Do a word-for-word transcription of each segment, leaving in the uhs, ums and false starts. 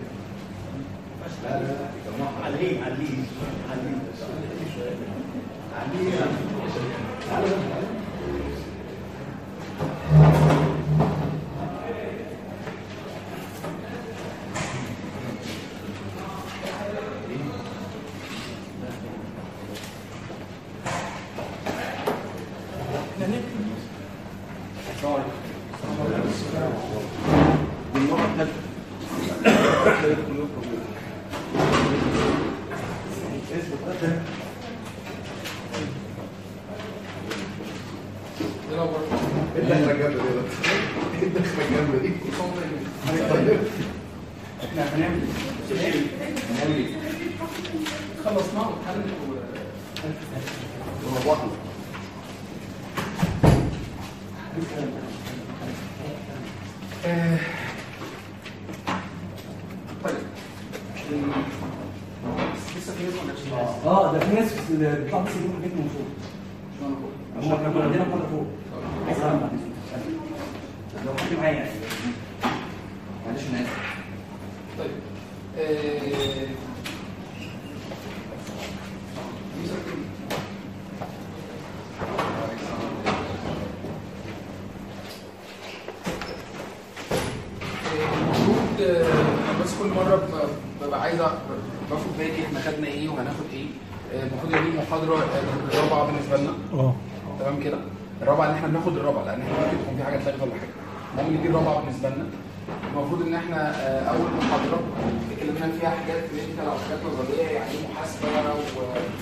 لا لا لا عليه عليه عليه عليه اه ده في ناس بيطلعوا بس يجيبوا البيت من فوق. مش انا فوق. هو عندنا كنا فوق. عايز اعمل لو حد معايا يعني. معلش انا اسف. طيب المفروض بس كل مره ببقى عايز باخد بالي احنا خدنا ايه وهناخد ايه. المفروض دي المحاضره الرابعه بالنسبه لنا. اه تمام كده. الرابعه ان احنا بناخد الرابعه لان احنا ممكن تكون في حاجه اتلغت ولا حاجه. المهم دي الرابعه بالنسبه لنا. المفروض ان احنا اول محاضره اتكلمنا فيها حاجات كلينيكال او حاجات نظريه يعني ايه محاسبه و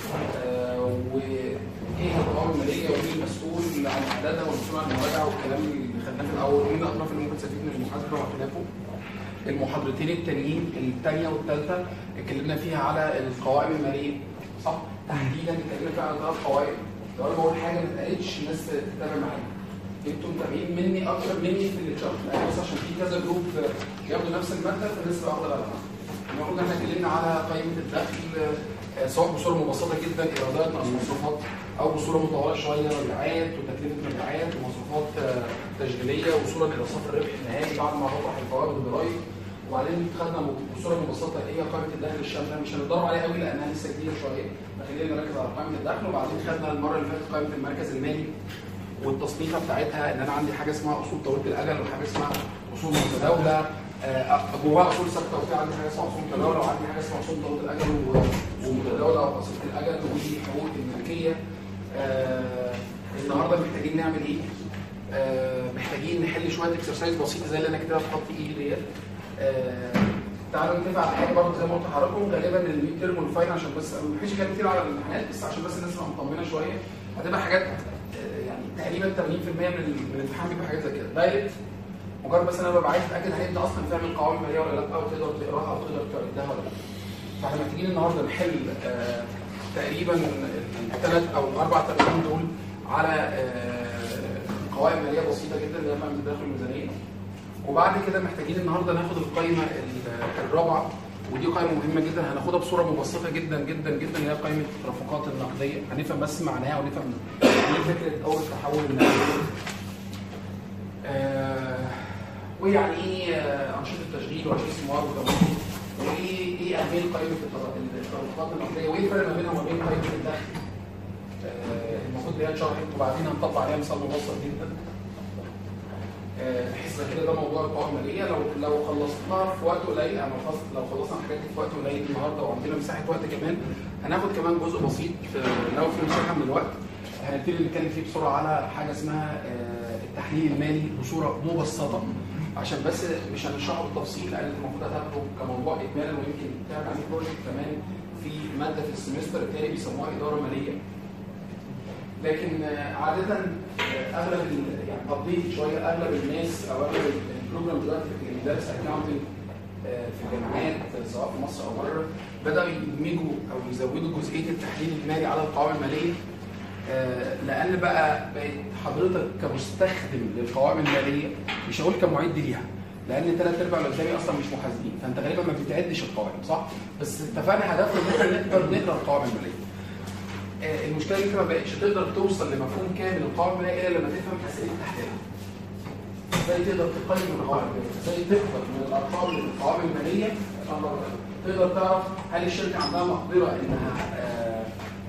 وايه القوائم الماليه ومين المسؤول عن اعدادها والمسؤول عن المراجعه والكلام اللي خدناه في الاول ومين الاطراف اللي ممكن تستفيد من المحاضره واختلافه. المحاضرتين التانيين الثانيه والثالثه اتكلمنا فيها على القوائم الماليه صح؟ تحديدا اتكلمنا فيها على ثلاث قوائم. لو انا بقول حاجه ما اتقالتش الناس تتابع معايا. انتوا متابعين مني اكتر مني في الشرح بس عشان في كذا جروب بياخدوا نفس الماده فالناس بقى واخده بالها. المفروض احنا اتكلمنا على قائمه الدخل سواء بصوره مبسطه جدا ايرادات ناقص مصروفات او بصوره مطوله شويه مبيعات وتكلفه مبيعات ومصروفات تشغيليه وصولا الى صافي الربح النهائي بعد ما هطرح الفوائد والضرائب. وبعدين خدنا بصوره مبسطه ايه هي قائمه الدخل الشامله مش هنتدرب عليها قوي لانها لسه جديده شويه فخلينا نركز على قائمه الدخل. وبعدين خدنا المره اللي فاتت قائمه المركز المالي والتصنيفه بتاعتها ان انا عندي حاجه اسمها اصول طويله الاجل وحاجه اسمها اصول متداوله جواها اصول ثابته وفي عندي حاجه اسمها اصول متداوله وعندي حاجه اسمها اصول طويله الاجل ومتداوله واصول الاجل وحقوق الملكيه. آه النهارده محتاجين نعمل ايه؟ آه محتاجين نحل شويه اكسرسايز بسيطه زي اللي انا كده في خط ايدي ديت. آه تعالوا نتفق على حاجه برضه زي ما قلت لحضراتكم غالبا الميد تيرم والفاينل عشان بس ما فيش كلام كتير على الامتحانات بس عشان بس الناس تبقى مطمنه شويه هتبقى حاجات يعني تقريبا ثمانين بالمية من من الامتحان بيبقى حاجات زي كده دايركت مجرد بس انا ببقى عايز اتاكد هل انت اصلا فاهم القوائم الماليه ولا لا او تقدر تقراها او تقدر تعدها ولا لا. فاحنا محتاجين النهارده نحل آه تقريبا الثلاث او الاربع تمارين دول على آه قوائم ماليه بسيطه جدا اللي هي قائمه الدخل الميزانيه. وبعد كده محتاجين النهارده ناخد القائمه الرابعه ودي قائمه مهمه جدا هناخدها بصوره مبسطه جدا جدا جدا اللي هي قائمه الترافقات النقديه. هنفهم بس معناها ونفهم ايه فكره اول تحول النقدي. آه ويعني ايه انشطه التشغيل وانشطه الاستثمار والتمويل وايه ايه اهميه قائمه الترافقات النقديه وايه الفرق ما بينها وما بين قائمه الدخل. آه المفروض دي اتشرحت وبعدين هنطبق عليها مثال مبسط جدا. بحيث كده ده موضوع القوائم الماليه لو لو خلصناها في وقت قليل انا لو خلصنا الحاجات دي في وقت قليل النهارده وعندنا مساحه وقت كمان هناخد كمان جزء بسيط لو في مساحه من الوقت هنبتدي نتكلم فيه بسرعه على حاجه اسمها التحليل المالي بصوره مبسطه عشان بس مش هنشرحه بالتفصيل لان المفروض هتاخده كموضوع اجمالا ويمكن تعمل عليه بروجكت كمان في ماده في السمستر الثاني بيسموها اداره ماليه. لكن عادة اغلب يعني تطبيق شويه اغلب الناس او اغلب البروجرام دلوقتي في المدارس اكاونتنج في الجامعات سواء في مصر او بره بداوا يدمجوا او يزودوا جزئيه التحليل المالي على القوائم الماليه لان بقى بقت حضرتك كمستخدم للقوائم الماليه مش هقول كمعد ليها لان ثلاث ارباع اللي قدامي اصلا مش محاسبين فانت غالبا ما بتعدش القوائم صح؟ بس اتفقنا هدفنا ان احنا نقدر نقرا القوائم الماليه. المشكله انت ما بقتش تقدر توصل لمفهوم كامل القوائم الماليه الا لما تفهم اسئله تحليلها. ازاي تقدر تقيم القوائم الماليه، ازاي تقدر من الارقام القوائم الماليه تقدر تعرف هل الشركه عندها مقدره انها آآ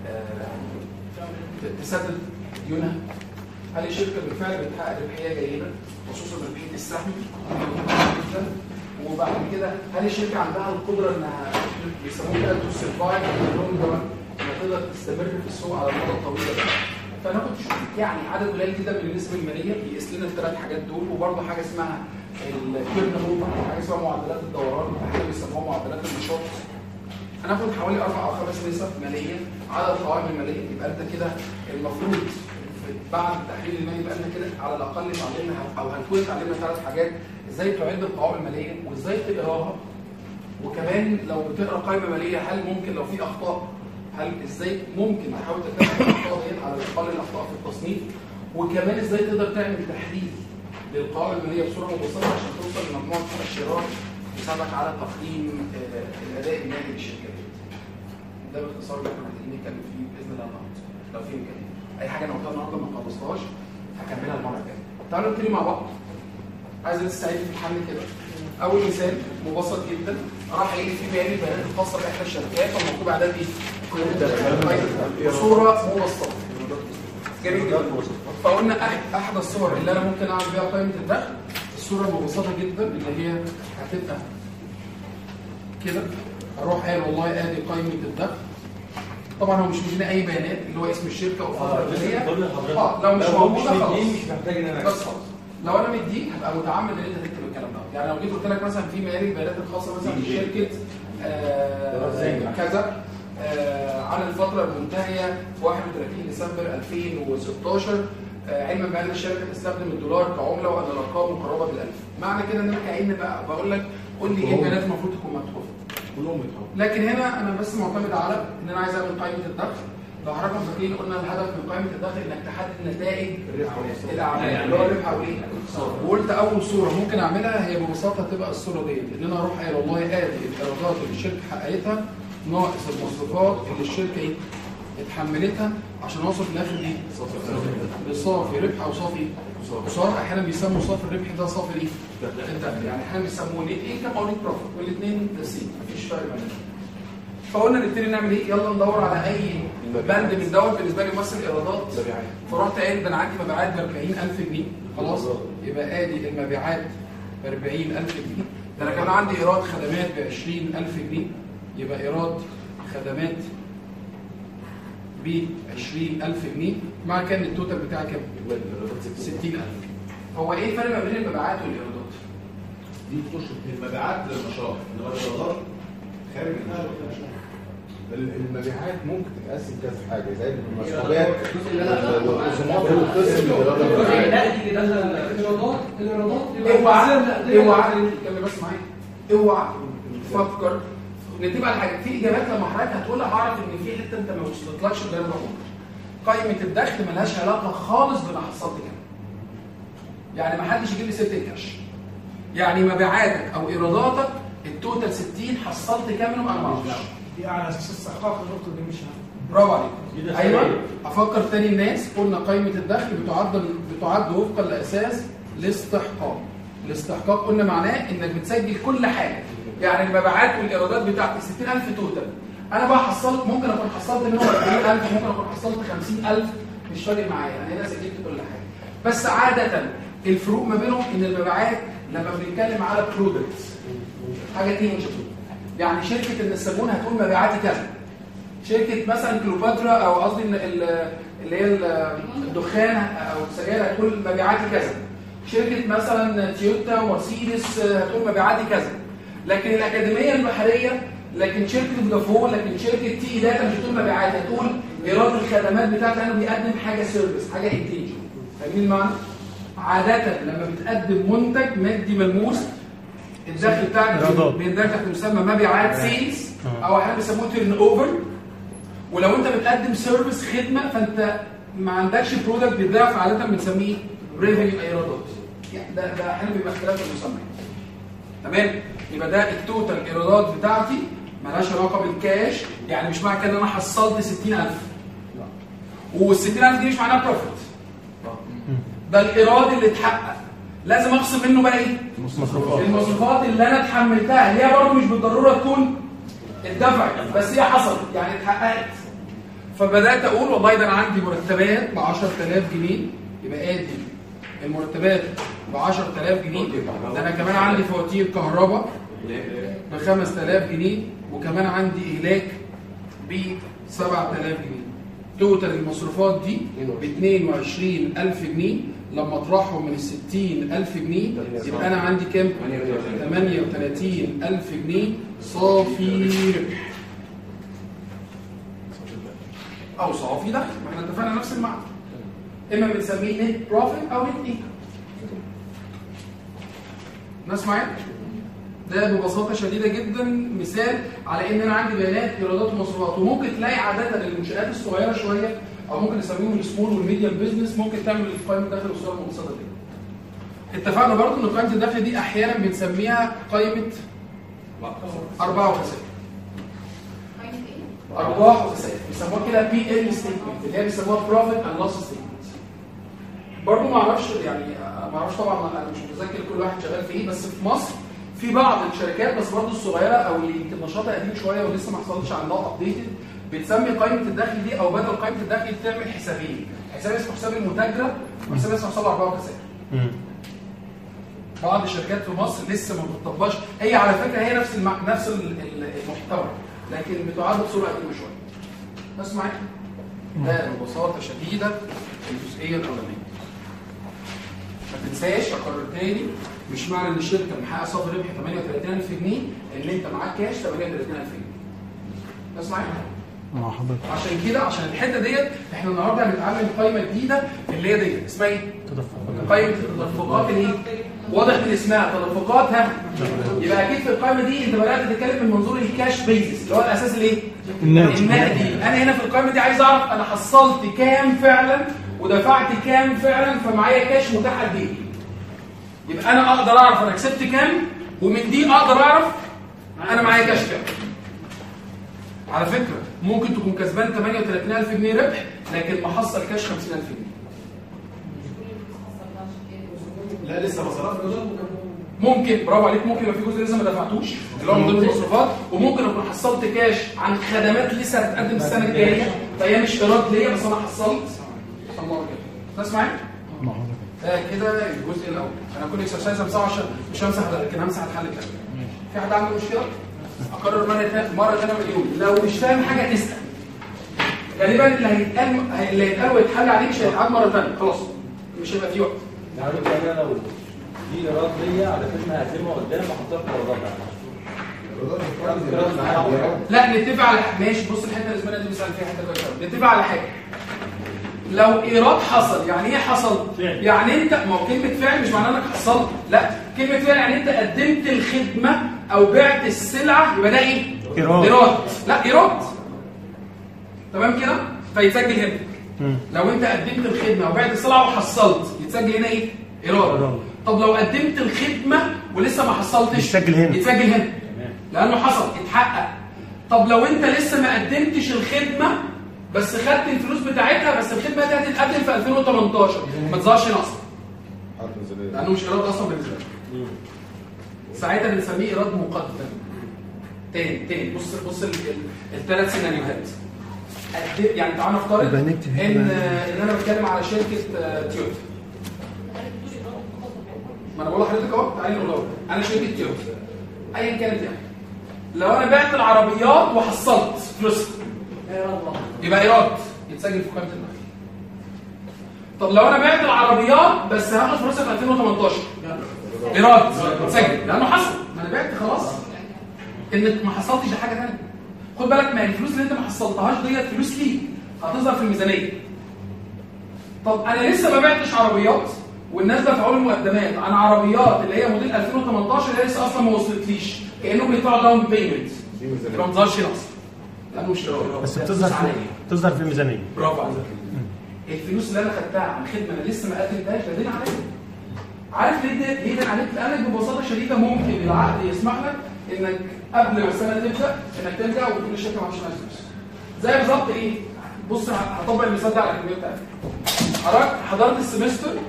آآ تسدد ديونها، هل الشركه بالفعل بتحقق ربحيه جيده خصوصا ربحيه السهم جدا، وبعد كده هل الشركه عندها القدره انها بيسموها كده تو سرفايف انها تقدر تستمر في السوق على المدى الطويل ده. فناخد يعني عدد قليل جدا من النسب الماليه بيقيس لنا الثلاث حاجات دول، وبرضه حاجه اسمها التيرن اوفر، حاجه اسمها معدلات الدوران، حاجه بيسموها معدلات النشاط. هناخد حوالي اربع او خمس نسب ماليه على القوائم الماليه. يبقى انت كده المفروض بعد التحليل المالي يبقى انت كده على الاقل اتعلمنا او هنكون اتعلمنا ثلاث حاجات: ازاي تعد القوائم الماليه، وازاي تقراها، وكمان لو بتقرا قائمه ماليه هل ممكن لو في اخطاء هل ازاي ممكن تحاول تكتشف الاخطاء ديت على الاقل الاخطاء في التصنيف، وكمان ازاي تقدر تعمل تحليل للقوائم الماليه بصوره مبسطه عشان توصل لمجموعه مؤشرات تساعدك على تقييم الاداء المالي للشركه. ده باختصار اللي احنا محتاجين نتكلم فيه باذن الله النهارده لو في امكانيه. اي حاجه انا قلتها النهارده ما خلصتهاش هكملها المره الجايه. تعالوا نبتدي مع بعض. عايز نستعيد في الحل كده. اول مثال مبسط جدا، راح قايل في بيان البيانات الخاصه باحدى الشركات والمكتوب عليها ايه؟ صوره مبسطه. جميل جدا. فقلنا احد الصور اللي انا ممكن اعمل بيها قائمه الدخل الصوره المبسطه جدا اللي هي هتبقى كده. اروح قايل والله ادي قائمه الدخل. طبعا هو مش مدينا اي بيانات اللي هو اسم الشركه والفتره الماليه. اه لو مش موجوده خلاص مش محتاج ان انا بس خلاص. لو انا مديك هبقى متعمد ان انت تكتب الكلام ده. يعني لو جيت قلت لك مثلا في مالي البيانات الخاصه مثلا بشركه آه كذا آه عن الفتره المنتهيه في واحد وثلاثين ديسمبر ألفين وستاشر، آه علما بان الشركه تستخدم الدولار كعمله وان الارقام مقربه بالالف. معنى كده ان انا كأن بقى بقول لك قول لي ايه البيانات المفروض تكون مكتوبه. لكن هنا انا بس معتمد على ان انا عايز اعمل قائمه الدخل. لو حضراتكم فاكرين قلنا الهدف من قائمه الدخل انك تحدد نتائج الاعمال اللي هو الربح والايه؟ وقلت اول صوره ممكن اعملها هي ببساطه تبقى الصوره ديت، ان انا اروح قايل والله ادي الايرادات اللي الشركه حققتها ناقص المصروفات اللي الشركه ايه؟ اتحملتها عشان اوصل في الاخر ايه؟ لصافي ربح او صافي خساره. احيانا بيسموا صافي الربح ده صافي ايه؟ الدخل. يعني احيانا بيسموه نت انكم او نت بروفيت، والاثنين نفسين مفيش فرق بينهم. فقلنا نبتدي نعمل ايه؟ يلا ندور على اي بند من دوت بالنسبه لي ممثل ايرادات. فرحت قايل ده انا عندي مبيعات ب أربعين ألف جنيه خلاص، يبقى ادي المبيعات ب أربعين ألف جنيه. ده انا كمان عندي ايراد خدمات ب عشرين ألف جنيه، يبقى ايراد خدمات ب عشرين ألف جنيه. مع كان التوتال بتاعي كام؟ ستين ألف. هو ايه الفرق ما بين المبيعات والايرادات؟ دي بتخش في المبيعات للنشاط، انما الايرادات خارج منها. المبيعات ممكن تتقسم كذا حاجه زي المسؤوليات والرسومات والقسم النقدي اللي دخل الايرادات الايرادات اوعى اوعى كمل بس معايا. اوعى تفكر نتبع الحاجات في اجابات لما حضرتك هتقولها هعرف ان في حته انت ما وصلتلكش اللي انا بقوله. قائمه الدخل مالهاش علاقه خالص بما حصلت كام. يعني ما حدش يجيب لي ست الكاش. يعني مبيعاتك او ايراداتك التوتال ستين حصلت كام منهم انا ما اعرفش. دي على اساس استحقاق النقطه دي مش برافو عليك. ايوه افكر تاني الناس. قلنا قائمه الدخل بتعد بتعد وفقا لاساس الاستحقاق. الاستحقاق قلنا معناه انك بتسجل كل حاجه. يعني المبيعات والايرادات بتاعتي ستين ألف توتال، انا بقى حصلت ممكن اكون حصلت منهم أربعين ألف، ممكن اكون حصلت خمسين ألف، مش فارق معايا، انا هنا سجلت كل حاجه. بس عاده الفروق ما بينهم ان المبيعات لما بنتكلم على برودكتس حاجه تنجبل. يعني شركه النساجون هتقول مبيعاتي كذا. شركه مثلا كليوباترا او قصدي اللي هي الدخان او السجاير هتقول مبيعاتي كذا. شركه مثلا تويوتا ومرسيدس هتقول مبيعاتي كذا. لكن الاكاديميه البحريه، لكن شركه فودافون، لكن شركه تي داتا مش هتقول مبيعات، هتقول ايراد الخدمات بتاعتي انا بيقدم حاجه سيرفيس، حاجه انتاج. فاهمين المعنى؟ عاده لما بتقدم منتج مادي ملموس الدخل بتاعك بيندرج تحت مسمى مبيعات سيلز او احيانا بيسموه تيرن اوفر. ولو انت بتقدم سيرفيس خدمه فانت ما عندكش برودكت بيتضاعف عاده بنسميه ريفينيو ايرادات. يعني ده ده احيانا بيبقى اختلاف المسمى. تمام؟ يبقى ده التوتال ايرادات بتاعتي مالهاش علاقه بالكاش. يعني مش معنى كده ان انا حصلت ستين ألف وال ستين ألف دي مش معناها بروفيت. ده الايراد اللي اتحقق. لازم اخصم منه بقى ايه؟ المصروفات اللي انا اتحملتها اللي هي برضه مش بالضروره تكون اتدفعت بس هي حصلت يعني اتحققت. فبدات اقول والله ده انا عندي مرتبات ب عشرة آلاف جنيه، يبقى ادي المرتبات ب عشرة آلاف جنيه، ده انا كمان عندي فواتير كهرباء ب خمسة آلاف جنيه، وكمان عندي اهلاك ب سبعة آلاف جنيه. توتال المصروفات دي ب اثنين وعشرين ألف جنيه، لما اطرحهم من ال ستين ألف جنيه يبقى انا عندي كام؟ ثمانية وثلاثين ألف جنيه صافي ربح او صافي دخل. ما احنا اتفقنا نفس المعنى، اما بنسميه نت بروفيت او نت انكم. ناس معايا؟ ده ببساطه شديده جدا مثال على ان انا عندي بيانات ايرادات ومصروفات. وممكن تلاقي عاده المنشات الصغيره شويه او ممكن نسميهم السمول والميديم بزنس ممكن تعمل قائمه دخل وصول المقتصده دي. اتفقنا برضه ان قائمه الدخل دي احيانا بنسميها قائمه ارباح وخسائر. ارباح وخسائر بيسموها كده بي ال ستيتمنت اللي هي بيسموها بروفيت اند لوس ستيتمنت. برضه ما اعرفش يعني ما اعرفش طبعا، انا مش متذكر كل واحد شغال في ايه، بس في مصر في بعض الشركات بس برضه الصغيره او اللي يمكن نشاطها قديم شويه ولسه ما حصلش عندها ابديتد بتسمي قائمه الدخل دي او بدل قائمه الدخل تعمل حسابين، حساب اسمه حساب المتاجره وحساب اسمه حساب ارباح وخسائر. بعض الشركات في مصر لسه ما بتطبقش، هي على فكره هي نفس المع... نفس المحتوى لكن بتعاد بصوره قديمه شويه. بس معايا ده ببساطه شديده الجزئيه الاولانيه. ما تنساش اكرر تاني، مش معنى ان الشركه محققه صافي ربح ثمانية وثلاثين ألف جنيه ان انت معاك كاش ثمانية وثلاثين ألف جنيه. بس معايا اه حضرتك. عشان كده عشان الحته ديت احنا النهارده هنتعلم قائمه جديده اللي هي ديت اسمها ايه؟ تدفقات. قائمه التدفقات اللي هي واضح من اسمها تدفقات. ها يبقى اكيد في القائمه دي انت بدات تتكلم من منظور الكاش بيزنس اللي هو الاساس الايه؟ النقدي. انا هنا في القائمه دي عايز اعرف انا حصلت كام فعلا ودفعت كام فعلا فمعايا كاش متاح قد ايه. يبقى انا اقدر اعرف انا كسبت كام ومن دي اقدر اعرف انا معايا كاش كام. على فكره ممكن تكون كسبان ثمانية وثلاثين ألف جنيه ربح لكن محصل كاش خمسين ألف جنيه. لا لسه ما صرفنا. ممكن برافو عليك، ممكن يبقى في جزء لسه ما دفعتوش اللي هو من ضمن المصروفات، وممكن اكون حصلت كاش عن خدمات لسه هتقدم السنه الجايه فهي مش ايراد ليا بس انا حصلت. الله كده ناس معايا؟ ده كده الجزء الاول. انا كل اكسرسايز همسحه عشان مش همسح ده لكن همسح الحل كامل. في حد عنده مشكله؟ اكرر مره ثانيه مره ثانيه مليون. لو مش فاهم حاجه تسال. غالبا اللي هيتقال اللي هيتقال ويتحل عليه مش هيتعاد مره ثانيه خلاص مش هيبقى في وقت. يعني انا لو في ايراد ليا على فكره هقدمها قدام احطها في الايرادات. لا نتفق على ماشي. بص الحته اللي زميلنا دي بيسال فيها حته كويسه. نتفق على حاجه. لو ايراد حصل يعني ايه حصل؟ يعني انت ما هو كلمه فعل مش معناها انك حصلت، لا كلمه فعل يعني انت قدمت الخدمه او بعت السلعه يبقى ده ايه؟ ايراد. لا ايراد تمام كده فيتسجل هنا. لو انت قدمت الخدمه وبعت السلعه وحصلت يتسجل هنا ايه؟ ايراد. طب لو قدمت الخدمه ولسه ما حصلتش يتسجل هنا. يتسجل هنا لانه حصل اتحقق. طب لو انت لسه ما قدمتش الخدمه بس خدت الفلوس بتاعتها بس الخدمه دي هتتقدم في ألفين وثمانية عشر ما تظهرش هنا اصلا لانه مش ايراد اصلا بالنسبه لك. ساعتها بنسميه ايراد مقدم. تاني تاني بص بص الثلاث سيناريوهات. يعني تعالى نفترض ان ان انا بتكلم على شركه تويوتا. ما انا بقول لحضرتك اهو تعالى نقول انا شركه تويوتا ايا كانت يعني. لو انا بعت العربيات وحصلت فلوسها يبقى ايراد يتسجل في قائمه الدخل. طب لو انا بعت العربيات بس هاخد فلوسها في ألفين وثمانية عشر ايراد يتسجل لانه حصل. ما انا بعت خلاص. انك ما حصلتش ده حاجه ثانيه. خد بالك ما الفلوس اللي انت ما حصلتهاش ديت فلوس ليك هتظهر في الميزانيه. طب انا لسه ما بعتش عربيات والناس دفعوا لي مقدمات عن عربيات اللي هي موديل ألفين وثمانية عشر اللي لسه اصلا ما وصلتليش كانهم بيدفعوا داون بيمنت يبقى ما تظهرش هنا اصلا لانه مش ايراد بس بتظهر في بتظهر في الميزانيه. برافو عليك. الفلوس اللي انا خدتها عن خدمه انا لسه ما قدمتهاش ده دين عليك. عارف ليه ده ليه دين عليك؟ لانك ببساطه شديده ممكن العقد يسمح لك انك قبل ما السنه تبدا انك ترجع وتقول للشركه ما عنديش فلوس. زي بالظبط ايه؟ بص هطبق المثال ده على الكميه بتاعتك. حضرتك حضرت السمستر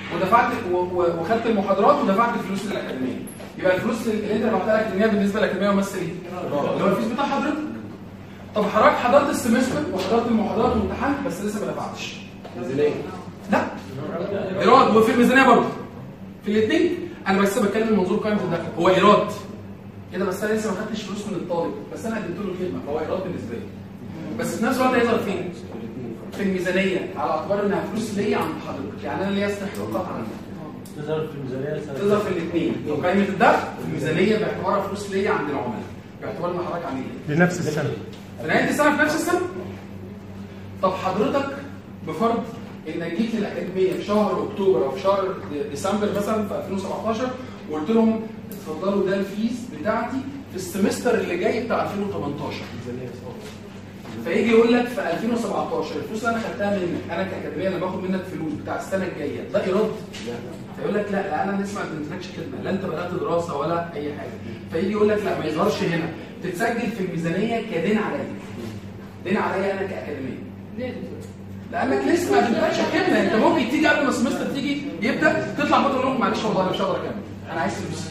ودفعت وخدت المحاضرات ودفعت الفلوس للاكاديميه. يبقى الفلوس اللي انت دفعتها للاكاديميه بالنسبه للاكاديميه ممثل ايه؟ اللي هو الفيس بتاع حضرتك. طب حضرتك حضرت السمستر وحضرت المحاضرات وامتحنت بس لسه ما دفعتش. ميزانيه؟ لا. ايراد. وفي الميزانيه برضه. في الاثنين انا بس بتكلم من منظور قائمه الدخل، هو ايراد كده بس انا لسه ما خدتش فلوس من الطالب، بس انا قدمت له الخدمه فهو ايراد بالنسبه لي. بس في نفس الوقت هيظهر فين؟ في الميزانيه على اعتبار انها فلوس ليا عند حضرتك، يعني انا ليا استحقاقات عنها. تظهر في الميزانيه تظهر في الاثنين، في قائمه الدخل في الميزانيه باعتبارها فلوس ليا عند العملاء، باعتبار ان حضرتك عميل لنفس السنه. في نهايه السنه في نفس السنه. طب حضرتك بفرض انك جيت للاكاديميه في شهر اكتوبر او في شهر ديسمبر مثلا في ألفين وسبعتاشر وقلت لهم اتفضلوا ده الفيس بتاعتي في السمستر اللي جاي بتاع ألفين وتمنتاشر. فيجي يقول لك في ألفين وسبعتاشر الفلوس اللي انا خدتها منك انا كاكاديميه انا باخد منك فلوس بتاع السنه الجايه ده ايراد؟ فيقول لك لا لا انا لسه ما قدمتلكش خدمه، لا انت بدات دراسه ولا اي حاجه. فيجي يقول لك لا ما يظهرش هنا، تتسجل في الميزانيه كدين عليا. دين عليا انا كاكاديميه. ليه؟ لانك لسه ما قدمتلكش خدمه. انت ممكن تيجي قبل ما السمستر تيجي يبدا تطلع بطل لهم معلش والله انا مش هقدر اكمل، انا عايز فلوس.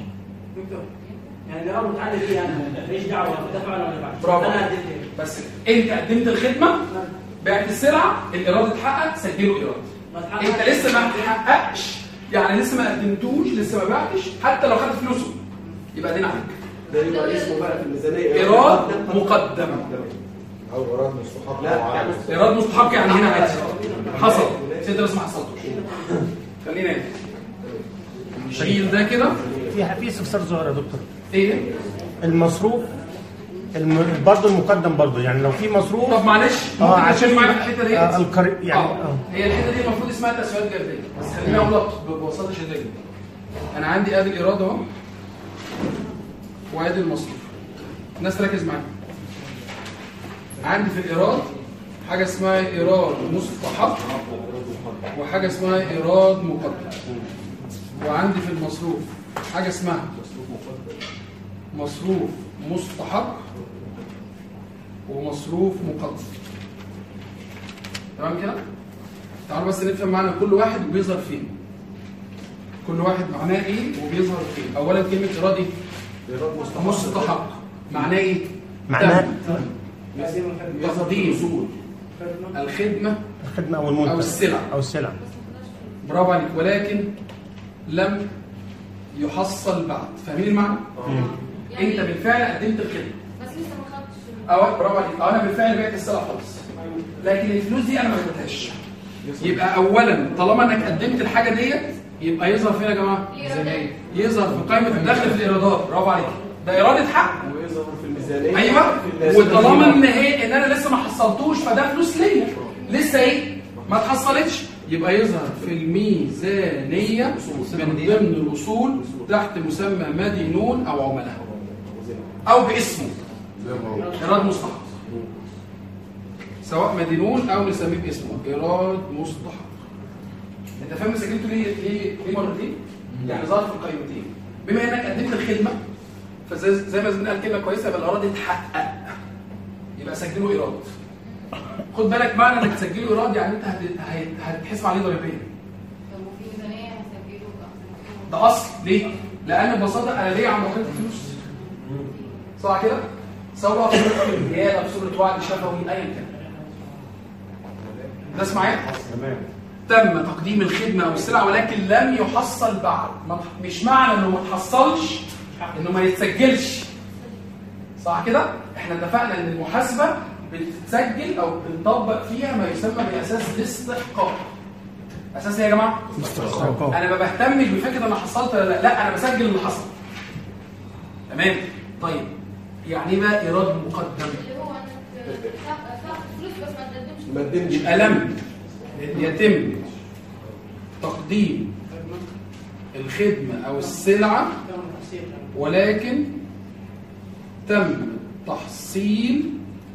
يعني ده متعلق فيه انا ماليش دعوه بدفع ولا ما بدفعش. برافو. بس انت قدمت الخدمه بعت السلعه الايراد اتحقق سجله ايراد. انت لسه ما اتحققش يعني لسه ما قدمتوش لسه ما بعتش حتى لو خدت فلوسه يبقى دين عليك. ده يبقى اسمه بقى في الميزانيه ايراد مقدم او ايراد مستحق. لا ايراد مستحق يعني هنا عادي حصل انت بس ما حصلتوش. خلينا هنا نشيل ده كده. في في استفسار صغير يا دكتور. ايه المصروف الم... برضه المقدم برضه يعني لو في مصروف. طب معلش اه عشان معايا الحته ديت آه القري... يعني آه. آه. هي الحته دي المفروض اسمها تسويات جرديه بس خليني اقول لك ببساطه شديده. انا عندي ادي الايراد اهو وادي المصروف. الناس تركز معايا. عندي في الايراد حاجه اسمها ايراد مستحق وحاجه اسمها ايراد مقدم. وعندي في المصروف حاجه اسمها مصروف مستحق ومصروف مقدم. تمام كده؟ تعالوا بس نفهم معنى كل واحد وبيظهر فين. كل واحد معناه ايه وبيظهر فين. اولا كلمه ايراد ايه؟ مستحق معناه ايه؟ معناه تقديم الخدمه الخدمه او المنتج او السلع او السلع. برافو عليك. ولكن لم يحصل بعد. فاهمين المعنى؟ يعني انت بالفعل قدمت الخدمه بس لسه ما خدتش. اه برافو عليك. اه انا بالفعل بعت السلعه خالص لكن الفلوس دي انا ما خدتهاش. يبقى اولا طالما انك قدمت الحاجه ديت يبقى يظهر فين يا جماعه؟ ميزانيه. يظهر في قائمه الدخل في الايرادات. برافو عليك. ده ايراد حق ويظهر في الميزانيه. ايوه. وطالما ان هي ان انا لسه ما حصلتوش فده فلوس ليا لسه ايه؟ ما اتحصلتش يبقى يظهر في الميزانيه من ضمن الاصول تحت مسمى مدينون او عملاء او باسمه ايراد مستحق. سواء مدينون او نسميه باسمه ايراد مستحق. انت فاهم سجلته ليه ليه ليه مرتين؟ يعني ظهر في القائمتين. بما انك قدمت الخدمه فزي زي ما بنقول كلمه كويسه يبقى الايراد اتحقق يبقى سجله ايراد. خد بالك معنى انك تسجله ايراد يعني انت هتحسب عليه ضريبيا. طب وفي ميزانيه هسجله بقى. ده اصل ليه؟ لان ببساطه انا ليه عم بحط فلوس. صح كده؟ سواء في صوره امتياز او في صوره وعد شفوي ايا كان. الناس معايا؟ تمام. تم تقديم الخدمه او السلعه ولكن لم يحصل بعد. مش معنى انه ما تحصلش انه ما يتسجلش. صح كده؟ احنا اتفقنا ان المحاسبه بتتسجل او بنطبق فيها ما يسمى باساس الاستحقاق. اساس ايه يا جماعه؟ استحقاق. انا ما بهتمش بفكره انا حصلت ولا لا، لا انا بسجل اللي حصل. تمام؟ طيب يعني ايه بقى ايراد مقدم؟ اللي هو انك تاخد فلوس بس ما تقدمش. ما تقدمش. يبقى لم يتم تقديم الخدمه او السلعه ولكن تم تحصيل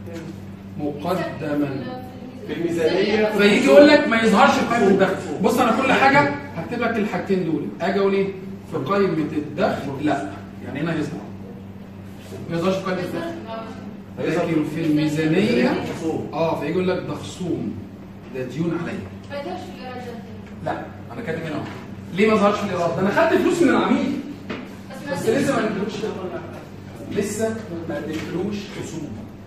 مقدما في الميزانيه. فيجي يقول لك ما يظهرش في قائمه الدخل. بص انا كل حاجه هكتب لك الحاجتين دول. اجي اقول ايه في قائمه الدخل؟ لا يعني هنا يظهر ما يظهرش في قائمه الدخل لكن في الميزانيه اه فيجي يقول لك ده خصوم ده ديون عليا. ما تقدرش في الايراد ده. لا انا كاتب هنا اهو. ليه ما ظهرش في الايراد؟ ده انا خدت فلوس من العميل بس لسه ما اديتلوش لسه ما اديتلوش خصوم.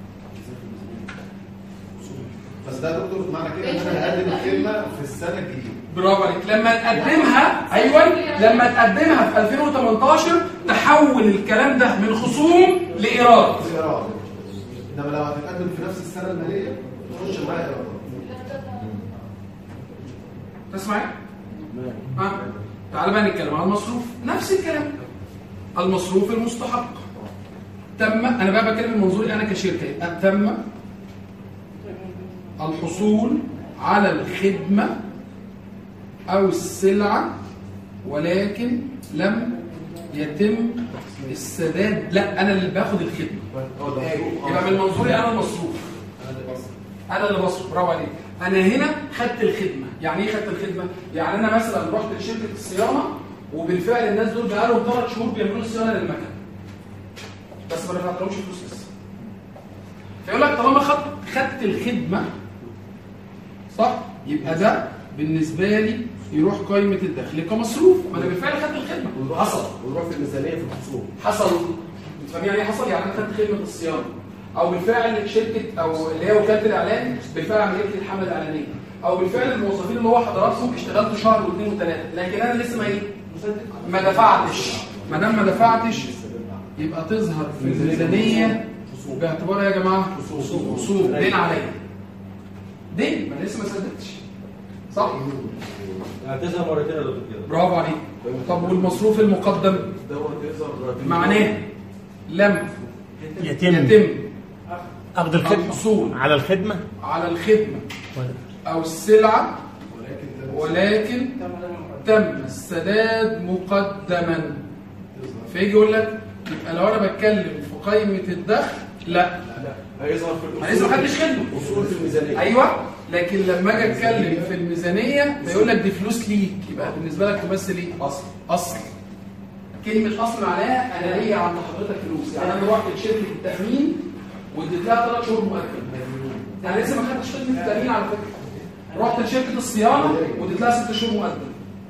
بس ده يا دكتور معنى كده ان انا هقدم الخدمه في السنه الجديده. برافو عليك. لما تقدمها ايوه لما تقدمها في ألفين وتمنتاشر تحول الكلام ده من خصوم لايراد. ايراد. انما لو هتتقدم في نفس السنه الماليه تخش معايا ايراد. تسمعي؟ ها؟ تعال بقى نتكلم عن المصروف. نفس الكلام. المصروف المستحق. تم انا بقى بتكلم من منظوري انا كشركه. تم الحصول على الخدمه او السلعه ولكن لم يتم السداد. لا انا اللي باخد الخدمه. يبقى من منظوري انا المصروف. انا اللي بصرف. برافو عليك. انا هنا خدت الخدمه. يعني ايه خدت الخدمه؟ يعني انا مثلا رحت لشركه الصيانه وبالفعل الناس دول بقالهم ثلاث شهور بيعملوا صيانه للمكن بس ما دفعتلهمش فلوس لسه. فيقول لك طالما خدت خدت الخدمه صح يبقى ده بالنسبه لي يروح قائمه الدخل كمصروف. ما انا بالفعل خدت الخدمه. حصل ويروح في الميزانيه في الخصوم. حصل. فاهم يعني ايه حصل؟ يعني انا خدت خدمه الصيانه او بالفعل شركه او اللي هي وكاله الاعلان بالفعل عملت لي الحمله الاعلانيه او بالفعل الموظفين اللي هو حضراتكم اشتغلتوا شهر واثنين وثلاثه لكن انا لسه ما ايه ما دفعتش. ما دام ما دفعتش يبقى تظهر في الميزانيه باعتبارها يا جماعه خصوم. دين عليا. دين ما انا لسه ما سددتش. صح؟ هتظهر مرتين يا دكتور كده. برافو عليك. طب والمصروف المقدم معناه لم يتم يتم اخذ الخدمه الحصول على الخدمه على الخدمه او السلعه ولكن تم السداد مقدما. فيجي يقول لك يبقى لو انا بتكلم في قائمه الدخل لا هيظهر في الاصول. هيظهر محدش خدمه اصول في الميزانيه. ايوه لكن لما اجي اتكلم في الميزانيه فيقول لك دي فلوس ليك يبقى بالنسبه لك تمثل ايه؟ اصل. اصل. كلمه اصل معناها انا ليا عند حضرتك فلوس. يعني انا رحت لشركه التامين واديت لها ثلاث شهور مؤكد. يعني لسه ما خدتش خدمه التامين على فكره. رحت لشركه الصيانه واديت لها ست شهور مؤقت.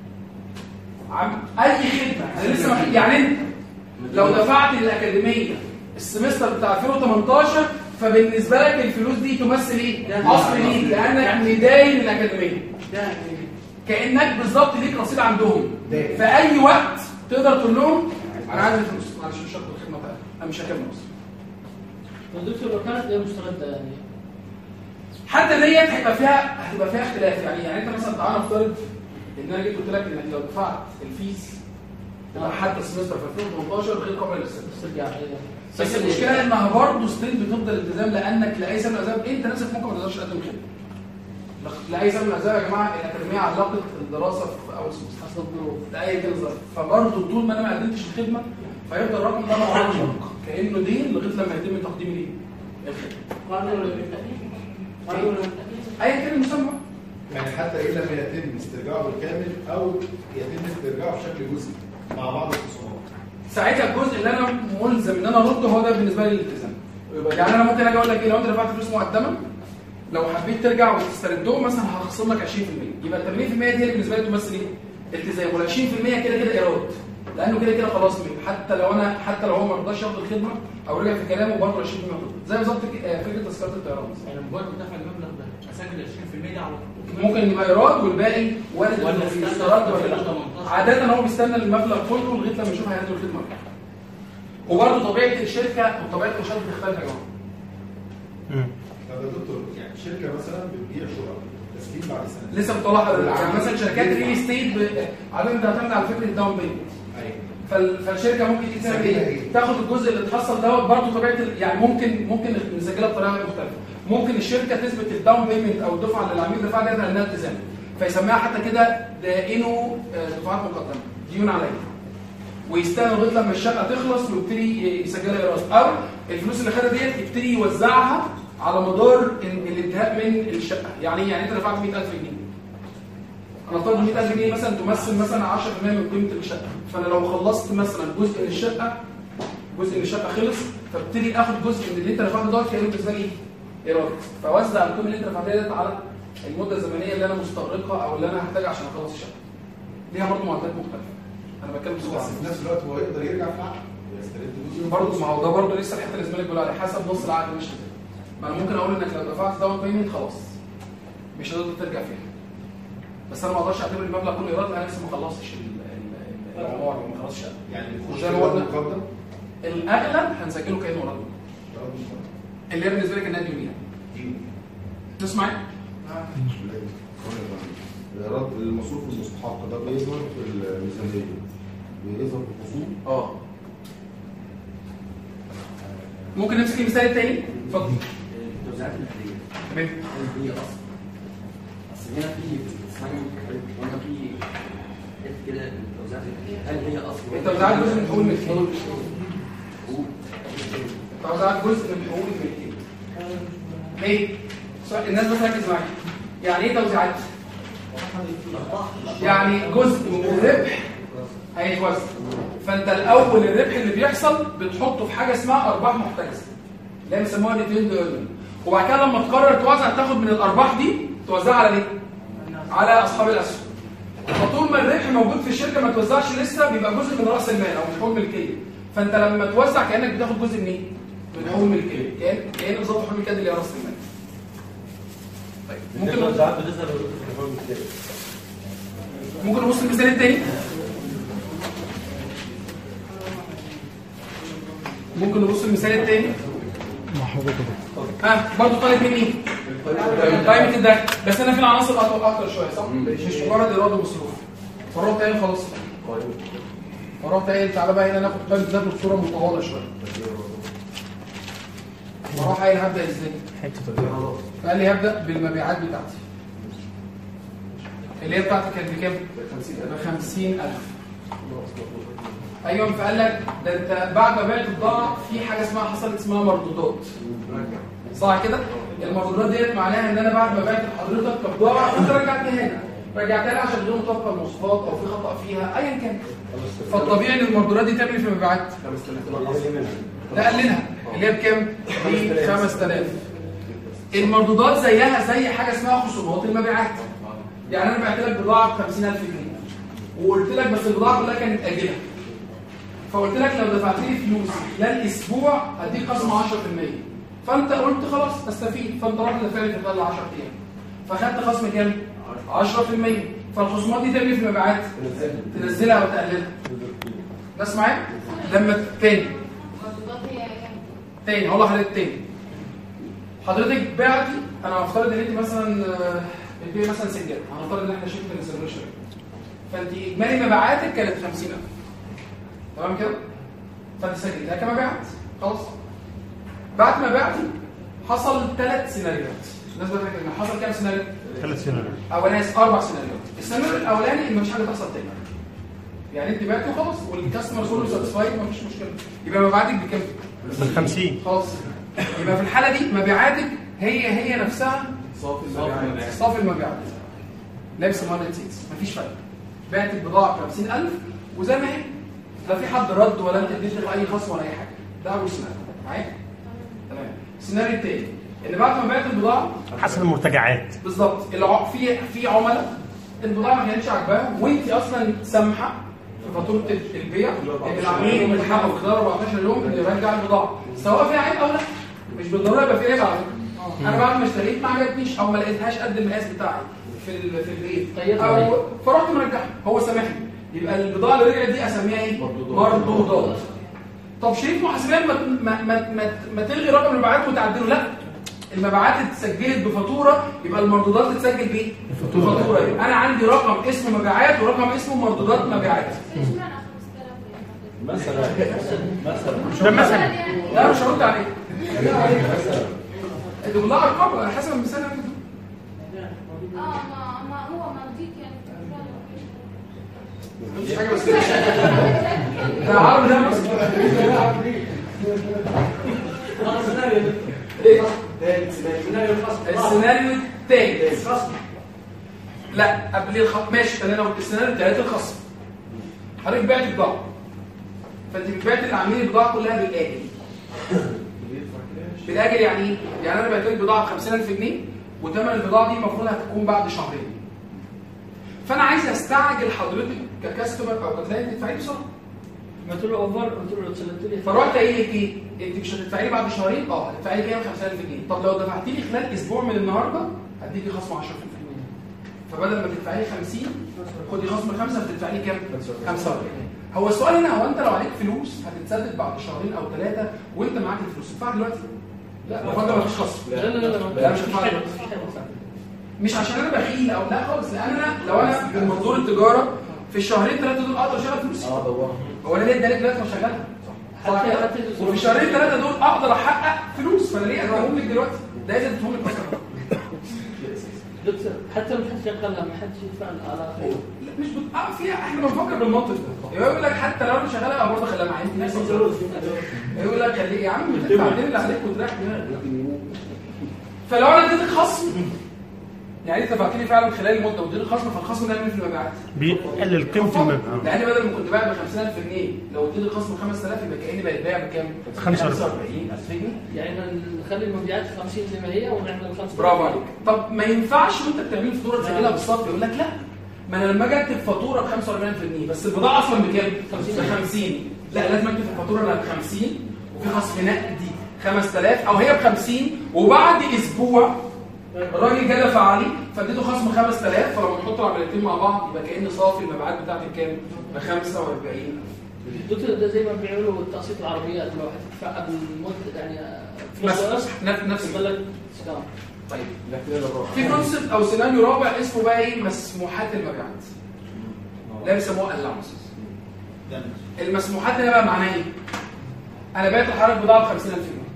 اي خدمه انا لسه ما يعني انت لو دفعت للاكاديميه السمستر بتاع ألفين وتمنتاشر فبالنسبه لك الفلوس دي تمثل ايه؟ اصل ليك لانك مداين الاكاديميه. كانك بالظبط ليك رصيد عندهم. في اي وقت تقدر تقول لهم انا عايز الفلوس معلش مش هاخد الخدمه بتاعتي انا مش هكمل اصلا. دكتور لو كانت غير مستغله يعني حتى ديت هيبقى فيها هتبقى فيها اختلاف. يعني يعني انت مثلا تعالى نفترض ان انا جيت قلت لك انك لو دفعت الفيس تبقى حتى السمستر في ألفين وتمنتاشر غير قابل للسداد. بس المشكله انها برضه ستيل بتفضل التزام لانك لاي سبب من الاسباب انت نفسك ممكن ما تقدرش تقدم خدمه. لاي سبب من الاسباب يا جماعه الاكاديميه علقت الدراسه في اول سمستر حصل ظروف لاي كده ظرف فبرضه طول ما انا ما قدمتش الخدمه فيفضل الرقم ده معلق كانه دين لغايه لما يتم تقديم الايه؟ الخدمه. ايا كان المسمى. يعني حتى ايه لما يتم استرجاعه بالكامل او يتم استرجاعه بشكل جزئي مع بعض الخصومات. ساعتها الجزء اللي انا ملزم ان انا ارده هو ده بالنسبه لي الالتزام. يعني انا ممكن اجي اقول لك ايه لو انت دفعت فلوس مقدمه لو حبيت ترجع وتستردهم مثلا هخصم لك عشرين في المية يبقى ال ثمانين في المية دي اللي بالنسبه لي تمثل ايه؟ التزام وال عشرين في المية كده كده ايراد لانه كده كده خلاص حتى لو انا حتى لو هو ما رضاش ياخد الخدمه او رجع في كلامه برضه عشرين في المية زي بالظبط فكره تذكره الطيران. يعني مجرد ما دفع المبلغ ده اسجل عشرين في المية دي على طول. ممكن يبقى ايراد والباقي وارد انه يسترد ولا عاده هو بيستنى المبلغ كله لغايه لما يشوف هياخد الخدمه. وبرضه طبيعه الشركه وطبيعه المشاركه بتختلف يا جماعه. طب يا دكتور يعني شركه مثلا بتبيع شقق تسليم بعد سنه لسه بتطلع يعني مثلا شركات الريل استيت عاده بتعتمد على فكره الداون بيمنت. ايوه فالشركه ممكن تعمل ايه؟ تاخد الجزء اللي اتحصل دوت برضه طبيعه يعني ممكن ممكن نسجلها بطريقه مختلفه. ممكن الشركه تثبت الداون بيمنت او الدفعه اللي العميل دفعها دي انها التزام فيسميها حتى كده دائنه دفعات مقدمه ديون عليا ويستنى لغايه لما الشقه تخلص ويبتدي يسجلها ايراد او الفلوس اللي خدها ديت يبتدي يوزعها على مدار الانتهاء من الشقه. يعني يعني انت دفعت مئة ألف جنيه انا طالب مئة ألف جنيه مثلا تمثل مثلا عشرة في المية من قيمه الشقه فانا لو خلصت مثلا جزء من الشقه جزء من الشقه خلص فابتدي اخد جزء من اللي انت دفعته دوت كانه بالنسبه لي ايراد فوزع القيمه اللي انت دفعتها ديت على المده الزمنيه اللي انا مستغرقها او اللي انا هحتاجها عشان اخلص الشقه. ليها برضه معدلات مختلفه. انا بتكلم بصوره بس في نفس الوقت هو يقدر يرجع في عقد يسترد جزء برضه. ما هو ده برضه لسه الحته اللي زميلك بيقول عليها حسب نص العقد مش كده. ما انا ممكن اقول انك لو دفعت داون بيمنت خلاص مش هتقدر ترجع فيها. بس انا ما اقدرش اعتبر المبلغ كله ايراد انا لسه ما خلصتش الموضوع ما خلصتش شقه. يعني وزي ما قلنا الاغلب هنسجله كانه ايراد اللي هي بالنسبه لك النادي يوميا. تسمع؟ الايراد المصروف المستحق ده بيظهر في الميزانيه بيظهر في الخصوم. اه ممكن نمسك المثال الثاني؟ اتفضل. التوزيعات الماليه تمام. هل هي اصلا اصل هنا في اسمعني وانا في حته كده التوزيعات الماليه هل هي اصلا التوزيعات جزء من حقوق الملكيه. التوزيعات جزء من حقوق الملكيه. ليه؟ الناس بس ركز معايا. يعني ايه توزيعات؟ يعني جزء من الربح هيتوزع. فانت الاول الربح اللي بيحصل بتحطه في حاجه اسمها ارباح محتجزه اللي هي بيسموها ريتيند ايرنينج. وبعد كده لما تقرر توزع تاخد من الارباح دي توزعها على ايه؟ على اصحاب الاسهم. فطول ما الربح موجود في الشركه ما توزعش لسه بيبقى جزء من راس المال او من حقوق الملكيه. فانت لما توزع كانك بتاخد جزء من ايه؟ من حقوق الملكيه. كان كان بالظبط حقوق الملكيه اللي هي راس المال. طيب ممكن التوزيعات بتظهر في الحقوق الملكيه. ممكن نبص المثال الثاني. ممكن نبص المثال الثاني. ها برضه طالب مني قائمه الدخل بس انا في العناصر اكتر شويه صح؟ مش مجرد ايراد ومصروف. فروح تاني خلاص. فروح تاني تعالى بقى هنا ناخد قائمه الدخل بصوره مطوله شويه. فروح قايل هبدا ازاي؟ فقال لي هبدا بالمبيعات بتاعتي اللي هي بتاعتي كانت بكام؟ ب خمسين ألف. ايوه فقال لك ده انت بعد ما بعت البضاعه في حاجه اسمها حصلت اسمها مردودات. صح كده؟ المردودات ديت معناها ان انا بعد ما بعت لحضرتك كبضاعه انت رجعتها هنا. رجعتها لي عشان غير مطابقه للمواصفات او في خطا فيها ايا كان. فالطبيعي ان المردودات دي تعمل في المبيعات. لا قللها اللي هي بكام؟ ب خمسة آلاف. المردودات زيها زي حاجه اسمها خصومات المبيعات. يعني انا بعت لك بضاعه ب خمسين ألف جنيه وقلت لك بس البضاعه كلها كانت اجله. فقلت لك لو دفعت لي فلوس خلال اسبوع هديك خصم عشرة في المية. فانت قلت خلاص استفيد فانت رحت دافع لي في خلال عشرة ايام. فخدت خصم كام؟ عشرة في المية. فالخصومات دي تعمل في المبيعات تنزلها او تقللها. ناس معايا؟ لما تاني تاني هقول لحضرتك تاني. حضرتك بعتي انا هفترض ان انت مثلا بتبيعي مثلا سجاده. هنفترض ان احنا شركه الانسبريشن. فانت اجمالي مبيعاتك كانت خمسين ألف. تمام كده؟ فانت سجلتها كمبيعات خلاص. بعد ما بعتي حصل ثلاث سيناريوهات. الناس بتفكر ان حصل كام سيناريو؟ ثلاث سيناريوهات. او انا اسف اربع سيناريوهات. السيناريو الاولاني ان مفيش حاجه تحصل تاني. يعني انت بعتي وخلاص والكاستمر كله ساتسفايد مفيش مشكله. يبقى مبيعاتك بكام؟ ب خمسين. خلاص. يبقى في الحاله دي مبيعاتك هي هي نفسها صافي المبيعات. صافي المبيعات. نفس الماركت سيلز مفيش فرق. بعت البضاعه ب خمسين ألف وزي ما هي. لا في حد رد ولا انت اديت له اي خصم ولا اي حاجه. ده اول سيناريو. معايا؟ تمام. السيناريو الثاني ان بعد ما بعت البضاعه حسب المرتجعات بالظبط الع... في في عملاء البضاعه ما كانتش عاجباها وانت اصلا سامحه في فاتوره البيع ان العميل من حقه في خلال أربعتاشر يوم انه يرجع البضاعه سواء فيها عيب او لا. مش بالضروره يبقى فيها عيب على فكره. انا بعد ما اشتريت ما عجبتنيش او ما لقيتهاش قد المقاس بتاعي في ال... في الايه او فرحت مرجعها هو سامحني. يبقى البضاعه اللي رجعت دي اسميها ايه؟ مردودات. طب شريك محاسبين ما ما ما, ما, ما تلغي رقم المبيعات وتعدله. لا المبيعات اتسجلت بفاتوره يبقى المردودات تتسجل بايه؟ بفاتوره. يبقى انا عندي رقم اسمه مبيعات ورقم اسمه مردودات مبيعات. مثلا مثلا ده مثلا لا مش هرد عليك. انت والله ارقام على حسب المثال. اه ما ما هو مالديك يعني مش حاجه بس ده عرض ده بس السيناريو الثالث لا قبل الخصم ماشي. خلينا السيناريو الثالث الخصم. حضرتك بعت بضاعه فانت بتبيع للعميل البضاعه كلها بالاجل. بالاجل يعني ايه؟ يعني انا بعت لك بضاعه ب خمسين ألف جنيه وثمن البضاعه دي المفروض هتكون بعد شهرين. فانا عايز استعجل حضرتك ككاستمر او ككلاينت تدفعي لي بسرعه. ما تقول له اوفر قلت له لو سلمت لي فرحت قايل لك ايه؟ انت مش هتدفعي لي بعد شهرين؟ اه هتدفعي لي كام؟ خمسة آلاف جنيه. طب لو دفعتي لي خلال اسبوع من النهارده هديكي خصم عشرة في المية. فبدل ما تدفعي لي خمسين خدي خصم خمسة هتدفعي لي كام؟ خمسة وأربعين. هو السؤال هنا هو انت لو عليك فلوس هتتسدد بعد شهرين او ثلاثه وانت معاك الفلوس تدفعها دلوقتي؟ لا هو انت مفيش خصم. لا لا لا لا مش هدفعها دلوقتي. مش عشان انا بخيل او لا خالص، لان انا لو انا من منظور التجاره في الشهرين ثلاثه دول اقدر اشغل فلوسي. اه طبعا. هو انا ليه ادالك دلوقتي وشغلها؟ صح. وفي الشهرين ثلاثه دول اقدر احقق فلوس، فانا ليه اديهم لك دلوقتي؟ ده لازم اديهم لك اصلا. دكتور حتى لو حد شغلها ما حدش يدفع الالاف. لا مش بتقع فيها، احنا بنفكر بالمنطق ده. يقول لك حتى لو انا شغالها برضه خليها معايا انت. يقول لك خليك يا عم تدفع الدين اللي عليك وتريح دماغك. فلو انا اديتك خصم يعني انت دفعت لي فعلا خلال المده واديتني خصم، فالخصم ده من في المبيعات بيقلل قيمه المبيع. لان بدل ما كنت بايع ب خمسين ألف جنيه لو اديتني خصم خمسة آلاف يبقى كاني بقيت بايع بكام؟ خمسة وأربعين ألف جنيه. يعني نخلي المبيعات خمسين زي ما هي ونعمل خمسة. برافو عليك. طب ما ينفعش وانت بتعمل فاتوره تسجلها بالظبط؟ يقول لك لا ما انا لما اجي اكتب فاتوره ب خمسة وأربعين ألف جنيه بس البضاعه اصلا بكام؟ ب خمسين. لا لازم اكتب الفاتوره انها ب خمسين وفي خصم نقدي خمسة آلاف او هي ب خمسين وبعد اسبوع الراجل جه دفع علي فاديته خصم خمسة آلاف، فلما نحط العمليتين مع بعض يبقى كأن صافي المبيعات بتاعتي كام؟ ب خمسة وأربعين ألف. دكتور ده زي ما بيعملوا تقسيط العربيات لو هتدفع قبل المده يعني نفس نفس بلد سكان. طيب في كونسبت او سيناريو رابع اسمه بقى ايه؟ مسموحات المبيعات. لا بيسموها الاونسز. المسموحات هنا بقى معناها ايه؟ انا بعت لحضرتك بضاعه ب خمسين ألف جنيه.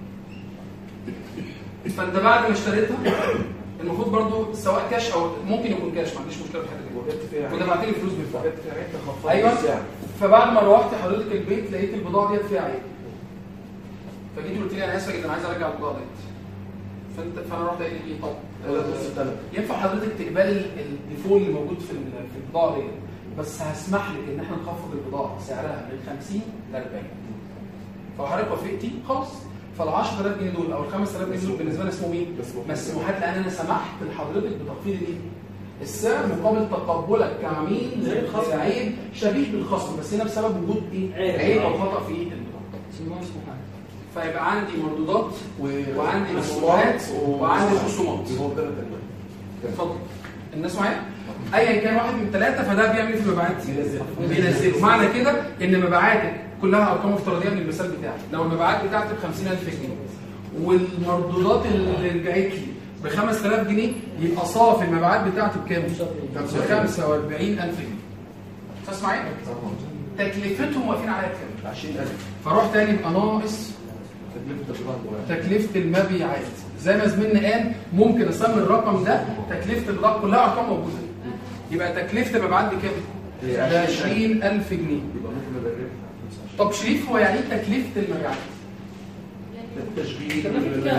فانت بعد ما اشتريتها المفروض برضو سواء كاش او ممكن يكون كاش، ما عنديش مشكله في حاجه دي، ودفعت لي فلوس بالفعل. ايوه. فبعد ما روحت حضرتك البيت لقيت البضاعه ديت فيها عيب، فجيت قلت لي انا اسف جدا انا عايز ارجع البضاعه ديت. فانت فانا رحت قايل لي طب ينفع حضرتك تقبل الديفول اللي موجود في في البضاعه ديت، بس هسمح لك ان احنا نخفض البضاعه سعرها من خمسين ل أربعين. فحضرتك وافقتي خلاص، فال عشرة آلاف جنيه دول او ال خمسة آلاف جنيه دول بالنسبه لنا اسمهم ايه؟ مسموحات، لان انا سمحت لحضرتك بتخفيض الايه؟ السعر مقابل تقبلك كعميل لعيب شبيه بالخصم، بس هنا بسبب وجود ايه؟ عيب او خطا في البضاعه. فيبقى عندي مردودات وعندي مسموحات وعندي خصومات. اتفضل الناس معايا؟ ايا كان واحد من الثلاثه فده بيعمل في المبيعات بينزله. معنى كده ان مبيعاتك كلها ارقام افتراضيه من المثال بتاعي. لو المبيعات بتاعتي ب خمسين ألف جنيه والمردودات اللي رجعت لي ب خمسة آلاف جنيه يبقى صافي المبيعات بتاعتي بكام؟ ب خمسة وأربعين ألف جنيه. استاذ معايا؟ تكلفتهم واقفين عليها بكام؟ عشرين ألف. فاروح تاني يبقى ناقص تكلفه المبيعات. زي ما زميلنا قال ممكن اسمي الرقم ده تكلفه البضاعه كلها ارقام موجوده. يبقى تكلفه المبيعات بكام؟ ب عشرين ألف جنيه. طب شريف هو يعني ايه تكلفه المبيعات؟ التشغيل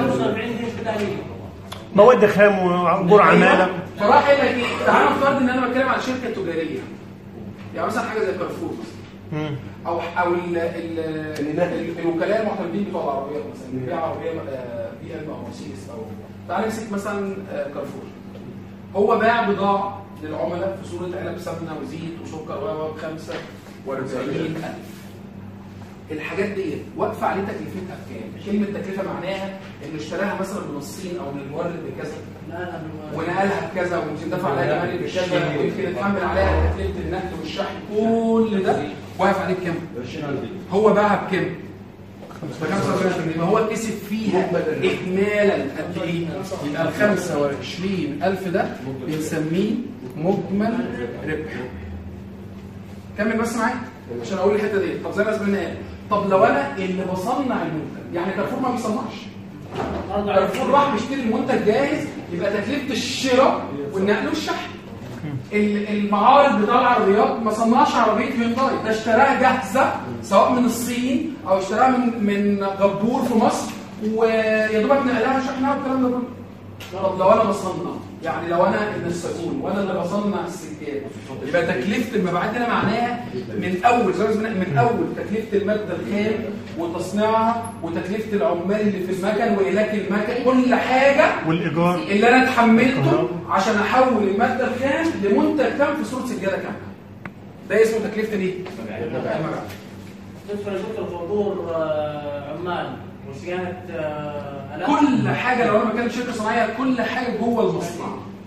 مواد خام واجور عماله. فراح قال لك ايه؟ تعالى نفترض ان انا بتكلم عن شركه تجاريه، يعني مثلا حاجه زي كارفور او او ال ال الوكلاء المعتمدين بتوع العربيات مثلا بيبيع عربيه بي ام او مرسيدس او تعالى نمسك مثلا كارفور. هو باع بضاعه للعملاء في صوره علب سمنه وزيت وسكر و خمسة وأربعين ألف. الحاجات دي واقفه عليه تكلفتها بكام؟ كلمه تكلفه معناها انه اشتراها مثلا من الصين او من المورد بكذا ونقلها بكذا ويمكن دفع عليها كمان بكذا ويمكن يتحمل عليها تكلفه النقل والشحن، كل ده واقف عليه بكام؟ هو باعها بكام؟ ب خمسة وأربعين ألف جنيه. هو كسب فيها اجمالا قد ايه؟ يبقى ال خمسة وعشرين ألف ده بنسميه مجمل ربح. كمل بس معايا عشان اقول الحته دي. طب زي ما زميلنا قال، طب لو انا اللي بصنع المنتج، يعني كارفور ما بيصنعش، كارفور راح بيشتري المنتج جاهز، يبقى تكلفه الشراء والنقل والشحن. المعارض بتاع العربيات ما صنعش عربيه هيونداي، ده اشتراها جاهزه سواء من الصين او اشتراها من من غبور في مصر ويا دوبك نقلها وشحنها والكلام ده كله. طب لو انا بصنع، يعني لو انا النساجون وانا اللي بصنع السجاد، يبقى تكلفه المبيعات هنا معناها من اول زي ما من اول تكلفه الماده الخام وتصنيعها وتكلفه العمال اللي في المكن واهلاك المكن، كل حاجه والايجار اللي انا اتحملته عشان احول الماده الخام لمنتج تام في صوره سجاده كامله. ده اسمه تكلفه الايه؟ المبيعات. بالنسبه لشركه الفاتور عمال وصيانه آلات، كل حاجه لو انا مكان شركه صناعيه كل حاجه جوه المصنع،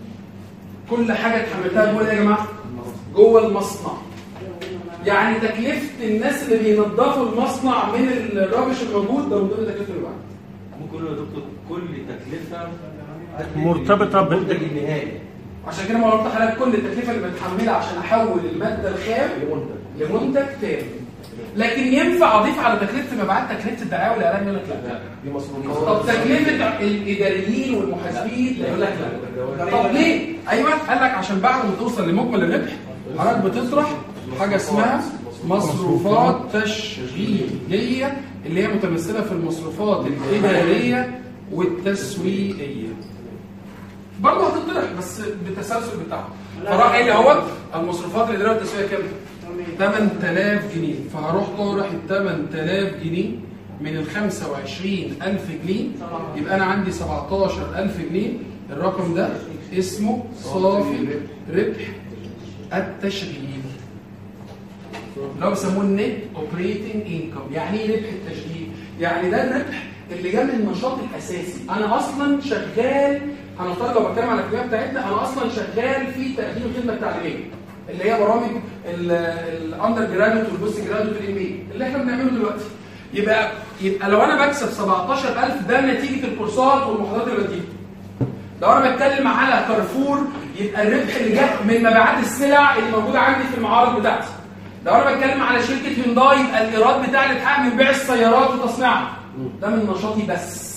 كل حاجه اتحملتها جوه ايه يا جماعه؟ جوه المصنع. يعني تكلفه الناس اللي بينظفوا المصنع من الرابش الموجود ده من ضمن تكلفه المبيعات. ممكن يا دكتور كل تكلفه مرتبطه بالمنتج النهائي. عشان كده ما قلت لحضرتك كل التكلفه اللي بتحملها عشان احول الماده الخام لمنتج لمنتج تاني. لكن ينفع اضيف على تكلفه المبيعات تكلفه الدعايه والاعلان؟ يقول لك لا. دي مصروفات. طب تكلفه الاداريين والمحاسبين يقول لك لا. طب ليه؟ ايوه قال لك عشان بعد ما توصل لمجمل الربح حضرتك بتطرح حاجه اسمها مصروفات تشغيليه اللي هي متمثله في المصروفات الاداريه والتسويقيه. برضه هتطرح بس بالتسلسل بتاعها. فراح قال لي اهوت المصروفات الاداريه والتسويقيه كام؟ ثمانية آلاف جنيه. فهروح طارح ال ثمانية آلاف جنيه من ال خمسة وعشرين ألف جنيه، يبقى انا عندي سبعتاشر ألف جنيه. الرقم ده اسمه صافي ربح التشغيل اللي هو بيسموه النت اوبريتنج انكم. يعني ايه ربح التشغيل؟ يعني ده الربح اللي جاي من النشاط الاساسي. انا اصلا شغال، هنفترض لو بتكلم على الكليه بتاعتنا، انا اصلا شغال في تقديم الخدمه التعليميه اللي هي برامج الاندر جرادويت والبوست جرادويت والام بي اللي احنا بنعمله دلوقتي. يبقى يبقى لو انا بكسب سبعتاشر ألف ده نتيجه الكورسات والمحاضرات اللي بديها. لو انا بتكلم على كارفور يبقى الربح اللي جاي من مبيعات السلع اللي موجوده عندي في المعارض بتاعتي. لو انا بتكلم على شركه هيونداي يبقى الايراد بتاعي اللي اتحقق من بيع السيارات وتصنيعها. ده من نشاطي بس.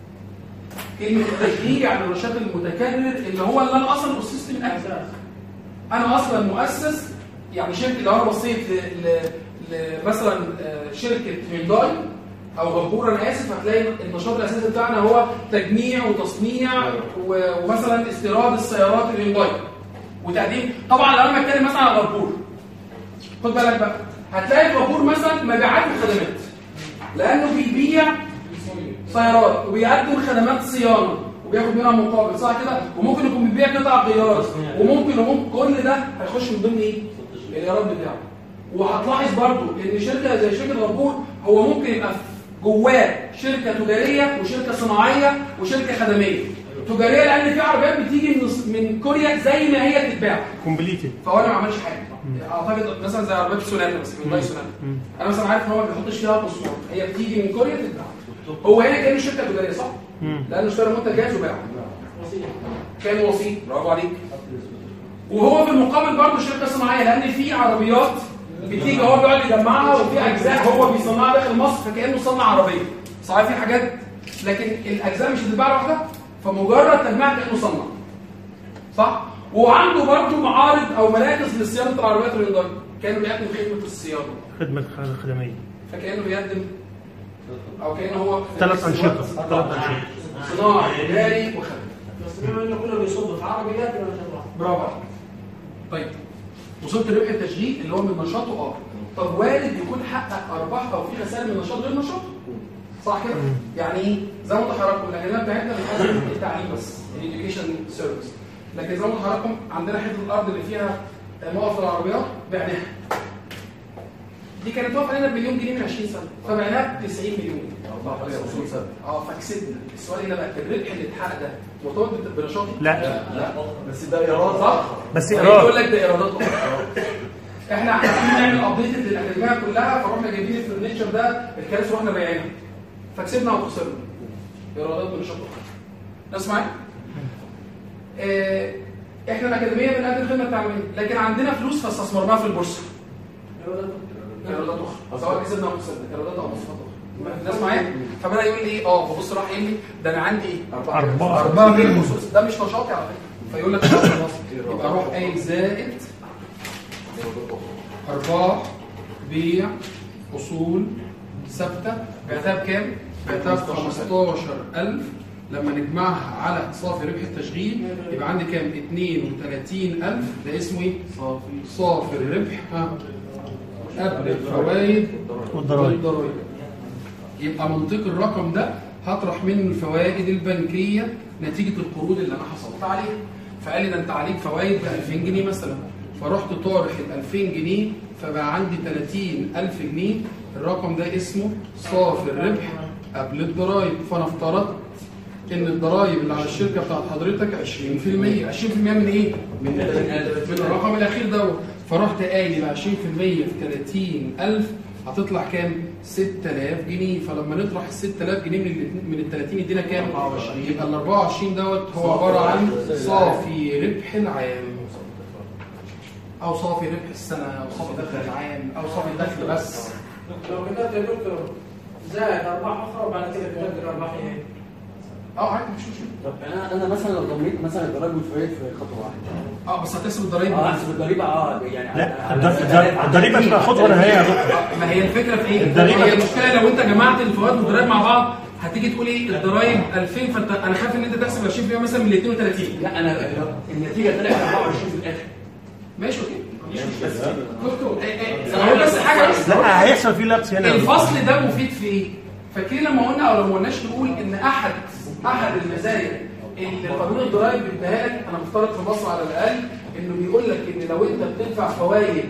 كلمه التشغيل يعني النشاط المتكرر اللي هو اللي انا اصلا اسست من اساس. انا اصلا مؤسس. يعني شركه لو انا بصيت ل... ل... مثلا شركه هيونداي او غبور انا اسف، هتلاقي النشاط الاساسي بتاعنا هو تجميع وتصنيع ومثلا استيراد السيارات الهيونداي وتقديم. طبعا لو انا بتكلم مثلا على غبور خد بالك بقى، هتلاقي غبور مثلا مبيعات وخدمات لانه بيبيع سيارات وبيقدم خدمات صيانه وبياخد منها مقابل، صح كده؟ وممكن يكون بيبيع قطع غيار وممكن وممكن كل ده هيخش من ضمن ايه؟ الايراد بتاعه. وهتلاحظ برضو ان شركه زي شركه غبور هو ممكن يبقى جواه شركه تجاريه وشركه صناعيه وشركه خدميه. تجاريه لان في عربيات بتيجي من من كوريا زي ما هي تتباع كومبليتد، فهو انا ما عملش حاجه. اعتقد مثلا زي عربيات سوناتا بس من سوناتا، انا مثلا عارف ان هو ما بيحطش فيها تصميم، هي بتيجي من كوريا تتباع. هو هنا كان شركه تجاريه صح؟ لانه اشترى منتج جاهز وباعه. كان وسيط، برافو عليك. وهو في المقابل برضه شركه صناعيه لان في عربيات بتيجي هو بيقعد يجمعها وفي اجزاء هو بيصنعها داخل مصر فكانه صنع عربيه. صحيح في حاجات لكن الاجزاء مش هتتباع لوحدها، فمجرد تجميع كانه صنع. صح؟ وعنده برضه معارض او مراكز لصيانه العربيات الهيونداي، كانوا بيقدم خدمه الصيانه. خدمه خدميه. فكانه بيقدم او كانه هو ثلاث انشطه، ثلاث انشطه. صناعي، اداري وخدمه. بس بما انه كله بيصب في عربيات ولا شغله. برافو عليك. طيب وصلت لربح التشغيل اللي هو من نشاطه اه. طب وارد يكون حقق ارباح او في خسائر من نشاط غير نشاط. صح كده؟ يعني ايه؟ زي ما قلت لحضراتكم الاجنبيه بتاعتنا بتقدم التعليم بس، الاديوكيشن سيرفيس. لكن زي ما قلت لحضراتكم عندنا حته الارض اللي فيها موقف العربيات بعناها. دي كانت واقفه علينا بمليون جنيه من عشرين سنه، فبعناها ب تسعين مليون. اه فكسبنا. السؤال هنا بقى الربح اللي اتحقق ده مرتبط بنشاطي؟ لا لا بس ده ايراد صح؟ بس ايراد يقول لك ده ايرادات احنا عايزين نعمل ابديت للاكاديميه كلها، فرحنا جايبين الفرنتشر ده الكراسي واحنا بايعينها فكسبنا وخسرنا. ايرادات بنشاط ناس معايا؟ اه احنا الاكاديميه بنقدم خدمه تعليميه لكن عندنا فلوس فاستثمرناها في البورصه. ايرادات اخرى سواء كسبنا او خسرنا، ايرادات او مصروفات اخرى. الناس معايا؟ فبدا يقول لي ايه؟ اه فبص راح قال لي ده انا عندي ايه؟ اربعه اربعه غير الخصوص، ده مش نشاطي على فكره. فيقول لك يبقى اروح قايل زائد ارباح بيع اصول ثابته بعتها بكام؟ بعتها ب خمستاشر ألف. لما نجمعها على صافي ربح التشغيل يبقى عندي كام؟ اتنين وتلاتين ألف. ده اسمه ايه؟ صافي صافي الربح ها قبل الفوائد والضرائب. يبقى منطق الرقم ده هطرح منه الفوائد البنكيه نتيجه القروض اللي انا حصلت عليها. فقال لي ده انت عليك فوائد ب ألفين جنيه مثلا، فرحت طارح ال ألفين جنيه فبقى عندي ثلاثين ألف جنيه. الرقم ده اسمه صافي الربح قبل الضرايب. فانا افترضت ان الضرايب اللي على الشركه بتاعت حضرتك عشرين في المية. عشرين في المية من ايه؟ من من الرقم الاخير ده. فرحت قايل عشرين في المية في ثلاثين ألف هتطلع كام؟ ستة آلاف جنيه. فلما نطرح ال ستة آلاف جنيه من من ال ثلاثين يدينا كام؟ أربعة وعشرين. يبقى ال أربعة وعشرين دوت هو عباره عن صافي ربح العام او صافي ربح السنه او صافي دخل العام او صافي دخل بس. لو كتبت يا دكتور زائد ارباح اخرى وبعد كده كتبت الارباح ايه؟ اه عادي مش مشكله. طب انا انا مثلا لو ضميت مثلا الضرايب والفوائد في خطوه واحده. اه بس هتحسب الضرايب. اه احسب الضريبه اه يعني لا الض- الضريبه تبقى خطوه نهائيه يا دكتور. ما هي الفكره في ايه؟ الضريبة- هي المشكله لو انت جمعت الفوائد والضرايب مع بعض هتيجي تقول ايه الضرايب ألفين، فانت انا خايف ان انت تحسب عشرين في المية مثلا من اثنين وثلاثين. لا انا النتيجه طلعت أربعة وعشرين في الاخر. ماشي اوكي. دكتور ايه بس حاجه بس. لا هيحصل فيه لبس هنا. الفصل ده مفيد في ايه؟ فاكرين لما قلنا او لو ما قلناش نقول ان احد احد المزايا اللي قانون الضرايب بيديها لك، انا مفترض في مصر على الاقل انه بيقول لك ان لو انت بتدفع فوائد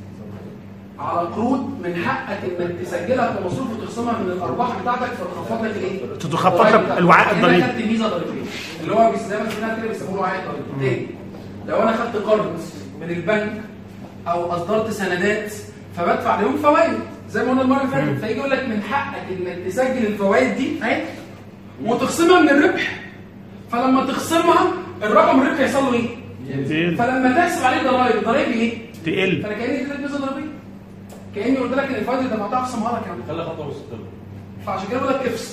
على قروض من حقك انك تسجلها كمصروف وتخصمها من الارباح بتاعتك فتخفض لك الايه؟ تتخفض لك الوعاء الضريبي. خدت ميزه ضريبيه اللي هو زي ما سمعنا كده بيسموه وعاء ضريبي. تاني لو انا خدت قرض من البنك او اصدرت سندات فبدفع عليهم فوائد زي ما قلنا المره اللي فاتت، فيجي يقول لك من حقك انك تسجل الفوائد دي اهي وتخصمها من الربح. فلما تخصمها الرقم الربح يحصل له ايه؟ تقل. فلما تحسب عليه ضرايب ضرايب ايه؟ تقل. فانا كاني اديتك ميزه ضريبيه، كاني قلت لك ان الفوائد اللي دفعتها اخصمها لك يعني. خلي خطوه وسط. فعشان كده بقول لك افصل.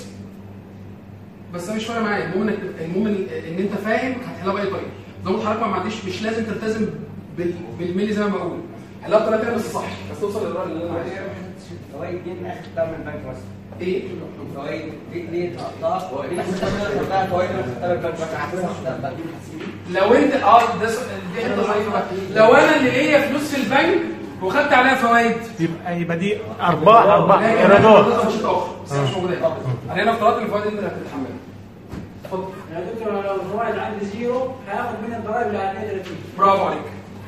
بس مش فارق معايا، المهم انك المهم ان انت فاهم هتحلها باي طريقه. زي ما حضرتك ما عنديش مش لازم تلتزم بال... بالملي زي ما بقول، حلها بطريقه ثانيه بس صح، بس توصل للراي اللي انا عايزه. الفوائد دي من اخر من البنك مثلا. ايه؟ الفوائد دي دي تحطها دي تحطها فوائد من البنك مثلا. لو انت اه ده دي حته ضعيفه بقى. لو انا اللي ليا فلوس في البنك وخدت عليها فوائد يبقى يبقى دي ارباح ارباح ايرادات. مش اخرى بس مش موجوده. انا هنا افترضت ان الفوائد انت اللي هتتحملها. اتفضل يا دكتور لو الفوائد عندي زيرو هياخد من الضرايب اللي على ثلاثين. برافو عليك.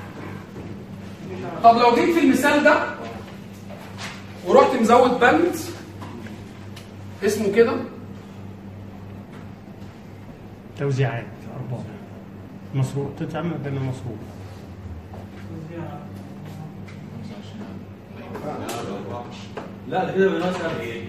طب لو جيت في المثال ده ورحت مزود بند اسمه كده توزيعات ارباح مصروف تتعمل بين المصروف. لا ده كده بناقص ايه؟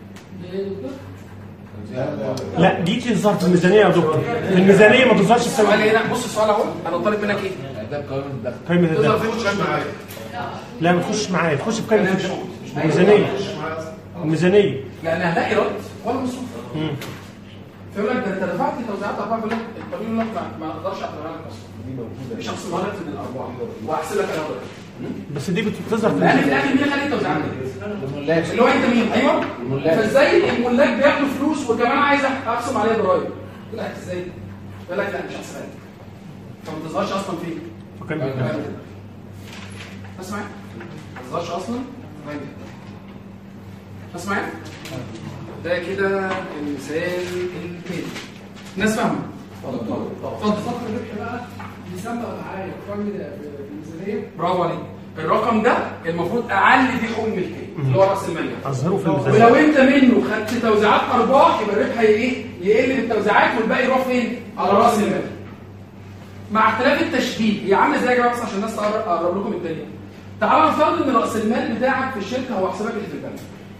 لا دي تظهر في الميزانيه يا دكتور. في الميزانيه ما تظهرش السؤال السبب. هنا. بص السؤال اهو انا طالب منك ايه؟ ده قانون الدخل. قيمه تظهر الدخل. فين مش معايا؟ لا ما تخش معايا، تخش في قيمه الدخل. الميزانيه الميزانيه يعني لا ايراد ولا مصروف. امم فيقول لك ده انت دفعت توزيعات ارباح بالله القانون يقول لك ما اقدرش اعتبرها لك اصلا. مش هخصمها لك من الارباح واحسب لك انا ضريبه. بس دي بتظهر في لان في الميزانيه. الاخر مين خلي التوزيعات دي؟ الملاك. اللي هو انت مين؟ ايوه الملاك. فازاي الملاك بياخدوا فلوس وكمان عايز اخصم عليها ضرايب؟ يقول لك ازاي؟ يقول لك لا مش هحسبها لك. فما تظهرش اصلا فين؟ في قيمه الدخل. اسمع ما تظهرش اصلا في قيمة. اسمع ده كده المثال الثاني. الناس فاهمه؟ اتفضل اتفضل. فقر الربح بقى بيسمى معايا قائمه الميزانيه. برافو عليك. الرقم ده المفروض اعلي فيه حقوق الملكيه اللي هو راس المال. اظهره في ولو الميزانيه. انت منه خدت توزيعات ارباح يبقى الربح ايه؟ يقل بالتوزيعات والباقي يروح فين؟ على راس المال. مع اختلاف التشبيه هي عامله ازاي يا جماعه بس عشان الناس تقرب لكم الدنيا. تعالوا نفترض ان راس المال بتاعك في الشركه هو حسابك اللي في البنك.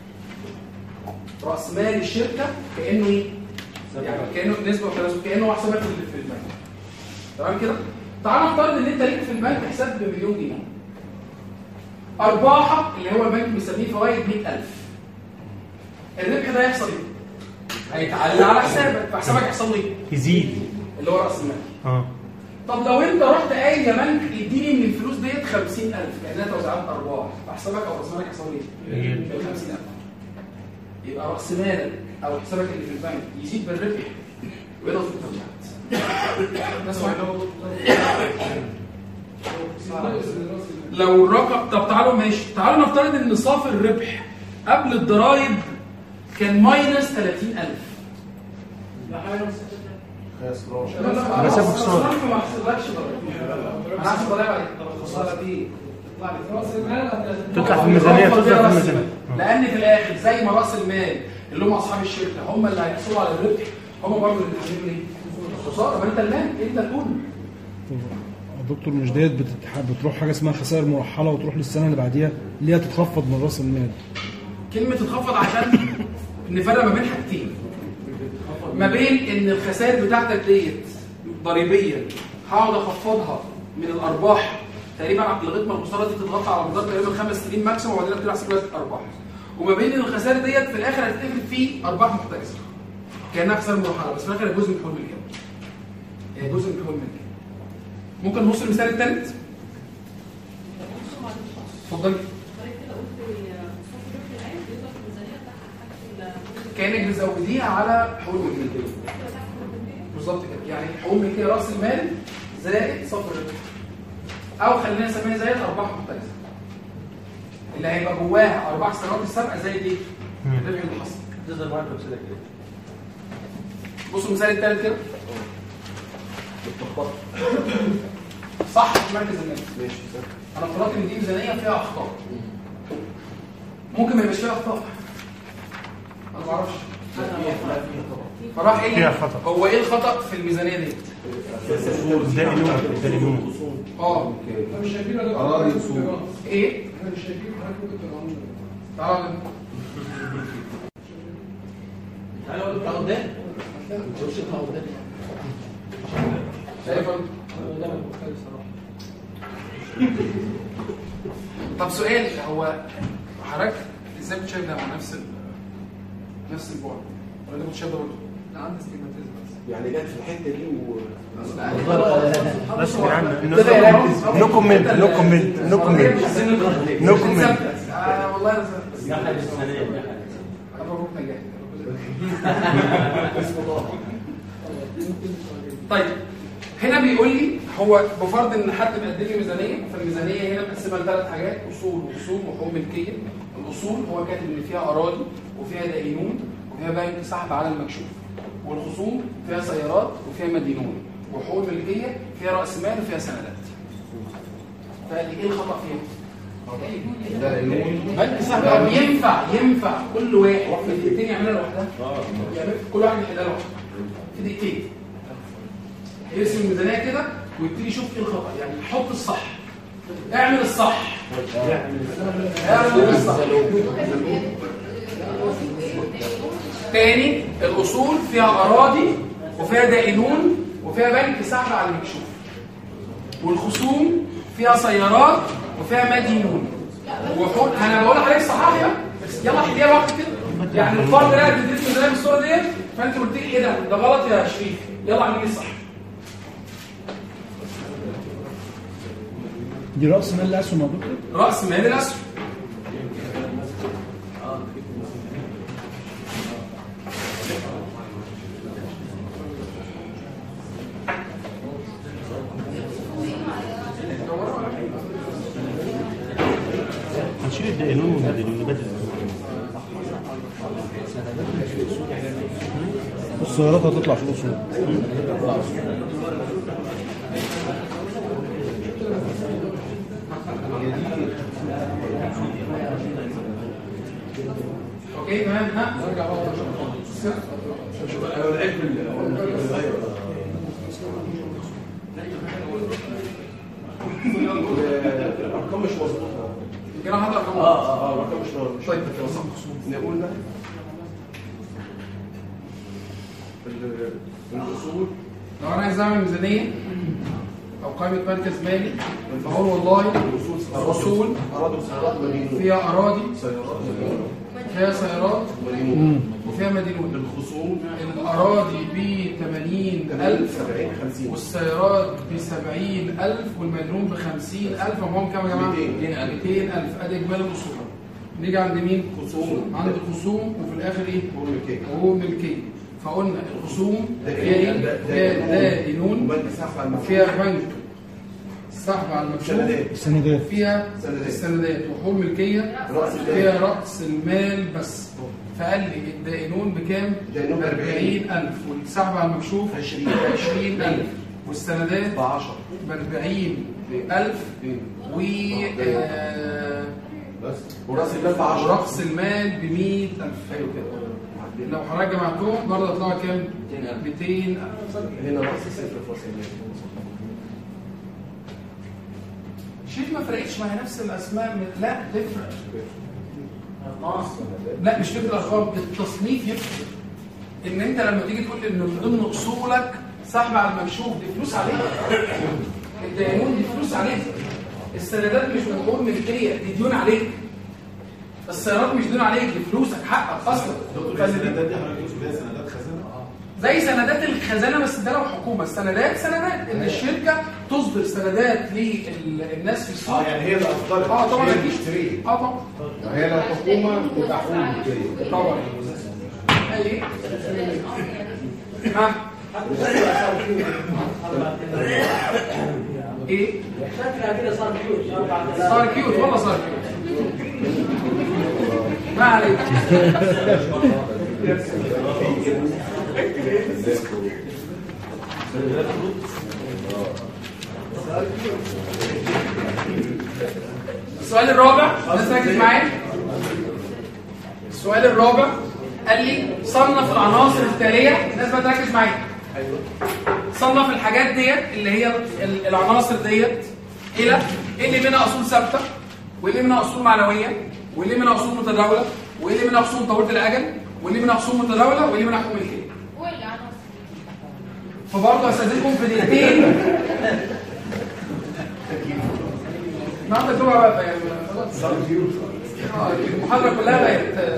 راس مال الشركه كانه ايه؟ يعني كانه نسبه وتناسب كانه هو حسابك اللي في البنك. تمام كده؟ تعالوا نفترض ان انت ليك في البنك حساب بمليون جنيه. ارباحك اللي هو البنك مسميه فوائد مئة ألف. الربح ده هيحصل ايه؟ هيتعلى على حسابك، فحسابك هيحصل له ايه؟ يزيد اللي هو راس المال. اه طب لو انت رحت قايل يا بنك اديني من الفلوس ديت خمسين ألف كانها توزيعات ارباح، فحسابك او راس مالك هيحصل ايه؟ خمسين ألف. يبقى راس مالك او حسابك اللي في البنك يزيد بالربح ويضغط في التوزيعات. لو الرقم طب تعالوا ماشي تعالوا نفترض ان صافي الربح قبل الضرايب كان ماينس ثلاثين ألف. لا حاجه انا شايف خساره ما حسبلكش انا عارف طالع عليك الخساره دي تطلع لي راس المال تطلع في الميزانيه تطلع في الميزانيه لان في الاخر زي ما راس المال اللي هم اصحاب الشركه هم اللي هيحصلوا على الربح، هم برضه اللي هيحسبوا ايه؟ الخساره. ما انت المال انت تقول. دكتور مش ديت بتروح حاجه اسمها خسائر مرحله وتروح للسنه اللي بعديها اللي هي تتخفض من راس المال. كلمه تتخفض عشان نفرق ما بين حاجتين، ما بين ان الخسائر بتاعتك ديت ضريبيا هقعد اخفضها من الارباح تقريبا لغايه ما الخساره دي تتغطى على مدار تقريبا خمس سنين ماكسيموم، وبعدين تطلع سكوات ارباح. وما بين ان الخسائر ديت في الاخر هتتقلب فيه ارباح محتجزه كانها خسائر مرحله، بس في الاخر جزء من حول الملكيه. هي جزء من حول الملكيه. ممكن نبص المثال الثالث؟ اتفضلي. كانك بتزوديها على حقوق الملكيه بالظبط كده، يعني حقوق الملكيه راس المال زائد صفر الربح، او خلينا نسميها زائد ارباح محتجزه اللي هيبقى جواها ارباح السنوات السابقه زائد ايه؟ الربح اللي حصل. تقدر معاك امثله كده. بصوا المثال الثالث كده. صح في مركز المال. ماشي. انا افترضت ان دي ميزانيه فيها اخطاء. ممكن ما يبقاش فيها اخطاء. انا ما اعرفش. فراح ايه؟ فيها خطأ. هو ايه الخطأ في الميزانيه دي؟ الدائنون. اه مش شايفين ولا اه يصوم ايه؟ احنا مش شايفين حضرتك ممكن تقراهم. تعالى تعالى اقول لك قدام ما تقولش اطلع قدام شايف طب سؤال، هو حضرتك ازاي كنت شايف ده مع نفس ال... نفس البعد ولا انت كنت شايف ده برضه؟ لا عندي استجماتيزم بس يعني جت في الحته دي و بس يعني نو كومنت نو كومنت نو كومنت نو كومنت. والله انا يا حاجه السنه يا انا بروح نجاح. طيب هنا بيقول لي هو بفرض ان حد مقدم لي ميزانيه، فالميزانيه هنا مقسمه لثلاث حاجات: اصول ورسوم وحقوق ملكيه. الاصول هو كاتب ان فيها اراضي وفيها دائنون وفيها بنك سحب على المكشوف، والخصوم فيها سيارات وفيها مدينون، وحقوق الملكيه فيها راس مال وفيها سندات. فايه الخطا فيها؟ بنك سحب ينفع ينفع كل واحد في دقيقتين يعملها لوحدها؟ يعني كل واحد يحلها لوحده في دقيقتين، يرسم الميزانيه كده ويبتدي يشوف ايه الخطا، يعني حط الصح، اعمل الصح، اعمل الصح. تاني، الاصول فيها اراضي وفيها دائنون وفيها بنك سحب على المكشوف، والخصوم فيها سيارات وفيها مدينون وحقوق. انا بقول لحضرتك صحاح يا بس يلا احكي لي واحد كده، يعني الفرد ده بتدرس ميزانيه بالصوره ديت، فانت قلت لي ايه ده؟ ده غلط يا شريف، يلا اعمل لي الصح. دي راس مال الاسهم يا دكتور؟ راس مال الاسهم. هنشيل الدائنون والمدينون بدل السيارات هتطلع في الاصول. اوكي تمام. ها نرجع بقى الارقام مش مظبوطه كده هذا رقم. اه اه الارقام مش مظبوطه. طيب نقول ده الاصول لو انا عايز اعمل ميزانيه او قائمه مركز مالي، فهو والله الاصول فيها اراضي فيها سيارات وفيها مدينون. الخصوم الاراضي ب ثمانين ألف والسيارات ب سبعين ألف والمدينون ب خمسين ألف، وهم كام يا جماعه؟ مئتين ألف. ادي اجمالي الاصول. نيجي عند مين؟ خصوم. عند الخصوم وفي الاخر ايه؟ حقوق ملكيه. فقلنا الخصوم فيها ايه؟ فيها دائنون فيها بنك سحب على المكشوف، السندات فيها السندات، وحقوق ملكيه فيها راس المال بس. فقال لي الدائنون بكام؟ الدائنون ب أربعين ألف، والسحب على المكشوف عشرين. ب عشرين ألف، والسندات ب عشرة ب أربعين ألف، و آه، بس وراس المال ب عشرة، ورأس المال ب مية ألف. ايوه كده. لو حضرتك جمعتهم برضه هيطلعوا كام؟ ميتين ألف. هنا راس صفر في راس المال. شيء ما فرقتش، ما هي نفس الاسماء. لا تفرق. لا مش تفرق الارقام، التصنيف يفرق. ان انت لما تيجي تقول ان من ضمن اصولك سحب على المكشوف دي فلوس عليك، الدينون دي فلوس عليك، السندات مش مدعوم ملكيه دي ديون عليك، السيارات مش ديون عليك دي فلوسك حقك اصلا. السندات دي حضرتك تقصد بيها سندات خزانه؟ زي سندات الخزانه بس ده لو حكومه، السندات سندات ان الشركه تصدر سندات للناس في السوق. اه يعني هي اللي اصدرت. اه طبعا هي اكيد. بتشتري. اه طبعا. هي لو حكومه تبقى حقوق ملكيه. طبعا. ايه؟ ها؟ ايه؟ شكلها كده صار كيوت. صار كيوت والله صار كيوت. ما عليك. السؤال الرابع، الناس ركز معايا. السؤال الرابع قال لي صنف العناصر التاليه، الناس بقى تركز معايا. ايوه. صنف الحاجات ديت اللي هي العناصر ديت الى ايه اللي منها اصول ثابته، وايه اللي منها اصول معنويه، وايه اللي منها اصول متداوله، وايه اللي منها اصول طويله الاجل، وايه اللي منها اصول متداوله، وايه اللي منها حقوق ملكيه. فبرضه هستاذنكم في دقيقتين. النهارده تبقى بقى يعني خلاص اه المحاضره كلها بقت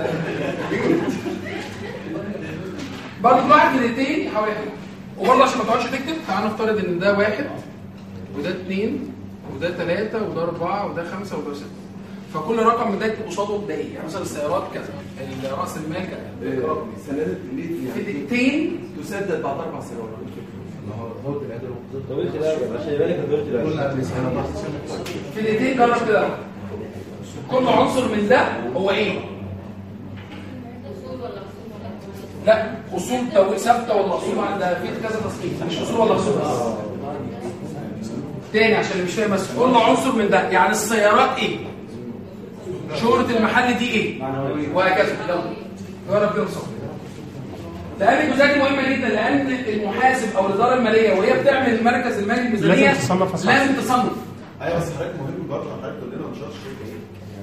برضه واحد من دقيقتين حاول يحل. وبرضه عشان ما تقعدش تكتب، تعالوا نفترض ان ده واحد وده اثنين وده ثلاثه وده اربعه وده خمسه وده سته. فكل رقم من ده يكتب قصاده دقيقه، يعني مثلا السيارات كذا، راس المال كذا. سندات في دقيقتين تسدد بعد اربع سنوات. طويلة الأجل عشان يبقى لك طويلة الأجل. في دقيقتين جرب كده. كل عنصر من ده هو ايه؟ لا اصول ثابته ولا اصول ده في كذا تصنيف، مش اصول ولا اصول بس. تاني عشان اللي مش فاهم، بس كل عنصر من ده، يعني السيارات ايه؟ شهرة المحل دي ايه؟ وهكذا. يلا جرب كده صح. لان الجزئيه دي مهمه جدا، لان المحاسب او الاداره الماليه وهي بتعمل المركز المالي الميزانيه لازم تصنفها صح. لازم تصنف. ايوه بس حضرتك مهم برضه حضرتك تقول لنا نشاط الشركه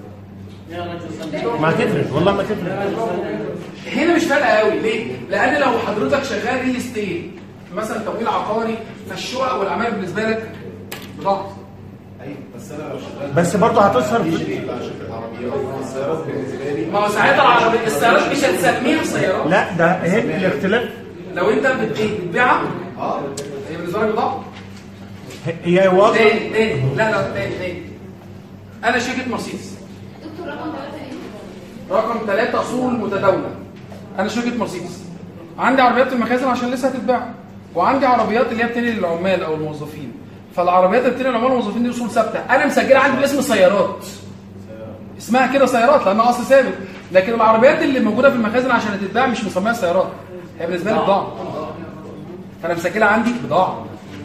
ايه؟ ما تفرق والله ما تفرق. هنا مش فارقه قوي، ليه؟ لان لو حضرتك شغال ريل استيت مثلا تمويل عقاري، فالشقق والاعمال بالنسبه لك بضغط. ايوه بس انا لو شغال بس برضه هتصرف بقى شركه عربيات، السيارات بالنسبه لي ما هو ساعتها العربيه السيارات مش هتسميها سيارات. لا ده هي الاختلاف. لو انت بت- بتبيعها اه هي بالنسبه لك بضاعه. هي واضحه. تاني تاني لا لا تاني تاني انا شركه مرسيدس. دكتور رقم ثلاثة ايه؟ رقم ثلاثة اصول متداوله. انا شركه مرسيدس، عندي عربيات في المخازن عشان لسه هتتباع، وعندي عربيات اللي هي بتنقل للعمال او الموظفين. فالعربيات اللي بتنقل للعمال والموظفين دي اصول ثابته، انا مسجله عندي باسم سيارات، اسمها كده سيارات لانها اصل ثابت. لكن العربيات اللي موجوده في المخازن عشان هتتباع مش مسميها سيارات، هي بالنسبه لي بضاعه، فانا مسجله عندي بضاعه.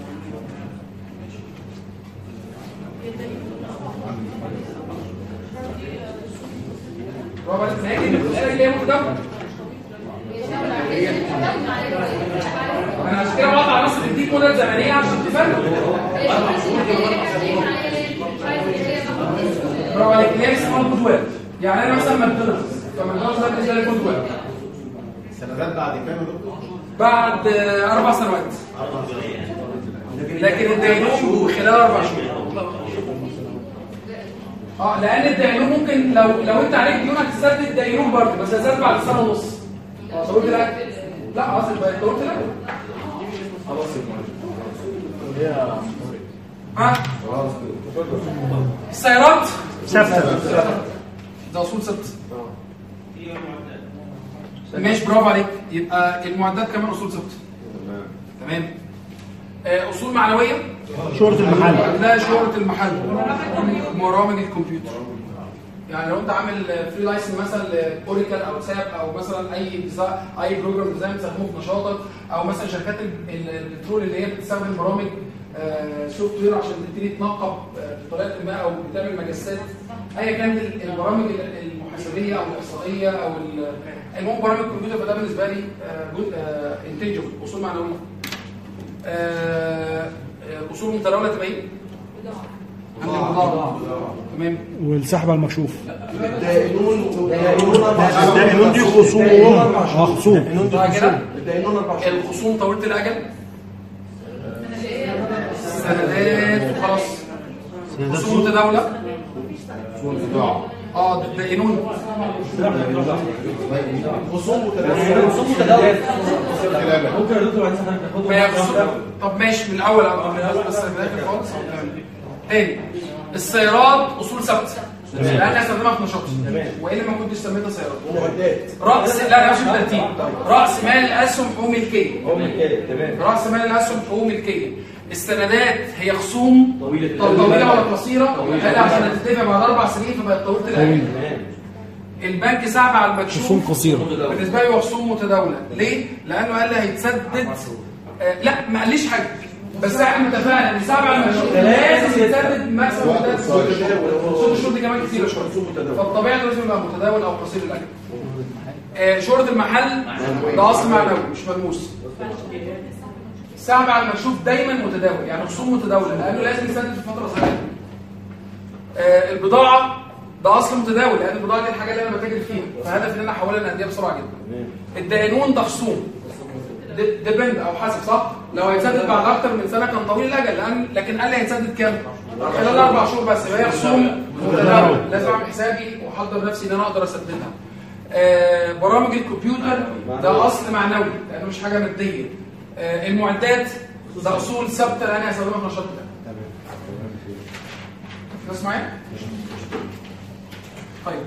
برافو عليك. ناجي اللي هي متداوله. انا عشان كده بقطع نص تديك مدة زمنية عشان تفرق. برافو عليك. اللي هي اسمها الجدول، يعني انا مثلا ماكدونالدز، فماكدونالدز ده بالنسبه لي جدول. سندات بعد كام يا دكتور؟ بعد اربع سنوات، لكن الدينون خلال اربع شهور. اه لان الدينون ممكن لو لو انت عليك ديون هتسدد دينون برضه، بس هتسدد بعد سنه ونص. طولت لك؟ لا اصل بقى طولت لك؟ خلاص ها؟ السيارات ثابته. ده اصول ثابته. ماشي برافو عليك. يبقى المعدات كمان اصول ثابته. تمام. آه اصول معنويه. شهرة المحل. لا شهرة المحل. برامج الكمبيوتر. يعني لو انت عامل فري لايسنس مثلا لاوراكل او ساب او مثلا اي اي بروجرام ديزاين بتستخدمه في نشاطك، او مثلا شركات البترول اللي هي بتستخدم برامج سوفت وير عشان تبتدي تنقب بطريقه ما او بتعمل مجسات، ايا كانت البرامج المحاسبيه او الاحصائيه او المهم برامج الكمبيوتر، فده بالنسبه لي انتنجبل اصول معنويه. اصول متداوله تبقى ايه؟ تمام. والسحب على المكشوف. الدائنون الدائنون دي خصوم اه خصوم الدائنون الخصوم طويله الاجل، سندات وخلاص، خصوم متداوله اه الدائنون خصوم متداوله خصوم متداوله ممكن يا دكتور عايز حضرتك طب ماشي من الاول بس في الاخر خالص. تاني السيارات اصول ثابته انا هستخدمها في نشاطي والا ما كنتش سميتها سيارات. راس لا لا مش بالترتيب، راس مال الاسهم حقوق ملكيه، حقوق ملكيه تمام. راس مال الاسهم حقوق ملكيه. السندات هي خصوم طويله طويله ولا قصيره؟ هل عشان هتدفع بعد اربع سنين فبقت طويله الاجل. البنك سحب على المكشوف خصوم قصيره بالنسبه لي هو خصوم متداوله. ليه؟ لانه قال لي هيتسدد آه لا ما قاليش حاجه بس احنا اتفقنا ان سحب على المكشوف لازم يتسدد ماكسيموم مده ست شهور دي كمان كتير شويه، فالطبيعي لازم يبقى متداول او قصير الاجل. آه شهره المحل ده اصل معنوي مش ملموس. سحب على المكشوف دايما متداول يعني خصوم متداوله لانه لازم يسدد في فتره صغيره. آه البضاعه ده اصل متداول لان البضاعه دي الحاجه اللي انا بتاجر فيها، فهدف ان انا احولها لأندية بسرعه جدا. الدائنون ده خصوم ديبند او حسب صح؟ لو هيتسدد بعد اكتر من سنه كان طويل الاجل لان لكن قال لي هيتسدد كام؟ خلال اربع شهور بس، يبقى هي خصوم متداول لازم اعمل حسابي واحضر نفسي ان انا اقدر اسددها. آه برامج الكمبيوتر ده اصل معنوي لانه مش حاجه ماديه. آه المعدات ده اصول ثابته لان انا هستخدمها في نشاط ده. الناس معايا؟ طيب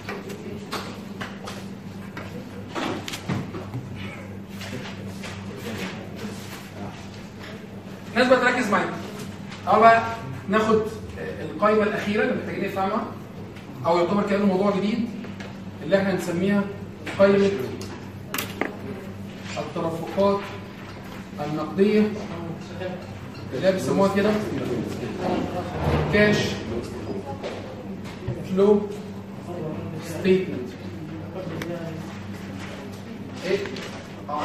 الناس بقى تركز معايا. اهو بقى ناخد القائمه الاخيره اللي محتاجين نفهمها او يعتبر كانه موضوع جديد اللي احنا هنسميها قائمه الترفقات النقديه اللي هي بيسموها كده كاش فلو ستيتمنت. ايه اه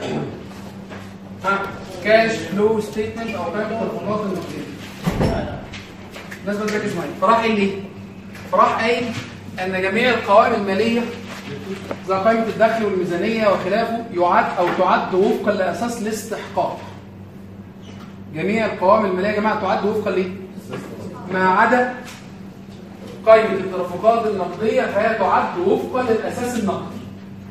ها كاش فلو ستيتمنت او قائمه الترفقات النقديه. الناس بتركز معايا. فراح قايل ايه؟ فراح قايل ان جميع القوائم الماليه زي قائمه الدخل والميزانيه وخلافه يعد او تعد وفقا لاساس الاستحقاق. جميع القوائم الماليه يا جماعه تعد وفقا ليه؟ ما عدا قائمه الترفقات النقديه فهي تعد وفقا للاساس النقدي.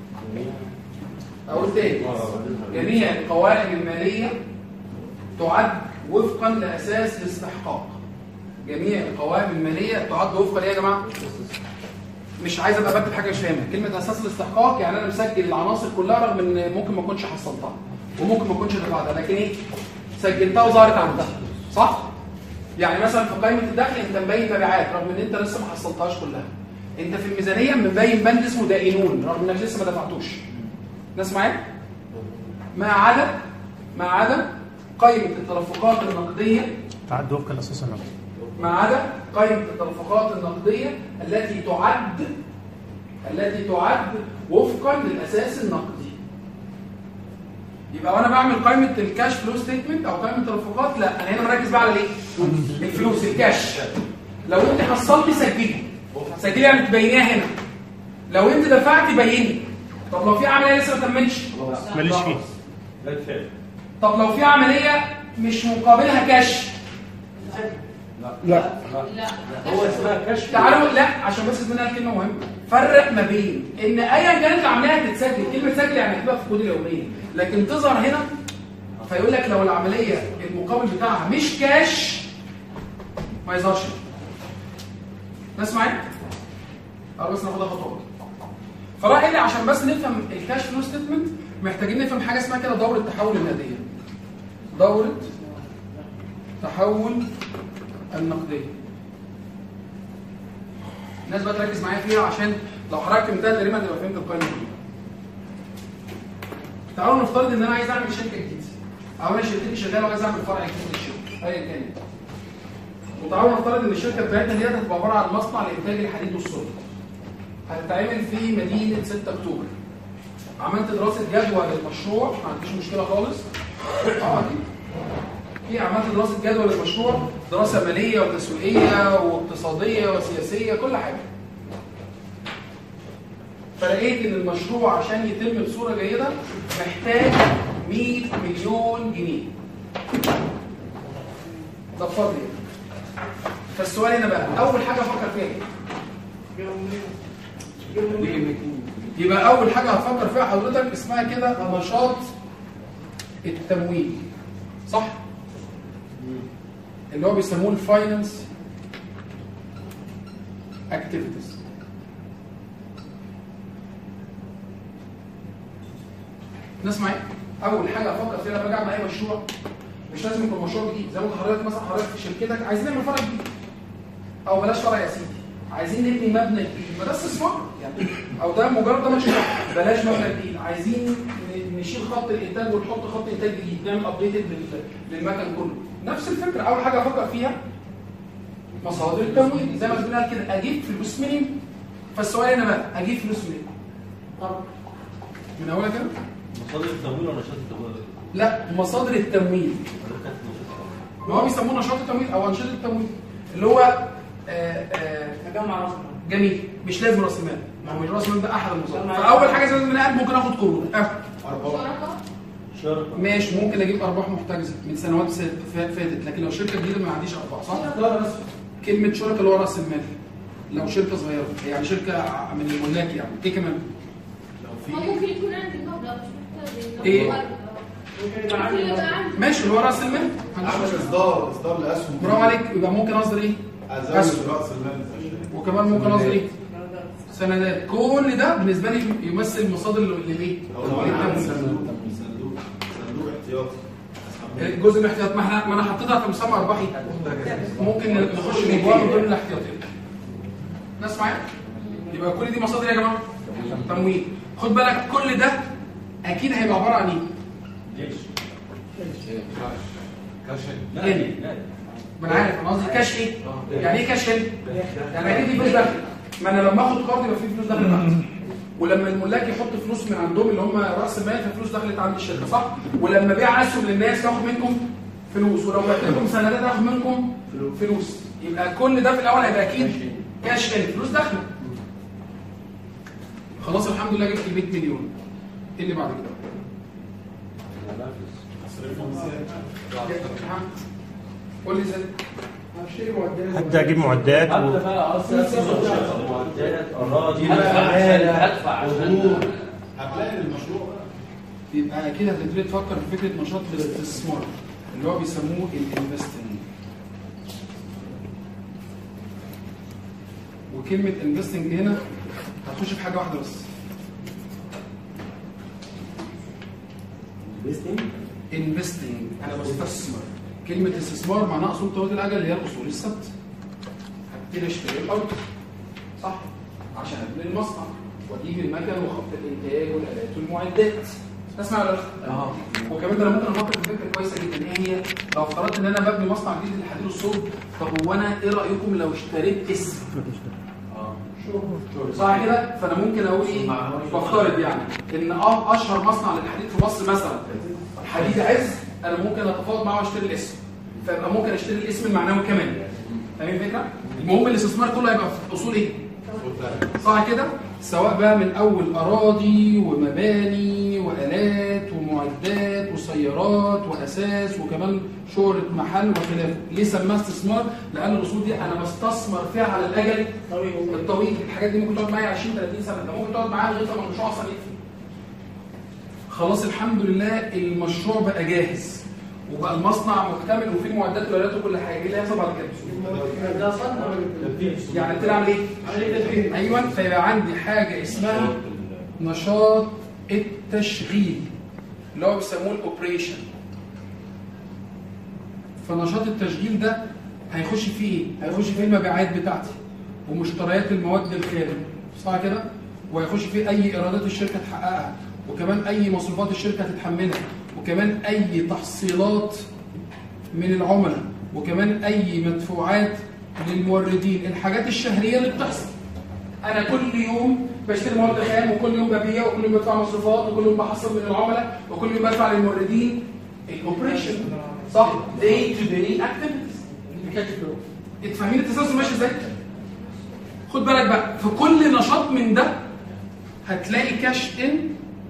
اقول تاني جميع القوائم الماليه تعد وفقا لاساس الاستحقاق. جميع القوائم الماليه تعد وفقا ليه يا جماعه؟ مش عايز ابقى بكتب حاجه مش فاهمها. كلمه اساس الاستحقاق يعني انا مسجل العناصر كلها رغم ان ممكن ما اكونش حصلتها وممكن ما اكونش دفعتها، لكن ايه؟ سجلتها وظهرت عندها صح؟ يعني مثلا في قائمه الدخل انت مبين مبيعات رغم ان انت لسه ما حصلتهاش كلها. انت في الميزانيه مبين بند اسمه دائنون رغم انك لسه ما دفعتوش. ناس معايا؟ ما عدا ما عدا قائمه الترفقات النقديه تعد وفق الاساس النقدي. ما عدا قائمه الترفقات النقديه التي تعد التي تعد وفقا للاساس النقدي. يبقى وانا بعمل قائمه الكاش فلو ستيتمنت او قائمه الترفقات لا انا هنا مركز بقى على ايه؟ الفلوس الكاش. لو انت حصلت سجلي سجلي يعني تبينيها هنا. لو انت دفعت بيني. طب لو في عمليه لسه ما تمتش ماليش فيه. طب لو في عمليه مش مقابلها كاش لا لا هو اسمها كشف. تعالوا لا عشان بس اسمها كلمه مهمه. فرق ما بين ان ايا كانت العمليه هتتسجل، كلمه سجل يعني هتبقى في الكود اليوميه لكن تظهر هنا فيقول لك لو العمليه المقابل بتاعها مش كاش ما يظهرش. ناس معايا؟ اه بس ناخدها خطوه. فراح قال لي عشان بس نفهم الكاش فلو ستيتمنت محتاجين نفهم حاجه اسمها كده دوره تحول النقديه. دوره تحول النقديه. الناس بقى تركز معايا فيها عشان لو حضرتك فهمتها تقريبا تبقى فهمت القائمه دي. تعالوا نفترض ان انا عايز اعمل شركه جديده، او انا شركتي شغاله وعايز اعمل فرع جديد للشركه ايا كان. وتعالوا نفترض ان الشركه بتاعتنا دي هتبقى عباره عن مصنع لانتاج الحديد والصلب. هتتعمل في مدينه ستة اكتوبر. عملت دراسه جدوى للمشروع، ما عنديش مشكله خالص. اه دي في عملت دراسه جدوى للمشروع، دراسه ماليه وتسويقيه واقتصاديه وسياسيه كل حاجه. فلقيت ان المشروع عشان يتم بصوره جيده محتاج مية مليون جنيه. ده بفضل ايه؟ فالسؤال هنا بقى اول حاجه افكر فيها ايه؟ يبقى اول حاجه هتفكر فيها حضرتك اسمها كده نشاط التمويل، صح؟ اللي هو بيسموه الفاينانس اكتيفيتيز. ناس معايا؟ اول حاجه افكر فيها لما باجي اعمل اي مشروع، مش لازم يكون مشروع جديد. زي ما قلت لحضرتك مثلا حضرتك في شركتك عايزين نعمل فرع جديد، او بلاش فرع يا سيدي، عايزين نبني مبنى جديد، ما ده استثمار يعني، او ده مجرد ده مشروع، بلاش مبنى جديد، عايزين نشيل خط الانتاج ونحط خط انتاج جديد، نعمل ابديتد للمكن كله. نفس الفكره، اول حاجه افكر فيها مصادر التمويل، زي ما قلنا كده اجيب فلوس منين؟ فالسؤال هنا بقى اجيب فلوس منين؟ طبعا من اولها كده مصادر التمويل ولا نشاط التمويل؟ لا، مصادر التمويل. ما هو بيسموه نشاط التمويل او انشطه التمويل، اللي هو تجمع راس مال. جميل، مش لازم راس مال، ما هو راس مال ده احد المصادر. فاول حاجه زي ما قلنا ممكن اخد قروض، ارباح. شركه ماشي، ممكن اجيب ارباح محتجزه من سنوات فاتت، لكن لو شركه جديده ما عنديش ارباح، صح؟ لا بس كلمه شركه اللي هو راس المال. لو شركه صغيره يعني شركه من الملاك يعني، ايه كمان؟ ممكن يكون عندي مبلغ مش محتاج ايه؟ ممكن يبقى عندي ماشي، اللي هو راس المال. عامل اصدار اصدار لاسهم. برافو عليك، يبقى ممكن اصدر ايه؟ ازود راس المال. وكمان ممكن اصدر ايه؟ سندات. كل ده بالنسبه لي يمثل مصادر للايه؟ صندوق صندوق صندوق احتياطي. جزء من الاحتياط، ما احنا ما انا حطيتها في مسمى ارباحي، ممكن نخش جواه من ضمن الاحتياطات. ناس معايا؟ يبقى كل دي مصادر يا جماعه تمويل. خد بالك كل ده اكيد هيبقى عباره عن ايه؟ ليش؟ كاش. يعني ما انا عارف، انا قصدي كاش ايه؟ يعني ايه كاش هنا؟ يعني يعني دي فلوس داخله. ما انا لما اخد قرض يبقى في فلوس داخله عندي. ولما الملاك يحط فلوس من عندهم اللي هم راس المال، ففلوس دخلت عند الشركه، صح؟ ولما بيع اسهم للناس باخد منكم فلوس، ولو بعت لكم سندات اخد منكم فلوس. يبقى كل ده في الاول هيبقى اكيد كاش ان، فلوس داخله. خلاص الحمد لله جبت ال مية مليون. ايه اللي بعد كده؟ قول لي ازاي؟ هبدا اجيب معدات هبدا بقى معدات اراضي هدفع عشان هتلاقي المشروع بقى. يبقى كده هتبتدي تفكر في فكره نشاط الاستثمار اللي هو بيسموه الانفستنج. وكلمه انفستنج هنا هتخش في حاجه واحده بس. انفستنج انفستنج انا بستثمر. كلمه استثمار معناها اصول طويله الاجل اللي هي الاصول الثابته. هبتدي اشتري الارض، صح؟ عشان ابني المصنع واجيب المكن وخط الانتاج والالات والمعدات. تسمع ولا لا؟ اه. وكمان ده انا ممكن افكر في فكره كويسه جدا. ايه هي؟ لو افترضت ان انا ببني مصنع جديد للحديد والصلب، طب هو انا ايه رايكم لو اشتريت اسم؟ اه صح كده؟ فانا ممكن اقول ايه؟ بفترض يعني ان اه اشهر مصنع للحديد في مصر مثلا حديد عز، انا ممكن اتفاوض معاه واشتري الاسم، فيبقى ممكن اشتري الاسم المعنوي كمان. فاهم الفكره؟ المهم الاستثمار كله هيبقى في اصول ايه؟ صح كده؟ سواء بقى من اول اراضي ومباني والات ومعدات وسيارات واساس وكمان شهره محل وخلافه. ليه سماها استثمار؟ لان الاصول دي انا بستثمر فيها على الاجل الطويل. الحاجات دي ممكن تقعد معايا عشرين ثلاثين سنه، ده ممكن تقعد معايا لغايه ما المشروع اصلا يقفل. خلاص الحمد لله المشروع بقى جاهز وبقى المصنع مكتمل وفيه المعدات والالات وكل حاجه. ايه اللي هيحصل بعد كده؟ ده صنع يعني ابتدي اعمل ايه؟ ايوه، فيبقى عندي حاجه اسمها نشاط التشغيل اللي هو بيسموه الاوبريشن. فنشاط التشغيل ده هيخش فيه ايه؟ هيخش فيه المبيعات بتاعتي، ومشتريات المواد الخام، صح كده؟ وهيخش فيه اي ايرادات الشركه تحققها، وكمان اي مصروفات الشركه هتتحملها، وكمان اي تحصيلات من العملاء، وكمان اي مدفوعات للموردين، الحاجات الشهريه اللي بتحصل. انا كل يوم بشتري مواد خام، وكل يوم ببيع، وكل يوم بدفع مصروفات، وكل يوم بحصل من العملاء، وكل يوم بدفع للموردين. الاوبريشن صح؟ داي تو داي اكتيفيتيز. اتفاهمين التسلسل ماشي ازاي؟ خد بالك بقى، في كل نشاط من ده هتلاقي كاش ان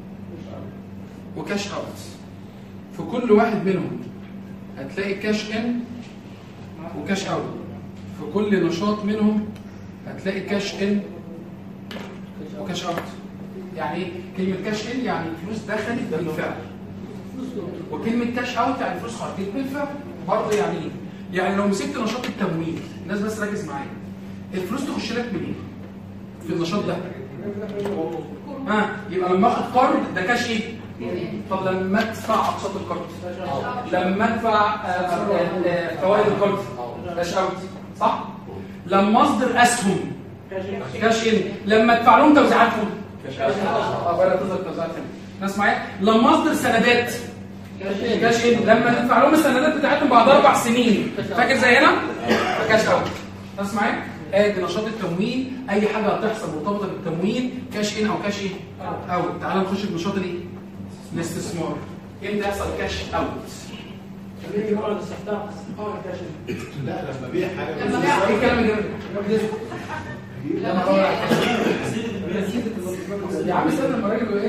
وكاش اوت. في كل واحد منهم هتلاقي كاش ان وكاش اوت. في كل نشاط منهم هتلاقي كاش ان وكاش اوت. يعني ايه كلمه كاش ان؟ يعني فلوس دخلت بالفعل، وكلمه كاش اوت يعني فلوس خرجت بالفعل برضه. يعني ايه؟ يعني لو مسكت نشاط التمويل، الناس بس ركز معايا، الفلوس تخش لك منين في النشاط ده؟ ها يبقى لما اخد قرض ده كاش ايه؟ طب لما ادفع اقساط القرض، لما ادفع فوائد القرض، كاش اوت صح؟ لما اصدر اسهم كاش ان، لما ادفع لهم توزيعاتهم كاش اوت. اه بقى تظهر توزيعات هنا، ناس معايا؟ لما اصدر سندات كاش ان، لما ندفع لهم السندات بتاعتهم بعد اربع سنين، فاكر زي هنا؟ كاش اوت. ناس معايا؟ ادي نشاط التمويل، اي حاجه هتحصل مرتبطه بالتمويل كاش ان او كاش ايه؟ اوت. تعال نخش في نشاط الايه؟ الاستثمار. امتى يحصل كاش اوت؟ لما يقعد الاستخدام اه كاش ان. لا لما بيع حاجه لما بيع ايه الكلام ده؟ لما هو يا عم استنى لما الراجل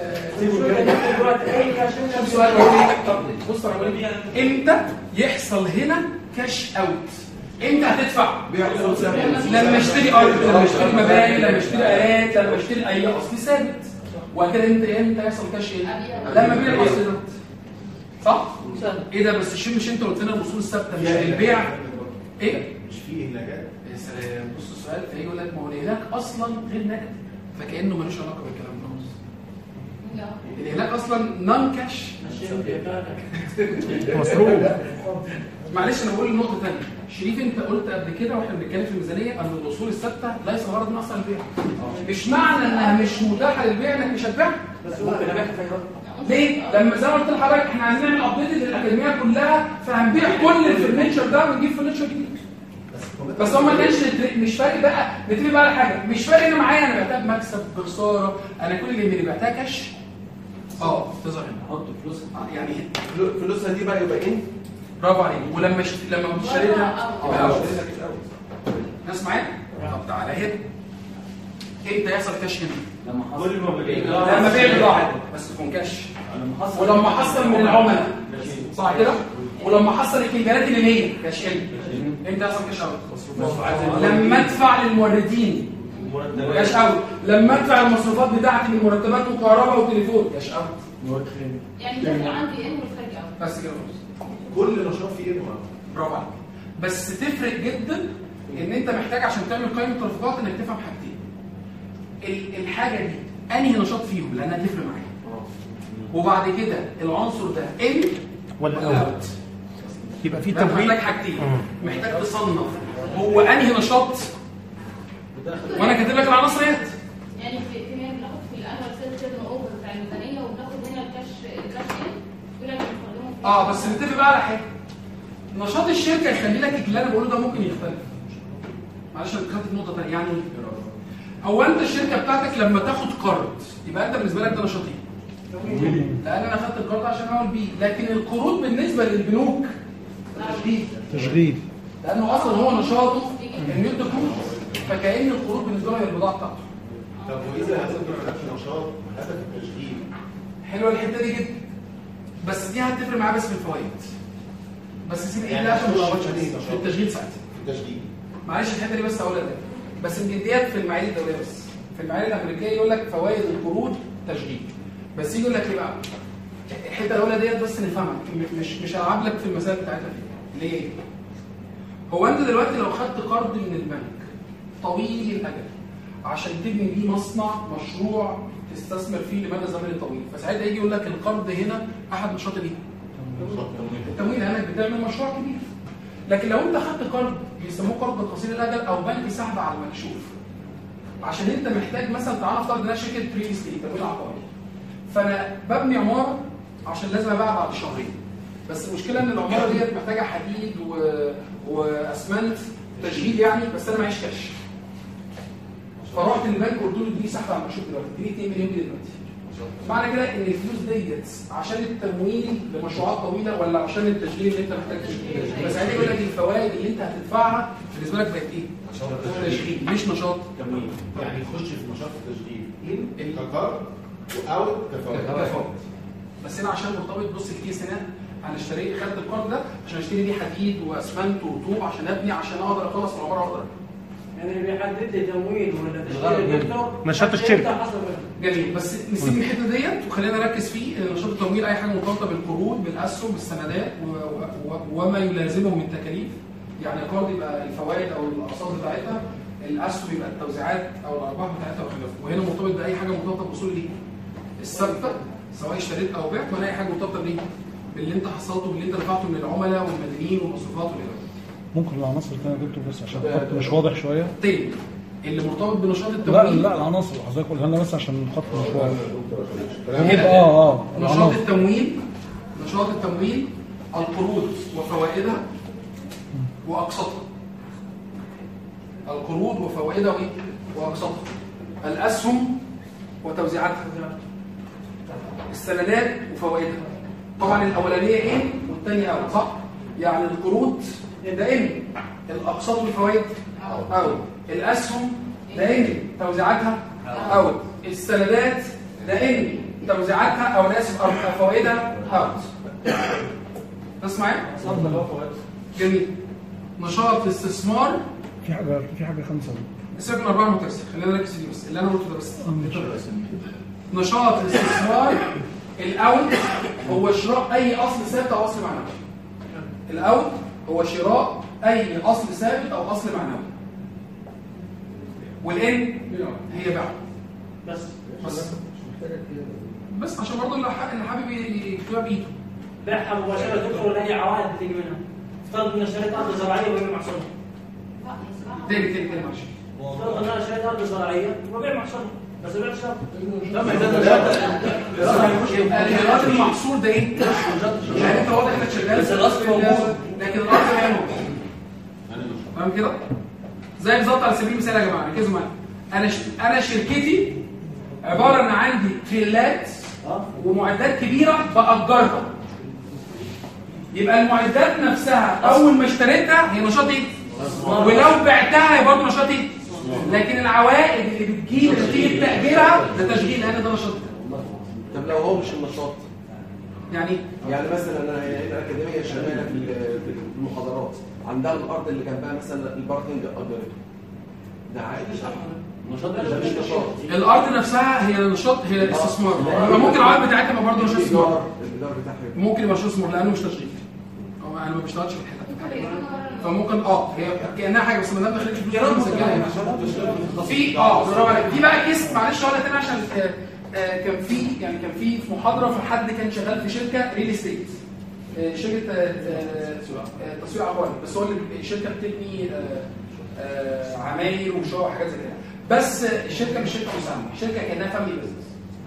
ايه كاش ان سؤال بص يا امتى يحصل هنا كاش اوت؟ امتى هتدفع؟ لما اشتري ارض، لما اشتري مباني، لما اشتري الات، لما اشتري اي اصل ثابت. وكده امتى امتى يحصل كاش ايه؟ لما بيع الاصل ده صح؟ ايه ده؟ بس الشيء مش انت قلت لنا الاصول الثابته مش البيع ايه؟ مش فيه اهلاكات؟ يا سلام. بص السؤال تلاقيه يقول لك ما هو الاهلاك اصلا غير نقد، فكانه ملوش علاقه بالكلام ده خالص. الاهلاك اصلا نون كاش مصروف. معلش انا بقول النقطه ثانيه. شريف انت قلت قبل كده واحنا بنتكلم في الميزانيه ان الاصول الثابته ليس غرض من اصل البيع. مش معنى انها مش متاحه للبيع انك مش هتبيعها، بس ممكن ابيعها في ليه؟ لما زي ما قلت لحضرتك احنا عايزين نعمل ابديت للاكاديميه كلها، فهنبيع كل الفرنتشر ده ونجيب فرنتشر جديد. بس هو ما كانش مش فارق بقى، نتفق بقى على حاجه، مش فارق انا معايا انا بعتها بمكسب بخساره، انا كل اللي اللي بعتها كاش اه تظهر هنا. احط فلوسها آه يعني فلوسها دي بقى يبقى ايه؟ برافو عليك. ولما شت... لما كنت شاريتها يبقى اوت. ناس معايا؟ طب تعالى هنا. امتى يحصل كاش هنا؟ لما حصل كل ما بلاقي لما بيع بضاعه بس تكون كاش، ولما حصل من العملاء صح كده؟ ولما حصل الكميات اللي هي كاش ان. امتى يحصل كاش اوت؟ لما ادفع للموردين كاش اوت، لما ادفع المصروفات بتاعتي من مرتبات وكهرباء وتليفون كاش اوت. يعني ده عندي ان والخارج اوت بس كده خلاص. كل نشاط فيه ايه؟ برافو عليك. بس تفرق جدا ان انت محتاج عشان تعمل قائمه ترفيهات انك تفهم حاجتين. الحاجه دي انهي نشاط فيهم لانها تفرق معايا، وبعد كده العنصر ده ان ولا اوت. يبقى في تمويل. محتاج حاجتين، محتاج تصنف هو انهي نشاط، وانا كاتب لك العناصريات. يعني في اهتمام بناخد في الانوال سيل تيرن اوفر بتاع الميزانيه، وبناخد هنا الكاش الكاش ان يقول لك بنستخدمه في اه بس نتفق بقى على حاجه، نشاط الشركه يخلي لك اللي انا بقوله ده ممكن يختلف. معلش انا دخلت نقطه ثانيه. يعني هو انت الشركه بتاعتك لما تاخد قرض يبقى انت بالنسبه لك ده نشاط ايه؟ لان انا خدت القرض عشان اعمل بيه، لكن القروض بالنسبه للبنوك تشغيل تشغيل لانه اصلا هو نشاطه انه يدي قروض، فكأن القروض بالنسبه له هي البضاعه بتاعته. طب واذا هذا النشاط هدف التشغيل؟ حلوه الحته دي جدا، بس دي هتفرق معاه بس في الفوائد. بس سيب ايه ده عشان ما تلخبطش في التشغيل ساعتها. في التشغيل معلش الحته دي بس هقولها ده، بس يمكن ديت في المعايير الدوليه بس. في المعايير الامريكيه يقول لك فوائد القروض تشغيل، بس يجي يقول لك ايه بقى؟ الحته الاولى ديت بس نفهمها، مش مش هلعب لك في المسائل بتاعتها دي. ليه؟ هو انت دلوقتي لو خدت قرض من البنك طويل الاجل عشان تبني بيه مصنع مشروع تستثمر فيه لمدى زمني طويل، فساعتها يجي يقول لك القرض هنا احد نشاط ايه؟ التمويل، لانك بتعمل مشروع كبير. لكن لو انت خدت قرض بيسموه قرض قصير الاجل او بنك سحب على المكشوف، عشان انت محتاج مثلا تعالى نفترض ان انا شركه ريل استيت تمويل عقاري، فانا ببني عماره عشان لازم ابيعها بعد شهرين، بس المشكله ان العماره ديت محتاجه حديد و... واسمنت تشغيل يعني، بس انا معيش كاش. فرحت للبنك قلت له اديني سحب على المكشوف دلوقتي، اديني اتنين مليون جنيه دلوقتي. معنى كده ان الفلوس ديت عشان التمويل لمشروعات طويله ولا عشان التشغيل اللي انت محتاج تشغيله؟ بس عايز اقول لك الفوائد اللي انت هتدفعها بالنسبه لك بقت ايه؟ تشغيل مش نشاط تمويل. يعني يخش في نشاط التشغيل كقرض او كفوائد. بس انا عشان مرتبط بص الكيس هنا انا اشتريت خدت القرض ده عشان اشتري بيه حديد واسمنت وطوب عشان ابني عشان اقدر اخلص العماره واقدر. يعني بيحدد لي تمويل ولا تشغيل الدكتور نشاط الشركه. جميل، بس نسيب الحته ديت وخلينا نركز فيه. نشاط التمويل اي حاجه مرتبطه بالقروض بالاسهم بالسندات وما يلازمه من تكاليف. يعني القرض يبقى الفوائد او الاقساط بتاعتها، الاسهم يبقى التوزيعات او الارباح بتاعتها وخلافه. وهنا مرتبط باي حاجه مرتبطه باصول دي الثابته سواء اشتريت او بعت، ولا اي حاجه مرتبطه بايه؟ باللي انت حصلته باللي انت دفعته من العملاء والمدنيين والمصروفات والاداره. ممكن العناصر كده يا دكتور بس عشان الخط مش واضح شويه. تاني اللي مرتبط بنشاط التمويل. لا لا العناصر حضرتك قولها لنا بس عشان الخط مش واضح. هنا اه اه نشاط التمويل نشاط التمويل القروض وفوائدها واقساطها. القروض وفوائدها واقساطها. الاسهم وتوزيعاتها. السندات وفوائدها. طبعا الاولانيه ايه والثانيه اوت صح؟ يعني القروض ده ان الاقساط والفوائد او الاسهم ده ان توزيعاتها او السندات ده ان توزيعاتها او انا اسف فوائدها اوت. تسمع معايا؟ جميل. نشاط الاستثمار في حاجه في حاجه خمسه سيبك من اربعه متكسر، خلينا نركز فيه بس اللي انا قلته ده بس. نشاط الاستثمار الاول هو شراء اي اصل ثابت او اصل معنوي. الاول هو شراء اي اصل ثابت او اصل معنوي. والان هي بيع. بس بس بس عشان برضه اللي حابب يكتبها بايده. بيعها مباشره دكتور ولا اي عوائد بتيجي منها؟ افترض ان اشتريت ارض زراعيه وبيع محصولها. تاني تاني تاني معلش. افترض ان انا اشتريت ارض زراعيه وبيع محصولها بس بيع شرط. يبقى الإيراد المحصول ده ايه؟ يعني انت واضح انك شغال بس الاصل موجود لكن الاصل غير موجود. فاهم كده؟ زي بالظبط على سبيل المثال يا جماعه ركزوا معايا. انا ش... انا شركتي عباره ان عندي تريلات ومعدات كبيره باجرها. يبقى المعدات نفسها اول ما اشتريتها هي نشاط ايه؟ ولو بعتها هي برضه نشاط ايه؟ لكن العوائد اللي بتجيب نتيجه تاجيرها ده تشغيل لان ده نشاط. طب لو هو مش النشاط يعني يعني مثلا انا هنا الاكاديميه شغاله في المحاضرات عندها الارض اللي جنبها مثلا الباركنج اجرته ده عائد نشاط مش نشاط. الارض نفسها هي نشاط هي استثمار. ممكن العوائد بتاعتها ما برضه نشاط استثمار. ممكن يبقى نشاط استثمار لانه مش تشغيل. هو انا ما بشتغلش في الحته دي. فممكن اه هي كانها حاجه بس ما دام دخلتش فلوس مسجله في اه في بقى كيس معلش هقولها تاني عشان آه آه كان في يعني كان في في محاضره في حد كان شغال في شركه ريل استيت آه شركه آه تسويق عقاري بس هو اللي شركه بتبني آه عماير وشقق وحاجات زي كده بس الشركه مش شركه مساهمه شركه كانها فاميلي بزنس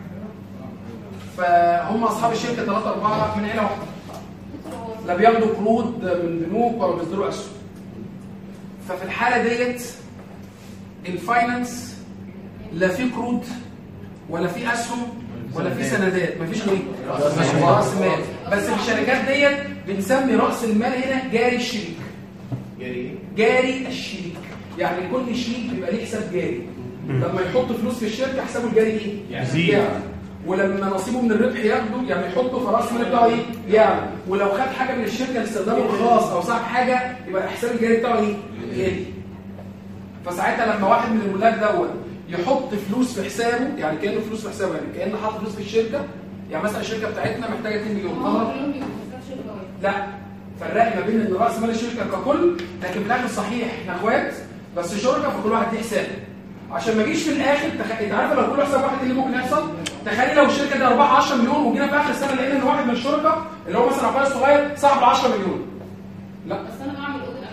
فهم اصحاب الشركه ثلاثه اربعه من عيله واحده لا بياخدوا قروض من بنوك ولا بيصدروا اسهم. ففي الحاله ديت الفاينانس لا في قروض ولا في اسهم ولا في سندات مفيش غير راس مال. بس الشركات ديت بنسمي راس المال هنا جاري الشريك. جاري جاري الشريك يعني كل شريك بيبقى ليه حساب جاري. لما يحط فلوس في الشركه حسابه الجاري ايه؟ يعني ولما نصيبه من الربح ياخده يعني يحطه في راس المال بتاعه ايه؟ يعني ولو خد حاجه من الشركه لاستخدامه الخاص او صاحب حاجه يبقى الحساب الجاري بتاعه ايه؟ يقل. فساعتها لما واحد من الملاك دوت يحط فلوس في حسابه يعني كانه فلوس في حسابه يعني كانه حاطط فلوس في الشركه يعني مثلا الشركه بتاعتنا محتاجه اتنين مليون غلط؟ لا فرق ما بين ان راس مال الشركه ككل لكن في الاخر صحيح احنا اخوات بس شركه فكل واحد ليه حساب عشان ما اجيش في الاخر تخ... انت عارف لو كل حساب واحد اللي ممكن يحصل تخيل لو الشركه دي ارباحها عشرة مليون وجينا في اخر السنه لقينا ان واحد من الشركاء اللي هو مثلا عقار صغير صاحب عشرة مليون. لا بس انا بعمل اوديت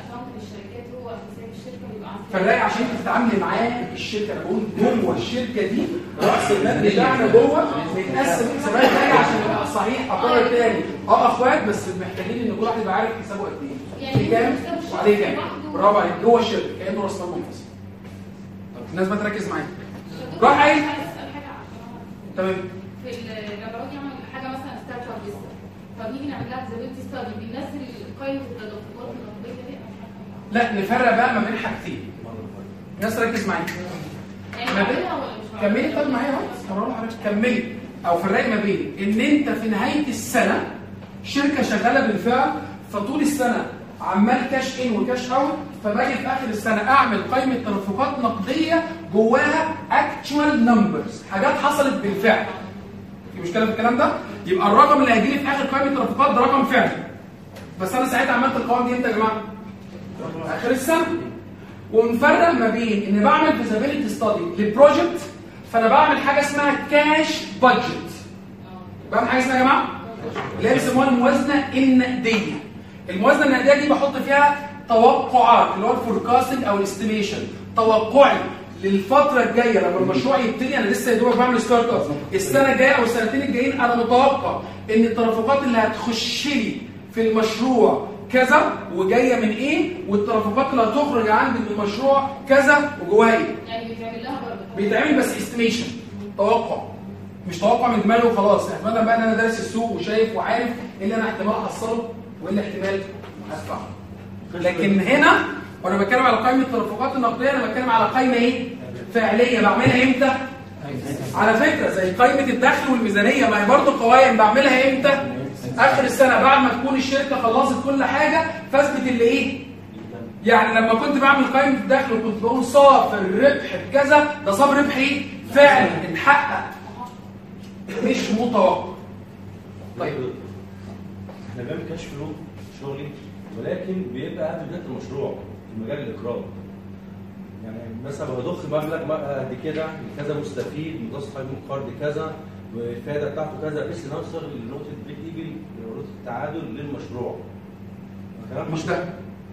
فالراي عشان انت تتعاملي معاه الشركه، انا بقول جوه الشركه دي راس المال بتاعنا جوه متقسم حسابات تانية عشان يبقى صحيح. اقرر تاني اه اخوات بس محتاجين ان كل واحد يبقى عارف حسابه قد ايه، يعني في كام وعليه كام. برافو عليك، جوه الشركه كانه راس مال منفصل. طب الناس ما تركز معايا. راح قايل تمام في لما باجي اعمل حاجه مثلا ستارت اب لسه، فبنيجي نعمل لها فيزابيلتي ستادي بننزل قائمه التدفقات النقديه دي. لا نفرق بقى ما بين حاجتين. الناس ركز معايا. ما بين كملي طب معايا اهو كملي او فرقي ما بين ان انت في نهايه السنه شركه شغاله بالفعل، فطول السنه عمال كاش ان وكاش اوت، فباجي في اخر السنه اعمل قائمه تدفقات نقديه جواها اكتشوال نمبرز، حاجات حصلت بالفعل. في مشكله في الكلام ده؟ يبقى الرقم اللي هيجي لي في اخر قائمه التدفقات ده رقم فعلي. بس انا ساعتها عملت القوائم دي امتى يا جماعه؟ اخر السنه. ونفرق ما بين ان بعمل فيزابيلتي ستادي للبروجكت، فانا بعمل حاجه اسمها كاش بادجت. بعمل حاجه اسمها يا جماعه اللي هي بيسموها الموازنه النقديه. الموازنه النقديه دي بحط فيها توقعات اللي هو الفوركاستنج او الاستيميشن، توقعي للفتره الجايه لما المشروع يبتدي. انا لسه يا دوبك بعمل ستارت اب، السنه الجايه او السنتين الجايين انا متوقع ان التدفقات اللي هتخش لي في المشروع كذا وجايه من ايه، والتدفقات اللي هتخرج عندي من المشروع كذا وجواها ايه. يعني بيتعمل لها برضه بيتعمل بس استيميشن، توقع، مش توقع من دماغي وخلاص. احتمال بقى ان انا دارس السوق وشايف وعارف ايه اللي انا احتمال احصله وايه اللي احتمال ادفعه. لكن هنا وانا بتكلم على قائمه التدفقات النقديه انا بتكلم على قائمه ايه؟ فعليه. بعملها امتى؟ على فكره زي قائمه الدخل والميزانيه، ما هي برضه قوائم بعملها امتى؟ اخر السنه بعد ما تكون الشركه خلصت كل حاجه فاثبت اللي ايه؟ يعني لما كنت بعمل قائمه الدخل وكنت بقول صافي الربح بكذا، ده صافي ربح ايه؟ فعلا اتحقق مش متوقع. طيب احنا بنعمل كاش فلو شغلي، ولكن بيبقى قبل بدايه المشروع في مجال الاقراض. يعني مثلا بضخ مبلغ قد كده كذا مستفيد متصل من قرض كذا والفائده بتاعته كذا بحيث نوصل لنقطه بريك ايفن نقطه التعادل للمشروع. مش ده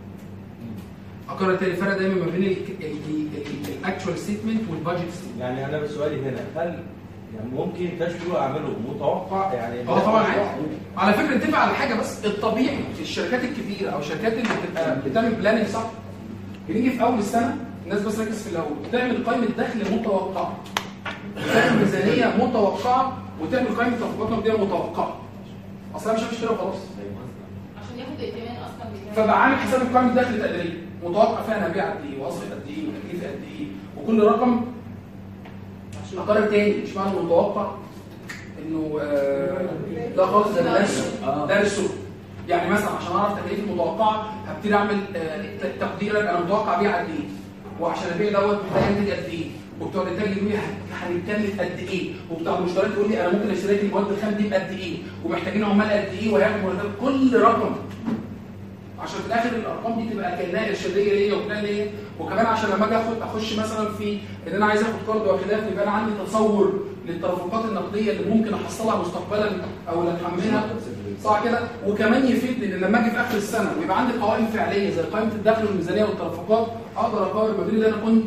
اقرر تاني الفرق دايما ما بين الاكتشوال ستيتمنت والبادجت ستيتمنت. يعني انا سؤالي هنا هل يعني ممكن كاش فلو اعمله متوقع؟ يعني اه طبعا عادي. على فكره نتفق على حاجه بس، الطبيعي في الشركات الكبيره او الشركات اللي بتبقى بتعمل بلاننج صح، بنيجي في اول السنه الناس بس ركز في الاول تعمل قائمه دخل متوقعه، تعمل ميزانيه متوقعه، وتعمل قائمه تدفقات نقديه متوقعه. اصلا مش هشتري وخلاص عشان ياخد ائتمان اصلا. فبقى عامل حساب قائمه دخل تقديريه متوقع فيها انا هبيع قد ايه واصرف قد ايه وتكلفه قد ايه، وكل رقم اقرر تاني. مش معنى متوقع انه آه لا خالص ده درس ده السوق. يعني مثلا عشان اعرف تكلفه المتوقعه هبتدي اعمل آه تقديرا انا متوقع ابيع قد ايه، وعشان ابيع دوت محتاج انتج قد ايه، وبتوع الانتاج يقول لي هنتكلف قد ايه، وبتاع المشتريات يقول لي انا ممكن اشتري لك المواد الخام دي بقد ايه، ومحتاجين عمال قد ايه، وهياخد مرتب كل رقم عشان في الاخر الارقام دي تبقى كانها ارشاديه ليا وبلان ليا. وكمان عشان لما اجي اخد اخش مثلا في ان انا عايز اخد قرض وخلافه يبقى انا عندي تصور للتدفقات النقديه اللي ممكن احصلها مستقبلا او اللي اتحملها صح كده. وكمان يفيدني ان لما اجي في اخر السنه ويبقى عندي قوائم فعليه زي قائمه الدخل والميزانيه والتدفقات اقدر اقارن ما بين اللي انا كنت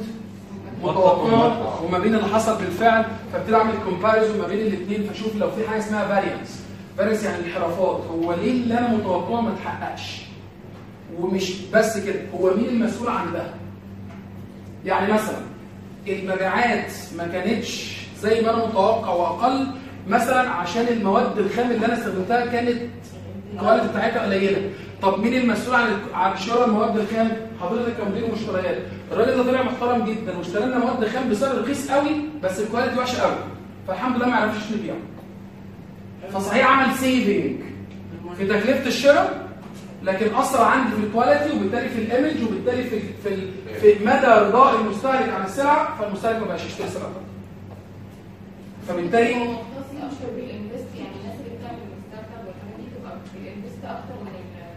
متوقعه وما بين اللي حصل بالفعل، فابتدي اعمل كومباريزون ما بين الاثنين، فاشوف لو في حاجه اسمها فاريانس. فاريانس يعني انحرافات، هو ليه اللي انا متوقعه ما اتحققش؟ ومش بس كده، هو مين المسؤول عن ده؟ يعني مثلا المبيعات ما كانتش زي ما انا متوقع واقل مثلا عشان المواد الخام اللي انا استخدمتها كانت الكواليتي بتاعتها قليله. طب مين المسؤول عن عن شراء المواد الخام؟ حضرتك كمدير مشتريات. الراجل ده طلع محترم جدا واشترى لنا مواد خام بسعر رخيص قوي بس الكواليتي وحشه قوي، فالحمد لله ما عرفش نبيعه. فصحيح عمل سيفنج في تكلفه الشراء، لكن اثر عندي في الكواليتي وبالتالي في الايمج وبالتالي في في, في مدى رضاء المستهلك عن السلعه، فالمستهلك ما بقاش يشتري السلعه. فبالتالي هو مختص اشهر بالانفست، يعني الناس اللي بتعمل ستارت اب والحاجات دي بتبقى بالانفست اكتر من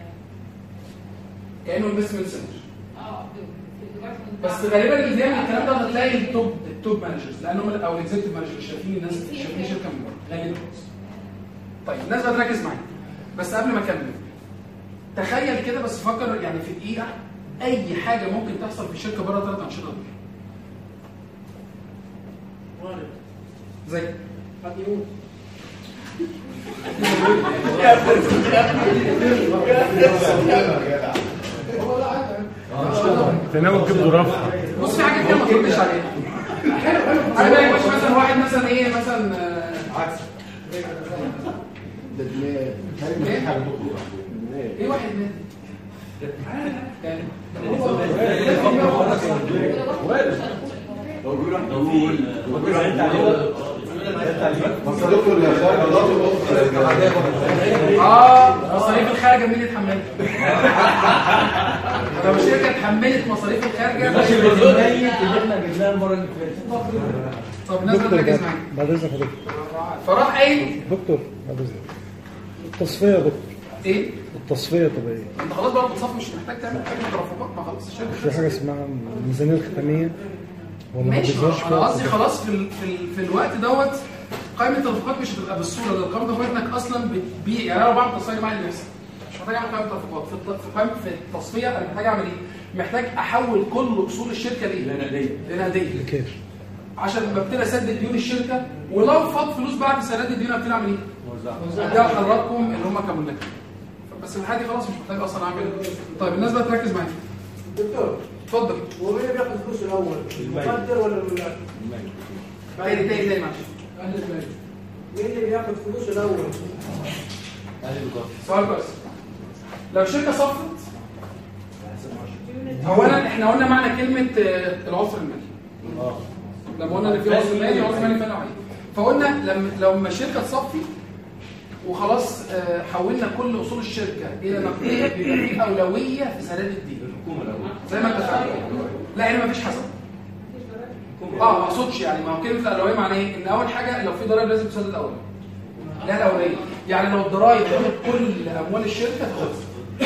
كانه انفستمنت سنتر. اه بس غالبا اللي بيعمل الكلام ده هتلاقي التوب التوب مانجرز، لانهم او الاكزيكتيف مانجرز شايفين الناس شايفين شركه من بره غالبا. طيب الناس بتركز معايا بس قبل ما اكمل تخيل كده بس فكر يعني في دقيقه اي حاجه ممكن تحصل في الشركه بره ثلاث انشطه دول. وارد. زي قد يموت. تناول كبد رفع. بص في حاجه كده ما تردش عليها. حلو حلو. انا بقى مش مثلا واحد مثلا ايه مثلا عكس ده دماغ ايه حاجه ايه واحد مات يعني لو بيقول احنا نقول دكتور يا خالد اه مصاريف الخارجه مين اللي اتحملها؟ لو الشركه اتحملت مصاريف الخارجه ماشي اللي احنا جبناه المره اللي فاتت. طب الناس بتركز معايا بعد اذنك يا دكتور. فراح قايل دكتور بعد اذنك التصفيه يا دكتور. ايه؟ التصفيه طبيعيه. انت خلاص بقى بتصفي، مش محتاج تعمل حاجه ترفقات، ما خلاص الشركه في حاجه اسمها الميزانيه الختاميه ولا ما ماشي. بتظهرش انا قصدي خلاص في ال... في, ال... في الوقت دوت قائمه الترفقات مش هتبقى بالصوره ده. قائمه الترفقات انك اصلا بتبيع، يعني انا لو بعمل تصفيه معايا اللي بيحصل مش محتاج اعمل قائمه ترفقات. في الت... في قائمه في التصفيه انا محتاج اعمل ايه؟ محتاج احول كل اصول الشركه دي لنقديه لنقديه الكاش عشان لما ابتدي اسدد ديون الشركه، ولو فاض فلوس بعد سداد الديون ابتدي اعمل ايه؟ اديها لحضراتكم اللي هم كملاك. بس الحاجه دي خلاص مش محتاج اصلا اعمل. طيب الناس بقى تركز معايا. دكتور اتفضل. هو مين اللي بياخد فلوس الاول؟ المقدر ولا الملاك؟ تاني تاني تاني معلش. اهل المال. مين اللي بياخد فلوس الاول؟ سؤال كويس. لو شركه صفت، اولا احنا قلنا معنى كلمه العنصر المالي. اه لما قلنا ان في عنصر مالي وعنصر مالي فنوعي، فقلنا لما لما الشركه تصفي وخلاص حولنا كل اصول الشركه الى نقديه، بيبقى في اولويه في سداد الدين. الحكومه الاول زي ما اتفقنا. لا هنا مفيش حسب. اه ما اقصدش يعني، ما هو كلمه الاولويه معناها ايه؟ ان اول حاجه لو في ضرائب لازم تسدد الاول. لا الاولويه يعني لو الضرائب خدت كل اموال الشركه تاخدها.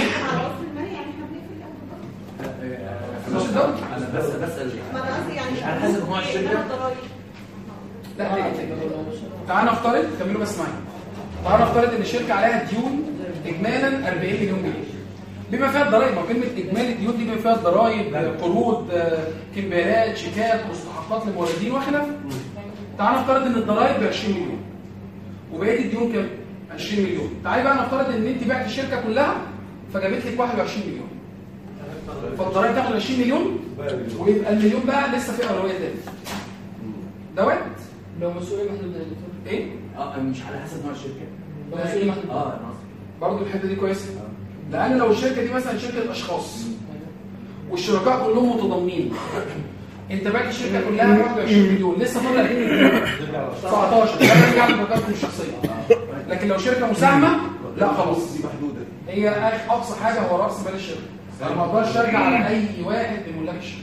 فلوس الدوله. انا بس بسال ما انا قصدي يعني على حسب نوع الشركه. لا تاني تاني. تعال نفترض، كملوا بس معايا. تعال نفترض ان الشركه عليها ديون اجمالا أربعين مليون جنيه بما فيها الضرائب. ما كلمه اجمالي الديون دي بما فيها الضرائب، قروض، كمبيالات، شيكات، مستحقات للموردين وخلافه. تعال نفترض ان الضرائب ب عشرين مليون وبقيه الديون كام؟ عشرين مليون. تعالي بقى نفترض ان انت بعت الشركه كلها فجابت لك واحد وعشرين مليون، فالضرائب تاخد عشرين مليون ويبقى المليون بقى لسه في اولويه تاني. ده وقت لو مسؤوليه محدوده ايه؟ اه مش على حسب نوع الشركه. لو مسؤوليه محدوده اه برضه الحته دي كويسه. لان لو الشركه دي مثلا شركه اشخاص والشركاء كلهم متضامنين، انت باقي الشركه كلها واحد وعشرين مليون، لسه فاضل أربعين مليون، سبعتاشر ده يرجع لمرتباتكم الشخصيه. لكن لو شركه مساهمه لا خلاص دي محدوده، هي اقصى حاجه هو راس مال الشركه. انا ما اقدرش ارجع على اي واحد من ملاك الشركه.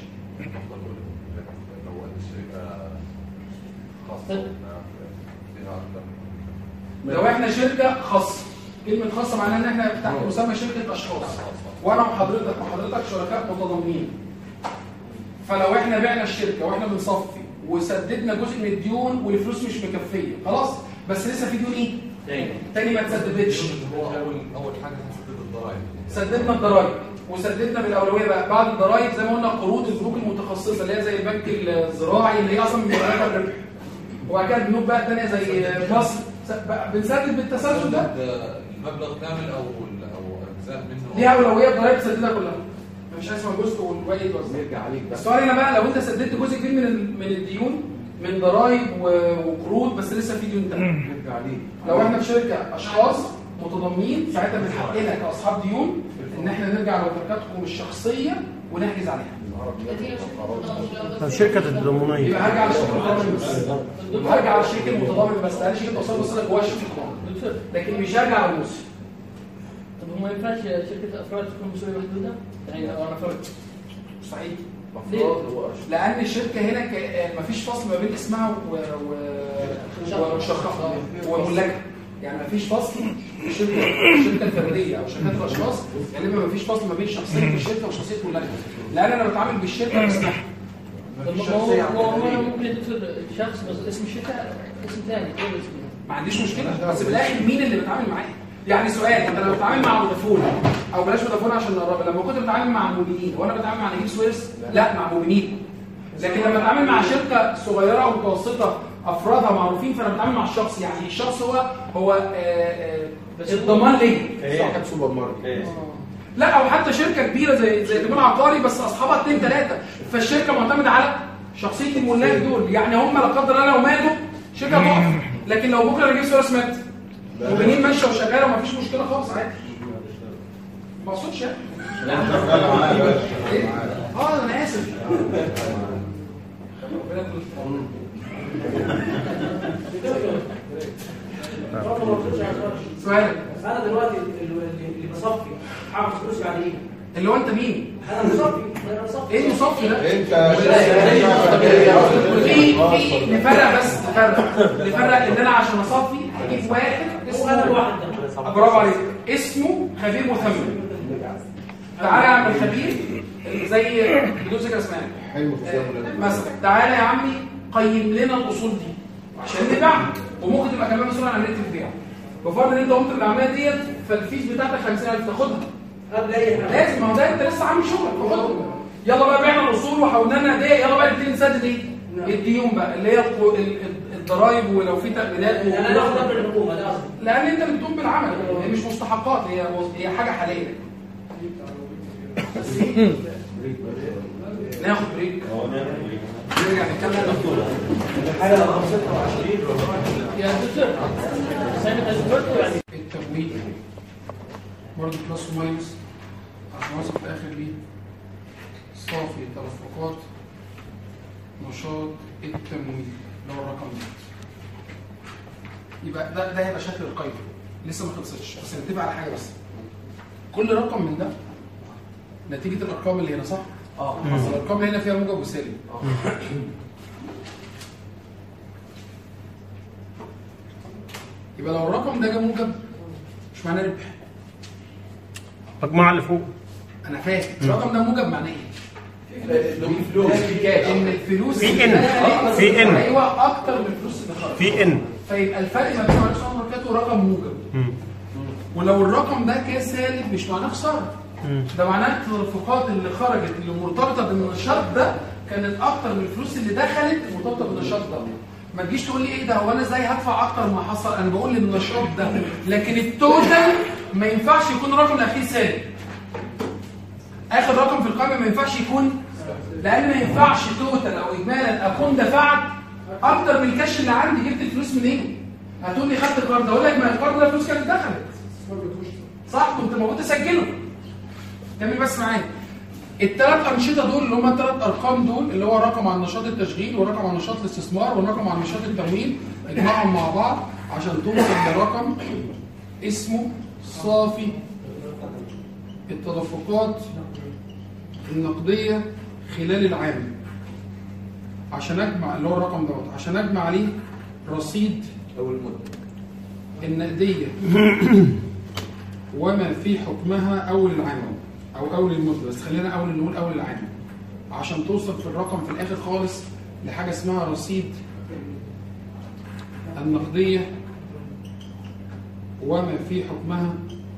لو احنا شركه خاصه، كلمه خاصه معناها ان احنا تحت مسمى شركه اشخاص، وانا وحضرتك وحضرتك شركاء متضامنين. فلو احنا بعنا الشركه واحنا بنصفي وسددنا جزء من الديون والفلوس مش مكفيه خلاص، بس لسه في ديون ايه؟ تاني تاني ما اتسددتش. هو اول اول حاجه هنسدد الضرائب. سددنا الضرائب وسددنا بالاولويه بقى بعد الضرائب زي ما قلنا قروض البنوك المتخصصه اللي هي زي البنك الزراعي اللي هي اصلا من مرتبها الربح، وبعد كده البنوك بقى الثانيه زي مصر بنسدد بالتسلسل ده. المبلغ كامل او او اجزاء منه ليها اولويه الضرائب تسددها كلها، مفيش حاجه اسمها جزء والباقي يتوزع. نرجع عليك بقى. السؤال هنا بقى لو انت سددت جزء كبير من من الديون من ضرائب وقروض بس لسه في ديون ثانيه، نرجع عليك. لو احنا في شركه اشخاص متضامنين ساعتها من حقنا كاصحاب ديون ان احنا نرجع لممتلكاتكم الشخصيه ونحجز عليها. الشركه الضمانيه يبقى هرجع للشركه المتضامن بس، هرجع للشركه المتضامن بس، لان شركه اوصال بس جواها الشركه المتضامن، لكن مش هرجع للموسم. طب هو ما ينفعش شركه افراد تكون مسؤوليه محدوده؟ يعني لو انا فرد مستحيل. لان الشركه هنا ك... مفيش فصل ما بين اسمها و و وشركتها وملاكها، يعني مفيش فصل في الشركه الشركه الفرديه او شركات الاشخاص، غالبا مفيش فصل ما بين شخصيه الشركه وشخصيه ملاكها، لان انا بتعامل بالشركه باسمها. هو ممكن يدخل شخص بس اسم الشركه اسم ثاني غير اسمه. ما عنديش مشكله، بس في الاخر مين اللي بتعامل معاه؟ يعني سؤال، انت لما بتتعامل مع فودافون او بلاش فودافون عشان نقرب، لما كنت بتتعامل مع المؤمنين وانا بتعامل مع نجيب سويرس لا مع مؤمنين، لكن لما بتعامل مع شركه صغيره او متوسطه افرادها معروفين فانا بتعامل مع الشخص، يعني الشخص هو هو آآ آآ الضمان ليه صاحب سوبر ماركت. لا او حتى شركه كبيره زي زي تمويل عقاري بس اصحابها اثنين ثلاثه، فالشركه معتمده على شخصيه الملاك دول، يعني هم لا قدر الله لو ماتوا شركه تقف، لكن لو بكره نجيب سويرس مات مؤمنين ماشيه وشغاله ومفيش مشكله خالص عادي. ما اقصدش يعني. اه انا اسف. سؤالك. انا دلوقتي اللي بصفي حافظ فلوس بعد ايه؟ اللي هو انت مين؟ انا مصفي انا مصفي ايه المصفي ده؟ انت في في نفرق بس نفرق نفرق ان انا عشان اصفي اجيب واحد اسمه انا الواحد ده برافو عليك اسمه خبير مثمن. تعالى يا عم الخبير زي بدون ذكر اسماء حلو مثلا تعالى يا عمي قيم لنا الاصول دي عشان نبيعها، وممكن تبقى كمان مسؤول عن عمليه البيع. بفرض ان انت قمت بالعمليه ديت فالفيس بتاعتك خمسين ألف تاخدها قبل اي حاجه لازم، ما هو ده انت لسه عامل شغلك فخدها. يلا بقى بعنا الاصول وحولنا لنا دي، يلا بقى نبتدي نسدد ايه؟ الديون بقى اللي هي الضرايب ولو في تأمينات انا باخد من الحكومه ده قصدي، لان انت بتقوم بالعمل، هي مش مستحقات، هي هي حاجه حاليه. ناخد بريك نرجع نتكلم حاجه رقم ستة وعشرين يا دكتور يعني التمويل برضه بلس وماينس عشان اوصل في الاخر ليه صافي تدفقات نشاط التمويل اللي هو الرقم ده. يبقى ده ده هيبقى شكل القيمه لسه ما خلصتش، بس نتفق على حاجه بس، كل رقم من ده نتيجه الارقام اللي هنا صح؟ اه الارقام اللي هنا فيها موجب وسالب. اه يبقى لو الرقم ده جه موجب مش معناه ربح. مجموعه اللي فوق انا فاهم الرقم ده موجب معناه ايه؟ فلوس ان الفلوس في ان في ان ايوه اكتر من الفلوس اللي خرجت في ان، فيبقى الفرق ما بين الرقم والرقم رقم موجب. ولو الرقم ده كان سالب مش معناه خساره، ده معناه التدفقات اللي خرجت اللي مرتبطه بالنشاط ده كانت اكتر من الفلوس اللي دخلت مرتبطه بالنشاط ده. ما تجيش تقول لي ايه ده هو انا ازاي هدفع اكتر ما حصل، انا بقول النشاط ده، لكن التوتال ما ينفعش يكون الرقم الاخير سالب. اخر رقم في القائمه ما ينفعش يكون، لان ما ينفعش توتال او اجمالا اكون دفعت اكتر من الكاش اللي عندي. جبت الفلوس منين؟ هتقول لي خدت قرض، اقول لك ما القرض ده فلوس كانت دخلت صح، كنت المفروض تسجله. كمل بس معايا. الثلاث انشطه دول اللي هم الثلاث ارقام دول اللي هو رقم عن نشاط التشغيل ورقم عن نشاط الاستثمار ورقم عن نشاط التمويل، اجمعهم مع بعض عشان توصل لرقم اسمه صافي التدفقات النقديه خلال العام. عشان اجمع اللي هو الرقم دوت عشان اجمع عليه رصيد او المده النقديه وما في حكمها اول العام او اول المده، بس خلينا اول نقول اول العام عشان توصل في الرقم في الاخر خالص لحاجه اسمها رصيد النقديه وما في حكمها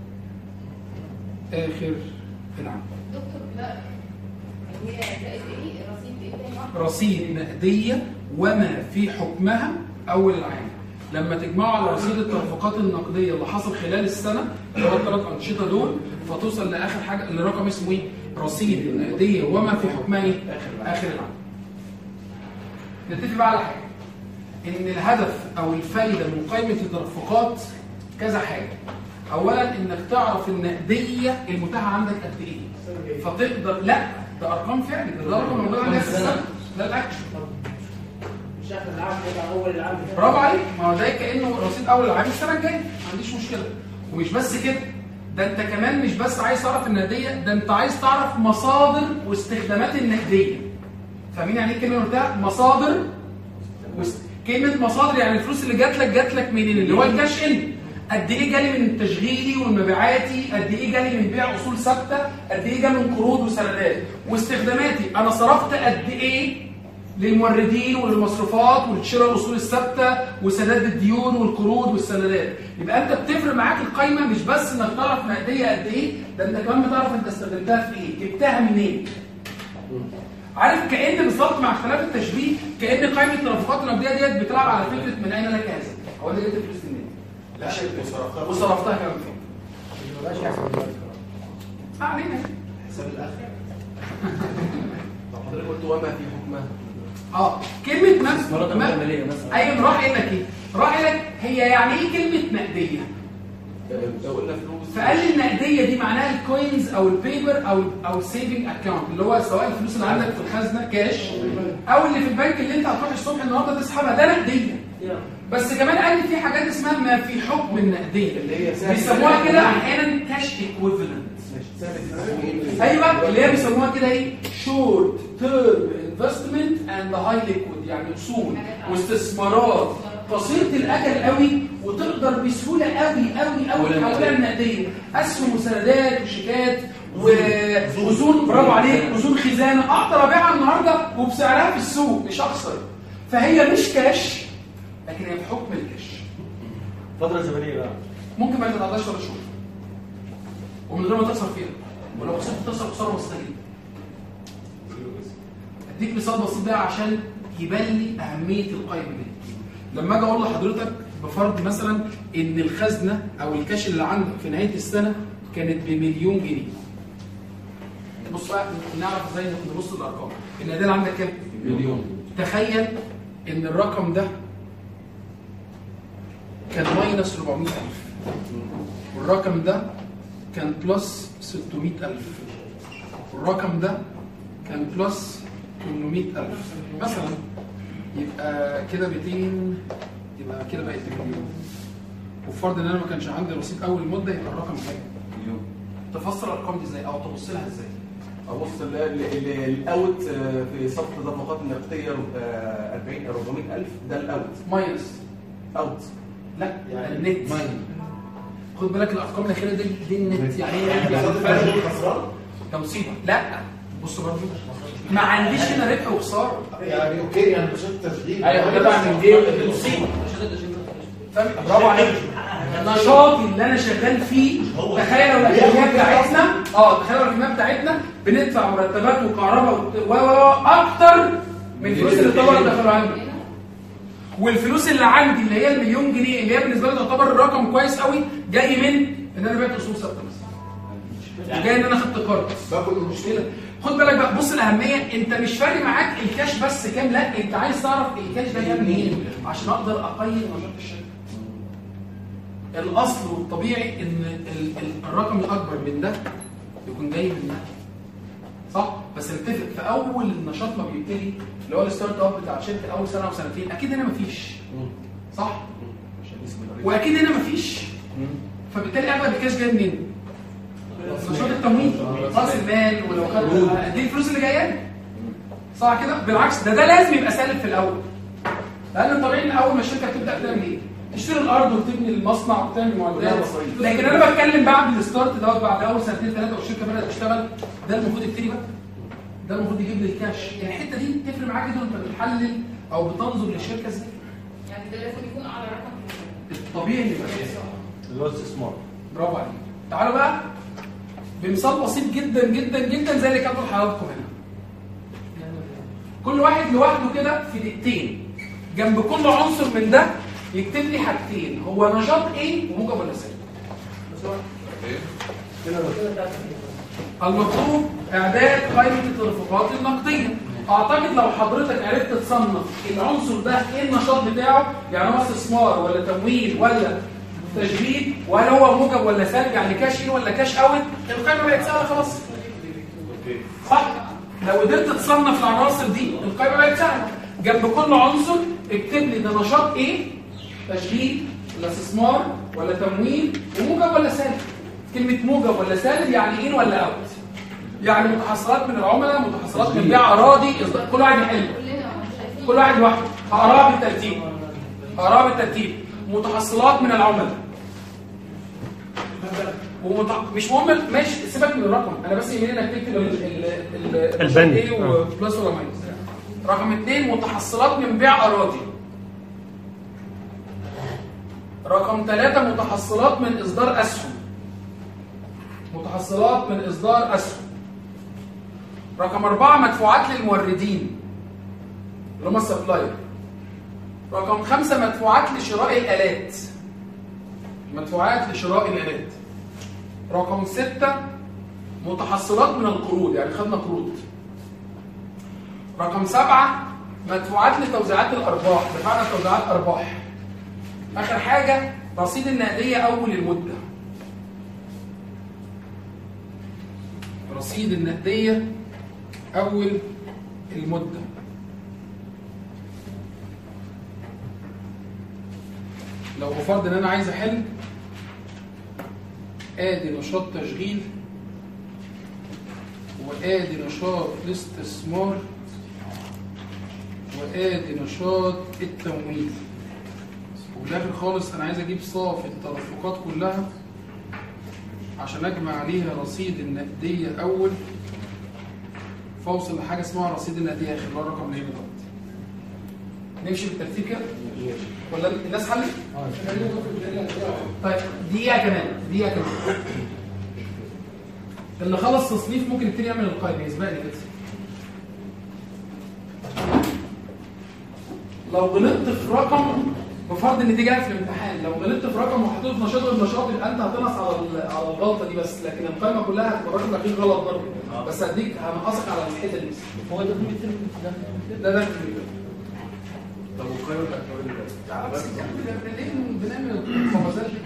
اخر العام. دكتور لا هي زائد ايه رصيد ايه تاني؟ رصيد نقديه وما في حكمها اول العام. لما تجمعوا على رصيد التدفقات النقديه اللي حصل خلال السنه اللي هو الثلاث انشطه دول فتوصل لاخر حاجه اللي رقم اسمه ايه؟ رصيد النقديه وما في حكمها ايه؟ اخر العام. نتفق بقى على حاجه ان الهدف او الفايده من قائمه التدفقات كذا حاجه. اولا انك تعرف النقديه المتاحه عندك قد ايه فتقدر، لا ده ارقام فعلا، ده رقم موجود عندك في السنه، ده الاكشن مش اخر العام يبقى اول العام. برافو عليك، ما هو ده كانه رصيد اول العام السنه الجايه، ما عنديش مشكله. ومش بس كده، ده انت كمان مش بس عايز تعرف النقديه، ده انت عايز تعرف مصادر واستخدامات النقديه. فاهمين يعني ايه كلمه بتاع مصادر؟ كلمه مصادر يعني الفلوس اللي جات لك جات لك منين؟ اللي هو الكاش ان. قد ايه جالي من تشغيلي ومبيعاتي، قد ايه جالي من بيع اصول ثابته، قد ايه جالي من قروض وسندات، واستخداماتي انا صرفت قد ايه للموردين وللمصروفات ولشراء الاصول الثابته وسداد الديون والقروض والسندات. يبقى انت بتفرق معاك القايمه مش بس انك تعرف نقديه قد ايه، ده انت كمان بتعرف انت استخدمتها في ايه، جبتها منين. عارف كأن بالظبط مع اختلاف التشبيه كأن قائمه الترافقات النقديه ديت بتلعب على فكره من اين لك هذا؟ هو انت جبت الفلوس منين؟ لا وصرفتها وصرفتها كمان فين؟ ما بقاش يحسب دلوقتي. ما علينا حساب الاخر. طب حضرتك قلت وما في حكمها. اه كلمه نفس مرات ماليه مثلا. ايوه راح قال لك ايه؟ راح قال لك هي يعني ايه كلمه نقديه؟ لو قلنا فلوس فقال لي النقديه دي معناها الكوينز او البيبر او او السيفنج اكونت اللي هو سواء الفلوس اللي عندك في الخزنه كاش او اللي في البنك اللي انت هتروح الصبح النهارده تسحبها، ده نقديه. بس كمان قال لي في حاجات اسمها ما في حكم النقديه اللي هي بيسموها كده احيانا كاش ايكويفالنت. ايوه اللي هي بيسموها كده ايه؟ شورت تيرم انفستمنت اند هاي ليكويد، يعني اصول واستثمارات قصيره الاجل قوي وتقدر بسهوله قوي قوي قوي تحولها لنقديه، اسهم وسندات وشيكات واذون، برافو عليك، اذون خزانه اقدر ابيعها النهارده وبسعرها في السوق مش اخسر. فهي مش كاش لكن هي بحكم الكاش. فتره زمنيه بقى ممكن ما تتعداش ثلاث شهور ومن غير ما تخسر فيها، ولو خسرت تخسر خساره بسيطه جدا. اديك مثال بسيط بقى عشان يبان لي اهميه القائمه دي. لما اجي اقول لحضرتك بفرض مثلا ان الخزنه او الكاش اللي عندك في نهايه السنه كانت بمليون جنيه. بص بقى نعرف ازاي نبص الارقام. النقديه اللي عندك كام؟ مليون. تخيل ان الرقم ده كان ماينس أربعمية ألف والرقم ده كان بلس ستمية ألف والرقم ده كان بلس ثمانمية ألف مثلا، يبقى كده مئتين، يبقى كده بقت مليون. وفرض ان انا ما كانش عندي رصيد اول مده يبقى الرقم كام؟ مليون. تفسر الارقام دي ازاي او تبص لها ازاي؟ ابص الاوت في صفحه التدفقات النقديه أربعين أربعمية ألف، ده الاوت ماينس اوت. لا يعني النت. خد بالك الارقام الاخيره دي دي النت، يعني يعني خسران ده مصيبه. لا بص برضه ما عنديش هنا ربح وخساره. يعني اوكي يعني مش تشغيل. ايوه ده بقى من دي مصيبه. برافو عليك. النشاط اللي انا شغال فيه تخيل لو الكميه بتاعتنا اه تخيل لو الكميه بتاعتنا بندفع مرتبات وكهرباء و اكتر من الفلوس اللي طبعا دخلوا عندي، والفلوس اللي عندي اللي هي المليون جنيه اللي هي بالنسبه لي تعتبر الرقم كويس قوي جاي من ان انا بعت اصول ثابته مثلا، وجاي ان انا خدت قرض. باخد المشكله. خد بالك بقى، بص الاهميه، انت مش فارق معاك الكاش بس كام، لا انت عايز تعرف الكاش ده جاي منين عشان اقدر اقيم نشاط الشركه. الاصل والطبيعي ان ال ال الرقم الاكبر من ده يكون جاي من ده، صح؟ بس نتفق في اول النشاط ما بيبتدي اللي هو الستارت اب بتاع الشركه اول سنه او سنتين، اكيد هنا مفيش، صح؟ واكيد هنا مفيش، فبالتالي اغلب الكاش جاي منين؟ نشاط التمويل، راس المال، ولو خدت دي الفلوس اللي جايه، صح كده؟ بالعكس ده ده لازم يبقى سالب في الاول، لان الطبيعي ان اول ما الشركه تبدا تعمل ايه؟ تشتري الارض وتبني المصنع وتعمل معدات، لكن انا بتكلم بعد الستارت دوت، بعد اول سنتين ثلاثه والشركه بدات تشتغل، ده المفروض يبتدي بقى، ده المفروض يجيب لي الكاش. يعني الحته دي تفرق معاك جدا وانت بتحلل او بتنظر للشركه ازاي. يعني ده لازم يكون على رقم الطبيعي اللي يبقى كده اللي هو الاستثمار. برافو عليك. تعالوا بقى بمثال بسيط جدا جدا جدا زي اللي كاتبه لحضراتكم هنا. كل واحد لوحده كده في دقيقتين جنب كل عنصر من ده يكتب لي حاجتين، هو نشاط ايه وموجب ولا سالب. المطلوب اعداد قائمه التدفقات النقديه. اعتقد لو حضرتك عرفت تصنف العنصر ده ايه النشاط بتاعه، يعني هو استثمار ولا تمويل ولا تجديد، وهل هو موجب ولا سالب، يعني كاش ان ولا كاش اوت، القائمه بقت سهله خلاص. صح؟ لو قدرت تصنف العناصر دي القائمه بقت سهله. جنب كل عنصر اكتب لي ده نشاط ايه، تشغيل ولا استثمار ولا تمويل، وموجب ولا سالب. كلمه موجب ولا سالب يعني ان ولا اوت، يعني متحصلات من العملاء، متحصلات من بيع اراضي، كل واحد يحل، كل واحد لوحده. هقراها بالترتيب، هقراها بالترتيب. متحصلات من العملاء، ومتع... مش مهم، ماشي سيبك من الرقم، انا بس يهمني انك تكتب البند ايه وبلس ولا ماينس. رقم اثنين متحصلات من بيع اراضي. رقم ثلاثة متحصلات من اصدار اسهم. متحصلات من اصدار اسهم. رقم أربعة مدفوعات للموردين اللي هم السبلاير. رقم خمسة مدفوعات لشراء الآلات. مدفوعات لشراء الآلات. رقم ستة متحصلات من القروض، يعني خدنا قروض. رقم سبعة مدفوعات لتوزيعات الأرباح، دفعنا توزيعات أرباح. آخر حاجة رصيد النقدية أول المدة. رصيد النقدية أول المدة. لو بفرض ان انا عايز احل ادي نشاط تشغيل وادي نشاط الاستثمار وادي نشاط التمويل، وفي الاخر خالص انا عايز اجيب صافي التدفقات كلها عشان اجمع عليها رصيد النقديه اول، فاوصل لحاجه اسمها رصيد النقديه اخر. اللي هو الرقم اللي هنا دوت. نمشي بالترتيب كده ولا الناس حلت؟ طيب دقيقه كمان دقيقه كمان. اللي خلص تصنيف ممكن يبتدي يعمل القائمه، يسبقني كده. لو غلطت في رقم، بفرض ان دي جايه في الامتحان، لو غلطت في رقم وحطيته في نشاط غير نشاط يبقى انت هتنقص على على الغلطه دي بس، لكن القائمه كلها هتبقى الرقم الاخير غلط برضه، بس هديك هنقصك على الحته دي بس. هو ده ده ده طب والقائمه بتاعت تعالى بس بنعمل الخبازات دي.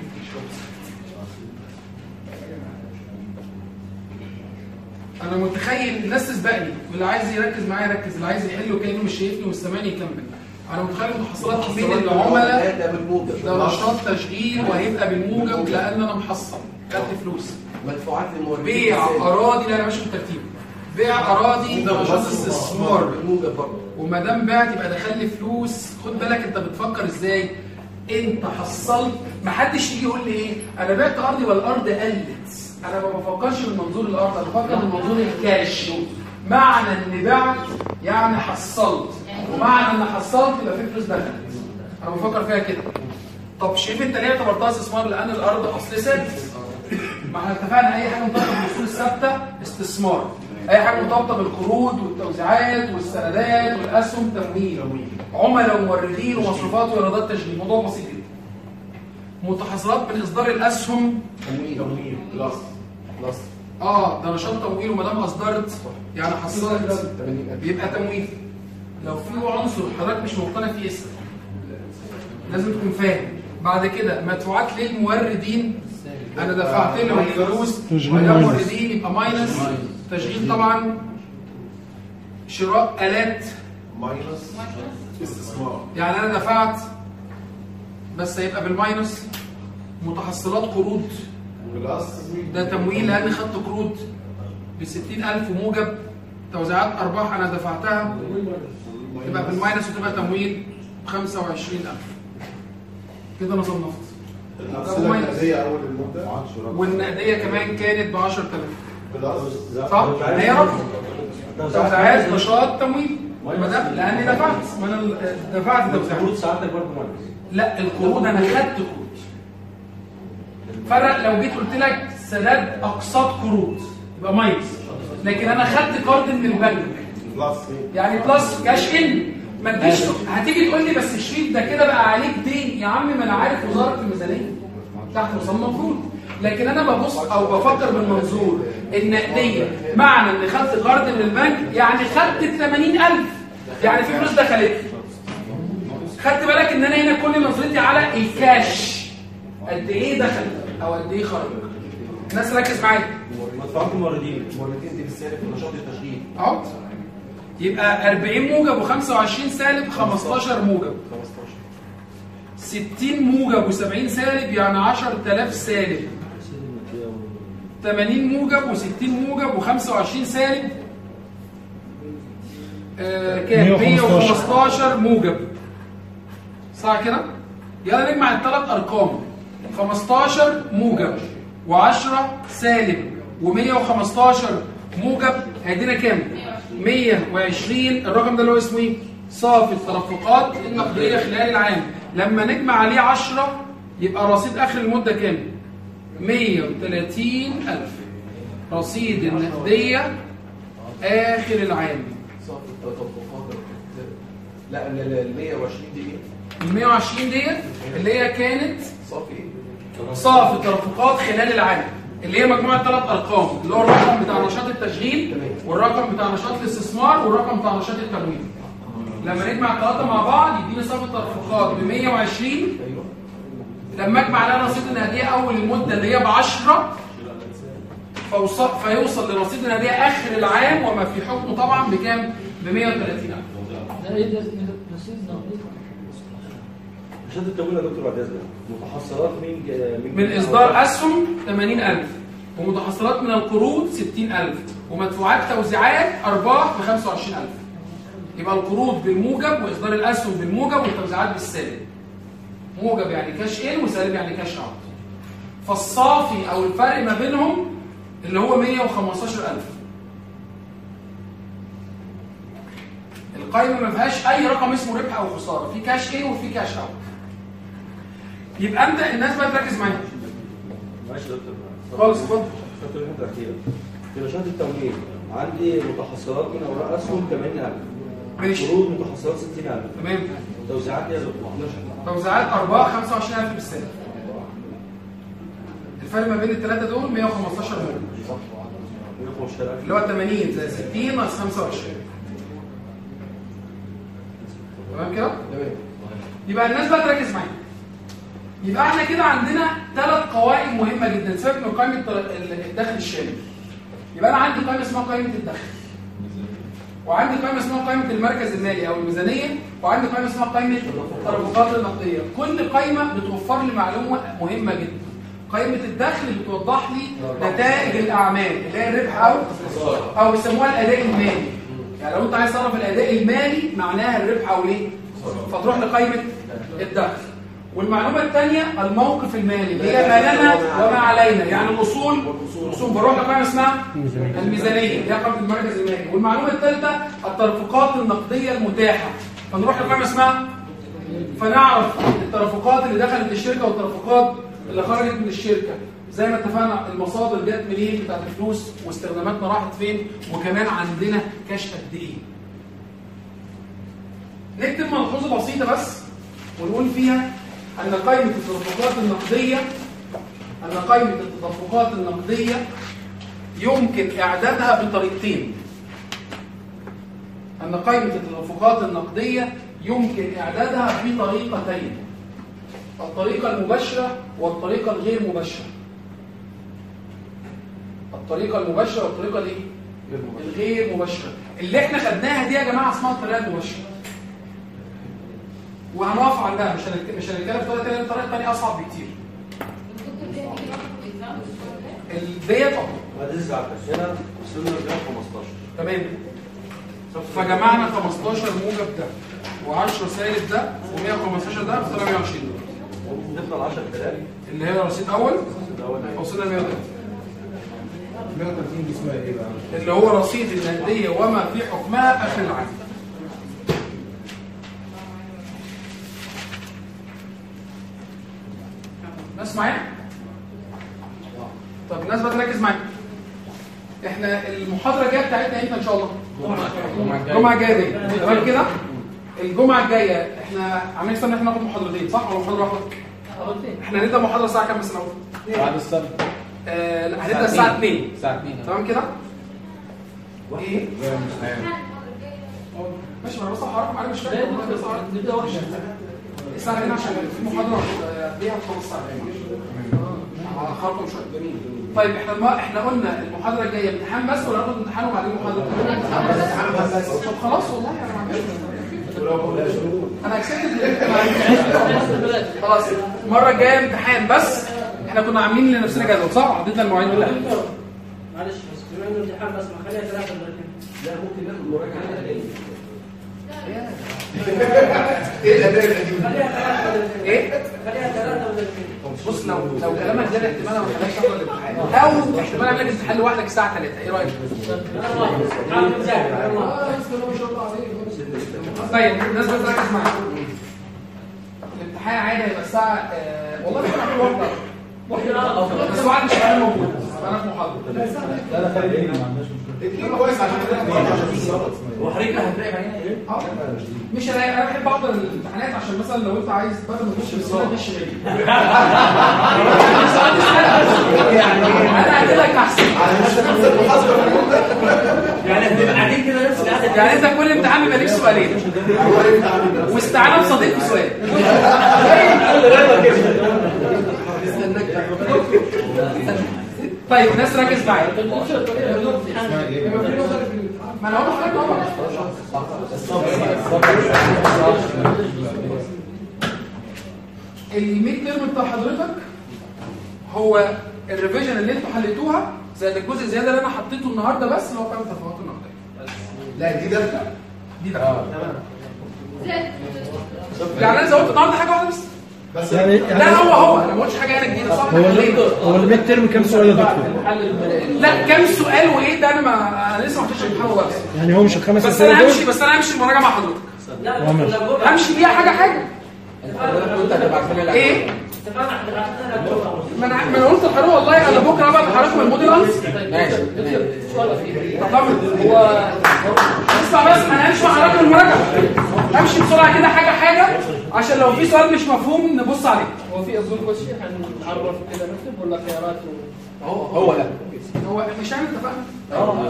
انا متخيل الناس تسبقني، واللي عايز يركز معايا يركز، اللي عايز يحله كانه مش شايفني ومش سامعني يكمل. انا متخيل متحصلات كميه العملاء ده نشاط تشغيل وهيبقى بالموجب لان انا محصل خدت فلوس. مدفوعات للموردين، بيع اراضي، لا انا ماشي بالترتيب. بيع اراضي نشاط استثمار بالموجب برضه، وما دام بعت يبقى دخل لي فلوس. خد بالك انت بتفكر ازاي؟ انت حصلت، ما حدش يجي يقول لي ايه انا بعت ارضي والارض قلت. انا ما بفكرش من منظور الارض، انا بفكر من منظور الكاش. معنى ان بعت يعني حصلت، ومعنى ان حصلت يبقى في فلوس دخلت. انا بفكر فيها كده. طب شايف انت ليه اعتبرتها استثمار؟ لان الارض اصل ثابت. ما احنا اتفقنا اي حاجه مرتبطه بالاصول الثابته استثمار، اي حاجه مرتبطه بالقروض والتوزيعات والسندات والاسهم تمويل، عملاء وموردين ومصروفات وايرادات تشغيل. موضوع بسيط جدا. متحصلات من اصدار الاسهم تمويل تمويل بلس بلس اه ده نشاط تمويل، وما دام اصدرت يعني حصلت بيبقى تمويل. لو في عنصر حضرتك مش مقتنع فيه اسم لازم تكون فاهم. بعد كده مدفوعات للموردين، انا دفعت لهم فلوس ولا موردين يبقى ماينس تشغيل. طبعا شراء آلات ماينس استثمار، يعني انا دفعت بس هيبقى بالماينس. متحصلات قروض بلس ده تمويل لان خدت قروض ب ستين ألف وموجب توزيعات ارباح انا دفعتها تبقى بالماينس وتبقى تمويل ب خمسة وعشرين ألف. كده انا صنفت. النقديه اول المده والنقديه كمان كانت ب عشرة آلاف بلس صح؟ هي رقم توزيعات نشاط تمويل ما ده لاني دفعت، ما انا دفعت توزيعات. القروض ساعتك برضه ماينس. لا القروض انا خدت قروض. فرق لو جيت قلت لك سداد اقساط قروض يبقى ماينس، لكن انا خدت قرض من البنك بلس يعني بلس كاش ان. ما تجيش هتيجي تقول لي بس الشريط ده كده بقى عليك دين. يا عم ما انا عارف وزاره الميزانيه تحت مسمى مفروض، لكن انا ببص او بفكر بالمنظور النقديه. معنى ان خدت قرض من البنك يعني خدت ثمانين ألف، يعني في فلوس دخلت. خدت بالك ان انا هنا كل نظرتي على الكاش، قد ايه دخل او قد ايه خرج. الناس ركز معايا. مدفوعات الموردين، الموردين دي بالسالب في نشاط التشغيل. اهو يبقى أربعين موجب وخمسة وعشرين سالب خمستاشر موجب، ستين موجب وسبعين سالب يعني عشرة آلاف سالب، ثمانين موجب وستين موجب وخمسة وعشرين سالب آه كام؟ مية وخمستاشر موجب. صح كده؟ يلا نجمع الثلاث ارقام. خمستاشر موجب وعشرة سالب ومية وخمستاشر موجب هيدينا كام؟ مية وعشرين. الرقم ده اللي هو اسمه ايه؟ صافي التدفقات النقديه خلال العام. لما نجمع عليه عشرة يبقى رصيد اخر المده كام؟ مية وتلاتين ألف. رصيد النقديه اخر العام. صافي التدفقات لا ال مية وعشرين دي ال مية وعشرين ديت اللي هي كانت صافي صافي التدفقات خلال العام، اللي هي مجموعه ثلاث ارقام، اللي هو الرقم بتاع نشاط التشغيل والرقم بتاع نشاط الاستثمار والرقم بتاع نشاط التمويل. لما نجمع الثلاثه مع بعض يديني صافي التدفقات ب مية وعشرين. لما اجمع عليها رصيد النقديه اول المده اللي هي ب عشرة فيوصل فيوصل لرصيد النقديه اخر العام وما في حكمه طبعا بكام؟ ب مية وتلاتين ألف. ده ايه ده رصيد نقدي؟ نشاط التمويل يا دكتور بعد اذنك متحصلات من من اصدار اسهم ثمانين ألف، ومتحصلات من القروض ستين ألف، ومدفوعات توزيعات ارباح ب خمسة وعشرين ألف. يبقى القروض بالموجب واصدار الاسهم بالموجب والتوزيعات بالسالب. موجب يعني كاش ان وسالب يعني كاش اوت. فالصافي او الفرق ما بينهم اللي هو مية وخمستاشر ألف. القائمه ما فيهاش اي رقم اسمه ربح او خساره، في كاش ان وفي كاش اوت. يبقى انت الناس بقى تركز معايا. ماشي يا دكتور خالص اتفضل. شكرا لك اخيرا. في نشاط التمويل عندي متحصلات من اوراق اسهم ثمانين ألف. ماشي. قروض متحصلات ستين ألف. تمام. توزيعات يا دكتور توزيعات ارباح خمسة وعشرين ألف بالسنه. الفرق ما بين الثلاثه دول مية وخمستاشر مليون. اللي هو ثمانين زائد ستين ناقص خمسة وعشرين. تمام كده؟ تمام. يبقى الناس بقى تركز معايا. يبقى احنا كده عندنا ثلاث قوائم مهمه جدا. سيبك من قائمه الدخل الشامل. يبقى انا عندي قائمه اسمها قائمه الدخل. وعندي قائمه اسمها قائمه المركز المالي او الميزانيه، وعندي قائمه اسمها قائمه التدفقات النقديه. كل قائمه بتوفر لي معلومه مهمه جدا. قائمه الدخل اللي بتوضح لي نتائج الاعمال اللي هي الربح او او بيسموها الاداء المالي. يعني لو انت عايز تعرف الاداء المالي معناها الربح او الايه؟ فتروح لقائمه الدخل. والمعلومه الثانيه الموقف المالي اللي هي ما لنا وما علينا، يعني الاصول الاصول بروح لقائمه اسمها الميزانيه اللي هي قائمه المركز المالي. والمعلومه الثالثه التدفقات النقديه المتاحه، فنروح لقائمه اسمها فنعرف التدفقات اللي دخلت الشركه والتدفقات اللي خرجت من الشركه. زي ما اتفقنا المصادر جت منين بتاعت الفلوس واستخداماتنا راحت فين، وكمان عندنا كاش قد ايه. نكتب ملحوظه بسيطه بس ونقول فيها ان قائمه التدفقات النقديه ان قائمه التدفقات النقديه يمكن اعدادها بطريقتين. ان قائمه التدفقات النقديه يمكن اعدادها بطريقتين: الطريقه المباشره والطريقه الغير مباشره. الطريقه المباشره والطريقه الايه؟ الغير مباشره. اللي احنا خدناها دي يا جماعه اسمها الطريقه المباشره. وهنقف عندها، مش هنتكلم مش هنتكلم في طريقه ثانيه، الطريقه الثانيه اصعب بكتير. الديت اه هتنزل على هنا وصلنا ل خمستاشر. تمام. فجمعنا خمستاشر موجب ده و10 سالب ده و115 ده وصلنا مية وعشرين. نفضل عشرة آلاف اللي هي رصيد اول وصلنا مية وتلاتين. مية وتلاتين دي اسمها ايه بقى؟ اللي هو رصيد النقديه وما في حكمها اخر العام. ناس معايا؟ طب الناس بقى تركز معايا. احنا المحاضره الجايه بتاعتنا امتى ان شاء الله؟ الجمعه الجايه دي. تمام كده؟ الجمعه الجايه احنا عاملين استنى احنا ناخد محاضرتين صح ولا محاضره واحده؟ احنا هنبدا محاضره الساعه كام بس الاول؟ بعد السبت. آه لا هنبدا الساعه اتنين. الساعه اتنين تمام كده؟ ايه؟ ماشي ما انا بس هعرفكم عليه مش فاكر. نبدا وحشه الساعه اتنين عشان في محاضره قبليها بخمس ساعات. هخرطم شويه. جميل. طيب احنا ما احنا قلنا المحاضره الجايه امتحان بس ولا ناخد امتحان وبعدين محاضره؟ امتحان بس. طب خلاص والله انا ما عنديش انا اكسبت خلاص. المره الجايه امتحان بس. احنا كنا عاملين لنفسنا جدول صح؟ عدينا المواعيد ولا معلش بس بما انه امتحان بس ما خليها ثلاثه مرتين. لا ممكن ناخد مراجعه عليه. ايه الاداء القديم؟ خليها ثلاثه ايه؟ خليها ثلاثه مرتين. بص لو لو كلامك ده احتمال ما خلاش تاخد الامتحان او احتمال اعمل لك امتحان لوحدك الساعه ثلاثة، ايه رايك؟ طيب الناس بس ركز معايا. الامتحان عادي هيبقى الساعه آه والله مش هعمل واحده واحده بس واحد مش هيبقى موجود، انا في محاضره. لا لا خلي بالك ما عندناش مشكله. اتنين كويس عشان كده وحريقنا هتراقب علينا ايه؟ مش انا انا بحب احضر الامتحانات عشان مثلا لو انت عايز بدل ما تخش بالسؤال تخش بيا. يعني انا هدي لك احسن يعني هتبقى قاعدين كده نفس القعده. يعني انت كل امتحان بيبقى ليك سؤالين واستعانه بصديق في سؤال. طيب الناس ركز معايا. ما انا هقول لحضرتك اهو. الميد تيرم بتاع حضرتك هو الريفيجن اللي انتوا حليتوها زائد الجزء الزياده اللي انا حطيته النهارده بس اللي هو كام تفاوت النقطيه. لا دي دلتا دي دلتا تمام. يعني انا زودت النهارده حاجه واحده بس. بس يعني لا هو هو انا ما قلتش حاجه انا جديده صح. هو هو الميد ترم كام سؤال يا دكتور؟ لا كام سؤال وايه ده انا ما انا لسه ما حطيتش الامتحان بس. يعني هو مش الخمس بس انا همشي بس انا همشي المراجعه مع حضرتك. همشي بيها حاجه حاجه. ايه؟ ما انا ما انا قلت لحضرتك والله انا بكره ابعت لحضرتك من الموديل انس. ماشي هو اسمع بس انا همشي مع حضرتك المراجعه. همشي بسرعه كده حاجه حاجه عشان لو في سؤال مش مفهوم نبص عليه. هو في اظن كويس هنعرف كده نكتب ولا خيارات هو هو لا هو مش احنا اتفقنا؟ اه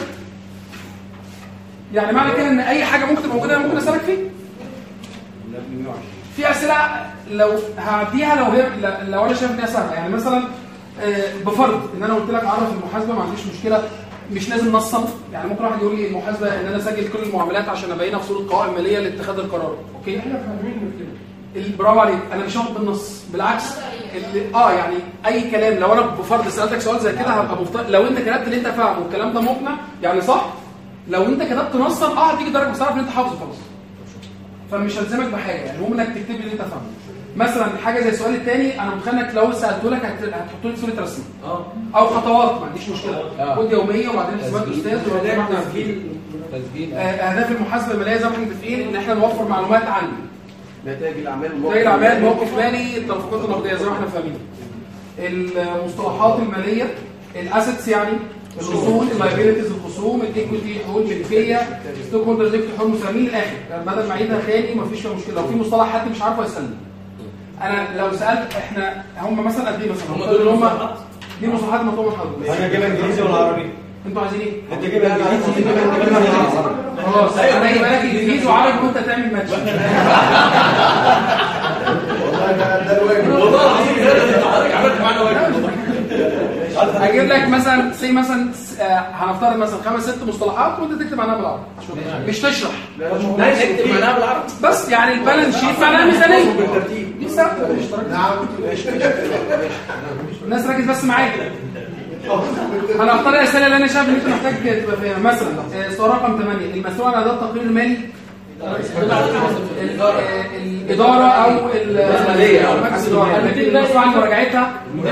يعني معنى كده ان اي حاجه ممكن تبقى موجوده ممكن اسالك فيه. في اسئله لو هعديها لو هي لو انا شايف انها سهله يعني مثلا بفرض ان انا قلت لك اعرف المحاسبه ما عنديش مشكله مش لازم نصا يعني ممكن واحد يقول لي المحاسبه ان انا اسجل كل المعاملات عشان ابينها في صوره قوائم ماليه لاتخاذ القرار. اوكي احنا فاهمين كده. برافو عليك انا مش هاخد بالنص بالعكس اه يعني اي كلام لو انا بفرض سالتك سؤال زي كده هبقى مفترض لو انت كتبت اللي انت فاهمه والكلام ده مقنع يعني صح. لو انت كتبت نصا اه هتيجي درجه بس عارف ان انت حافظه خلاص فمش هلزمك بحاجه يعني المهم انك تكتب لي اللي انت فاهمه. مثلا حاجه زي السؤال الثاني انا متخيل انك لو سالته لك هتحط لي صوره رسم اه او خطوات ما عنديش مشكله كود يوميه وبعدين حسابات استاذ وبعدين تسجيل تسجيل اهداف المحاسبه الماليه زي ما احنا متفقين ان احنا نوفر معلومات عن نتائج الاعمال نتائج الاعمال موقف مالي التدفقات النقديه زي ما احنا فاهمين المصطلحات الماليه الاسيتس يعني الاصول اللايبيلتيز الخصوم الايكويتي حقوق ملكيه ستوك هولدرز ايكويتي حقوق مساهمين الاخر بدل ما اعيدها تاني مفيش فيها مشكله لو في مصطلح حد مش عارفه يسالني. انا لو سالت احنا هم مثلا قد ايه مثلا هم دول اللي هم دي مصطلحات مطلوبه حضرتك انا جايبها انجليزي ولا عربي؟ انتوا عايزين ايه؟ انت جايبها انجليزي خلاص انا جايبها لك انجليزي وعربي وانت تعمل ماتش. والله ده الواجب والله العظيم حضرتك عملت معانا واجب. هجيب لك مثلا سي مثلا هنفترض مثلا خمس ست مصطلحات وانت تكتب عنها بالعربي مش تشرح. لا نكتب معناها بالعربي بس يعني البالانس شيت معناها ميزانيه بالترتيب دي سهله. نعم الناس ركز بس معايا. انا اختار الاسئله اللي انا شايف ان انت محتاج تبقى فيها. مثلا سؤال رقم ثمانية المسؤول عن اداء التقرير المالي الاداره او الماليه او مجلس الاداره المسؤول عن مراجعتها مدير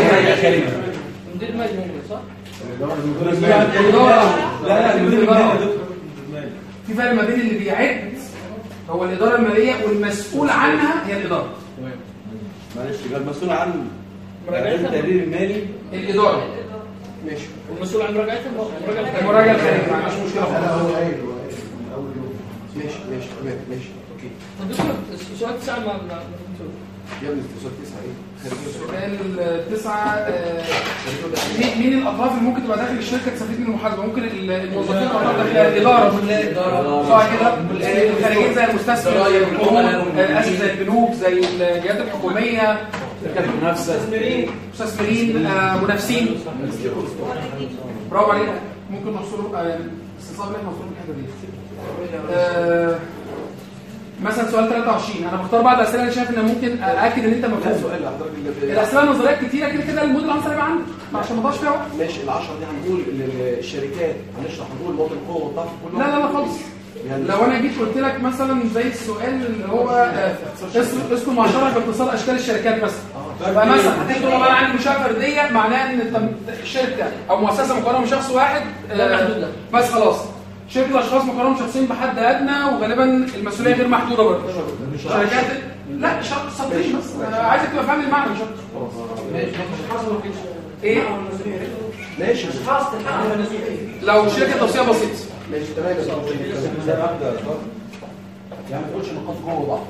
مالي صح؟ الاداره لا لا المدير المالي في فرق ما بين اللي بيعد هو الاداره الماليه والمسؤول عنها هي الاداره. معلش يبقى المسؤول عن التقرير المالي الاداره ماشي والمسؤول عن مراجعتها المراجعه الخارجيه ما عندناش مشكله خالص. ماشي ماشي تمام ماشي اوكي. طب دكتور السؤال تسعة ما ما يا ابني السؤال تسعة ايه؟ السؤال تسعة مين الاطراف اللي ممكن تبقى داخل الشركه تستفيد من المحاسبه؟ ممكن الموظفين الاطراف داخل الاداره صح كده؟ الخارجيين زي المستثمر زي الاسس زي البنوك زي الجهات الحكوميه مستثمرين مستثمرين منافسين. برافو عليك. ممكن نحصروا استصواب اللي احنا نحصروا في الحته دي. مثلا سؤال ثلاثة وعشرين انا بختار بعض الاسئله اللي شايف ان ممكن ااكد ان انت مفهوم. الاسئله النظريه كتيره كده كده الموديل العنصري يبقى عندك عشان ما تضيعش فيها وقت. ماشي العشرة دي هنقول الشركات هنشرح هنقول نقط القوه والضعف كلهم. لا لا لا خالص لو انا جيت قلت لك مثلا زي السؤال اللي هو آه، اسم اسم معشره باختصار اشكال الشركات مثلا، فمثلا هتيجي تقول والله انا عندي منشاه فرديه، معناه ان التم- شركه او مؤسسه مكونه من شخص واحد آه، بس خلاص. شركه الاشخاص مكونه من شخصين بحد ادنى، وغالبا المسؤوليه غير محدوده برضه. شركات لا شرط سطرين بس، آه، عايزك تبقى فاهم المعنى مش اكتر. ماشي مش حاصل ولا كده ايه؟ ماشي مش حاصل تلحق المسؤوليه لو شركه توسيع بسيط ماشي تمام. يعني ما تقولش نقاط جوه بعض.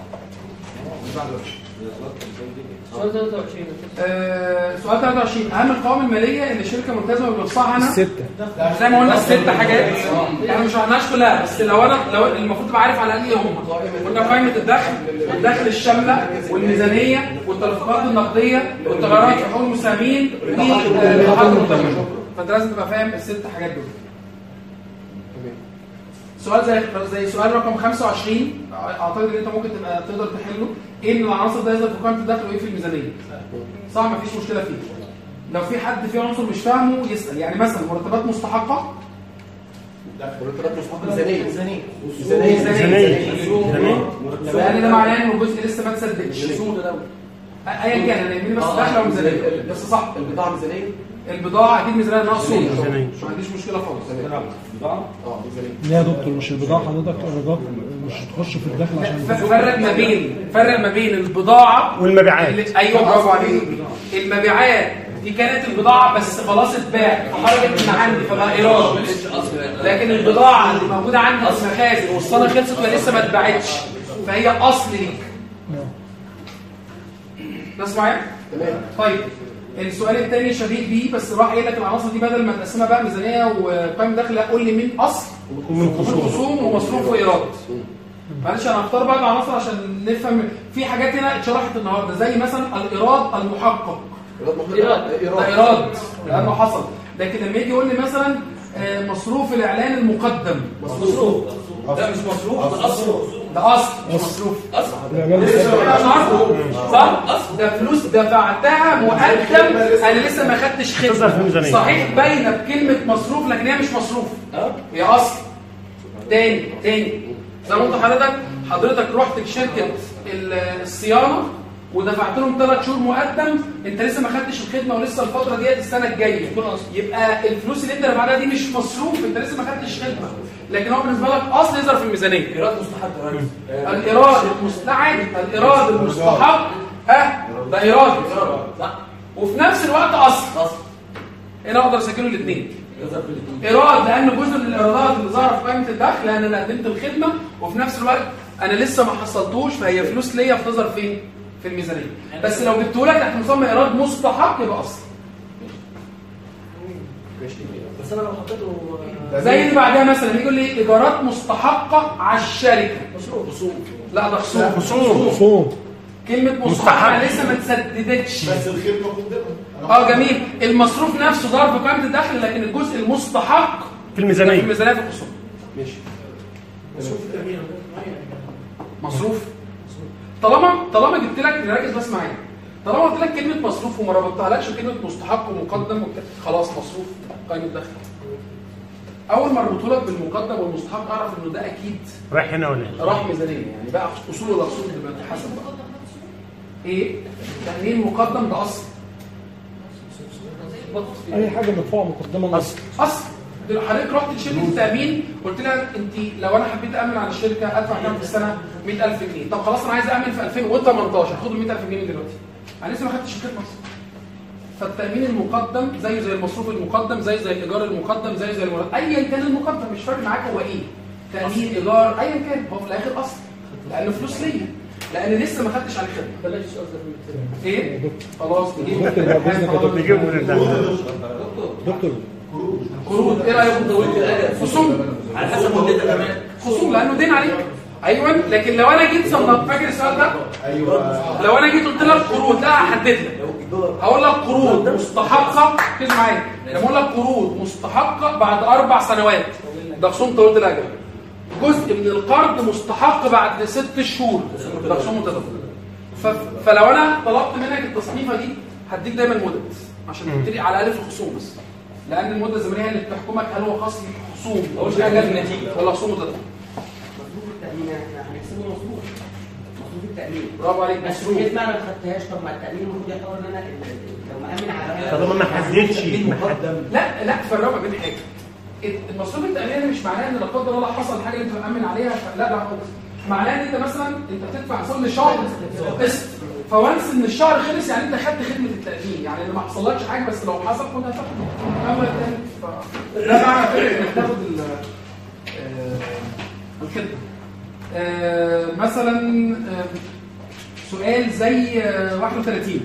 سؤال ثلاثة وعشرين. آه، سؤال ثلاثة وعشرين. اهم القوائم الماليه اللي الشركه ملتزمه بافصاحها هنا ستة. زي ما قلنا الست حاجات، احنا مش شرحناش كلها، بس لو انا لو المفروض تبقى عارف على الاقل ايه هم. قلنا قائمه الدخل والدخل الشامله والميزانيه والتدفقات النقديه والتغيرات في حقوق المساهمين والمحاضره المتغيره. فانت لازم تبقى فاهم الست حاجات دول. سؤال زي زي سؤال رقم خمسة وعشرين، اعتقد ان انت ممكن تبقى تقدر تحله. ايه من العناصر ده يظهر في قائمه الدخل وايه في الميزانيه؟ صح، مفيش مشكله فيه. لو في حد في عنصر مش فاهمه يسال، يعني مثلا مرتبات مستحقه، مرتبات مستحقه ميزانيه ميزانيه ميزانيه ميزانية. لان ده معناه ان الجزء لسه ما اتسددش. ايا كان انا يهمني بس دخل او ميزانيه بس. صح، البضاعه ميزانيه، البضاعه اكيد ميزانيه ناقص صوت، ميزانية. ما عنديش مشكله خالص. بضاعه اه ميزانيه. لا يا دكتور مش البضاعة حضرتك الرجاء مش تخش في الدخل عشان فرق ما بين فرق ما بين البضاعه والمبيعات. اللي- ايوه برافو عليك. المبيعات دي كانت البضاعه بس خلاص اتباعت فخرجت من عندي فبقى ايراد، لكن البضاعه اللي موجوده عندي في المخازن والصاله خلصت ولسه ما اتباعتش فهي اصل ليك. ناس معايا؟ تمام. طيب السؤال الثاني شبيه بيه بس راح قايل لك العناصر دي بدل ما تقسمها بقى ميزانيه وقائمه دخل، لا قول لي مين اصل ومن خصوم ومصروف وايراد. معلش انا هختار بقى العناصر عشان نفهم. في حاجات هنا اتشرحت النهارده زي مثلا الايراد المحقق. ايراد ده ايراد لانه حصل، لكن لما يجي يقول لي مثلا آه، مصروف الاعلان المقدم، مصروف ده مش مصروف ده اصل ده اصل مش مصروف. اصل صح؟ اصل ده فلوس دفعتها مقدم انا لسه ما خدتش خدمه. صحيح باينه بكلمه مصروف لكن هي مش مصروف، هي اصل. تاني تاني زي ما قلت لحضرتك، حضرتك رحت لشركه الصيانه ودفعت لهم ثلاث شهور مقدم، انت لسه ما خدتش الخدمه ولسه الفتره ديت السنه الجايه، يبقى الفلوس اللي انت دفعتها دي مش مصروف، انت لسه ما خدتش خدمه، لكن هو بالنسبه لك اصل يظهر في الميزانيه. ايراد مستحق يا ريس. الايراد المستحق عادي، الايراد المستحق ها ده ايراد صح، وفي نفس الوقت اصل. اصل هنا اقدر اسجله الاثنين يظهر في الاثنين. ايراد لان جزء من الايرادات اللي ظهرت في قائمه الدخل لان انا قدمت الخدمه، وفي نفس الوقت انا لسه ما حصلتوش فهي فلوس ليا بتظهر فين؟ في الميزانيه. بس لو جبته لك تحت مسمى ايراد مستحق يبقى اصل. بس انا لو حطيته زي اللي بعدها مثلا يقول لي ايجارات مستحقه على الشركه. مصروف خصوم. لا ده خصوم. خصوم خصوم كلمه مستحقه لسه ما اتسددتش بس الخدمه قدامك. اه جميل. المصروف نفسه ظهر في قائمه الدخل لكن الجزء المستحق في الميزانيه في الميزانيه في الخصوم. ماشي. مصروف التامين مصروف طالما طالما جبت لك نركز بس معايا، طالما قلت لك كلمه مصروف وما ربطتهالكش كلمه مستحق ومقدم وبتاع خلاص مصروف قائمه دخل. اول ما اربطه لك بالمقدم والمستحق اعرف انه ده اكيد رايح هنا ولا ايه؟ راح ميزانيه، يعني بقى اصول ولا اصول دلوقتي حسب بقى ايه تامين مقدم ده اصل. اي حاجه مدفوعه مقدما اصل اصل حضرتك رحت لشركه التامين قلت لها انت لو انا حبيت امن على الشركه ادفع كام في السنه؟ مئة ألف جنيه. طب خلاص انا عايز امن في ألفين وثمانية عشر خد ال مئة ألف جنيه من دلوقتي، انا لسه ما خدتش الخدمه اصلا. فالتامين المقدم زيه زي المصروف المقدم زي زي الايجار المقدم زي زي المرتب ايا كان المقدم مش فارق معاك هو ايه، تامين ايجار ايا كان هو في الاخر اصل لانه فلوس ليا لان لسه ما خدتش على الخدمه. بلاش سؤال ده ايه خلاص نجيب نجيب من الدخل. دكتور قروض ايه رايكم؟ خصوم على حسب مدتها كمان. خصوم لانه دين عليك. ايوه لكن لو انا جيت صنفت فاكر السؤال ده؟ ايوه لو انا جيت قلت لك قروض لا هحدد لك هقول لك قروض مستحقه ركز معايا لما اقول لك قروض مستحقه بعد اربع سنوات ده خصوم طويل الاجل. جزء من القرض مستحق بعد ست شهور ده خصوم متدفق. فلو انا طلبت منك التصنيفه دي هديك دايما مدد عشان تبتدي على الاقل في الخصوم بس، لان المده الزمنيه اللي بتحكمك هل هو خصم خصوم او حاجه النتيجه ولا خصوم متدفق. بحسبه مصروف مصروف التامين. برافو عليك. بس مصروف جيت بقى ما خدتهاش. طب ما التامين المفروض يعتبر ان انا لو مأمن على طالما ما حددش مقدم. لا لا فرق ما بين حاجه. المصروف التامين مش معناه ان لا قدر الله حصل حاجه اللي انت مأمن عليها لا لا خالص. معناه ان انت مثلا انت بتدفع كل شهر قسط، فوانس ان الشهر خلص يعني انت خدت خدمه التامين، يعني اللي ما حصلكش حاجه بس لو حصل كنت هتاخد اول تاني. ده معنى فكره انك تاخد الخدمه. آه مثلا آه سؤال زي آه واحد وثلاثين.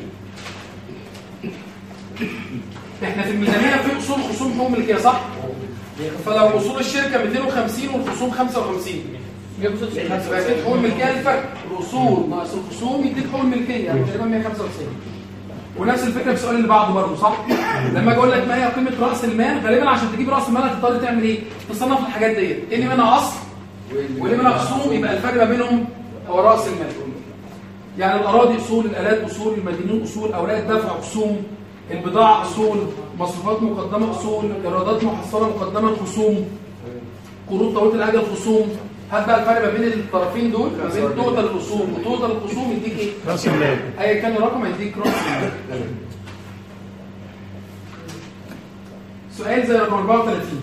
احنا في الميزانيه في اصول خصوم حقوق ملكيه صح؟ فلو اصول الشركه مئتين وخمسين والخصوم خمسة وخمسين يبقى كده حقوق الملكيه الفرق الاصول ناقص الخصوم يديك حقوق الملكيه يعني تقريبا مئة وخمسة وتسعين. ونفس الفكره في السؤال اللي بعده برضه صح؟ لما اجي اقول لك ما هي قيمه راس المال غالبا عشان تجيب راس المال هتضطر تعمل ايه؟ تصنف الحاجات ديت ايه اللي منها اصل واللي منها خصوم يبقى الفرق ما بينهم هو راس المال. يعني الاراضي اصول، الالات اصول، المدينين اصول، اوراق الدفع خصوم، البضاعه اصول، مصروفات مقدمه اصول، ايرادات محصله مقدمه خصوم، قروض طويله الاجل خصوم. هات بقى الفرق ما بين الطرفين دول ما بين توتال الخصوم وتوتال الخصوم يديك ايه؟ راس المال. ايا كان الرقم هيديك راس المال. سؤال زي رقم أربعة وثلاثين.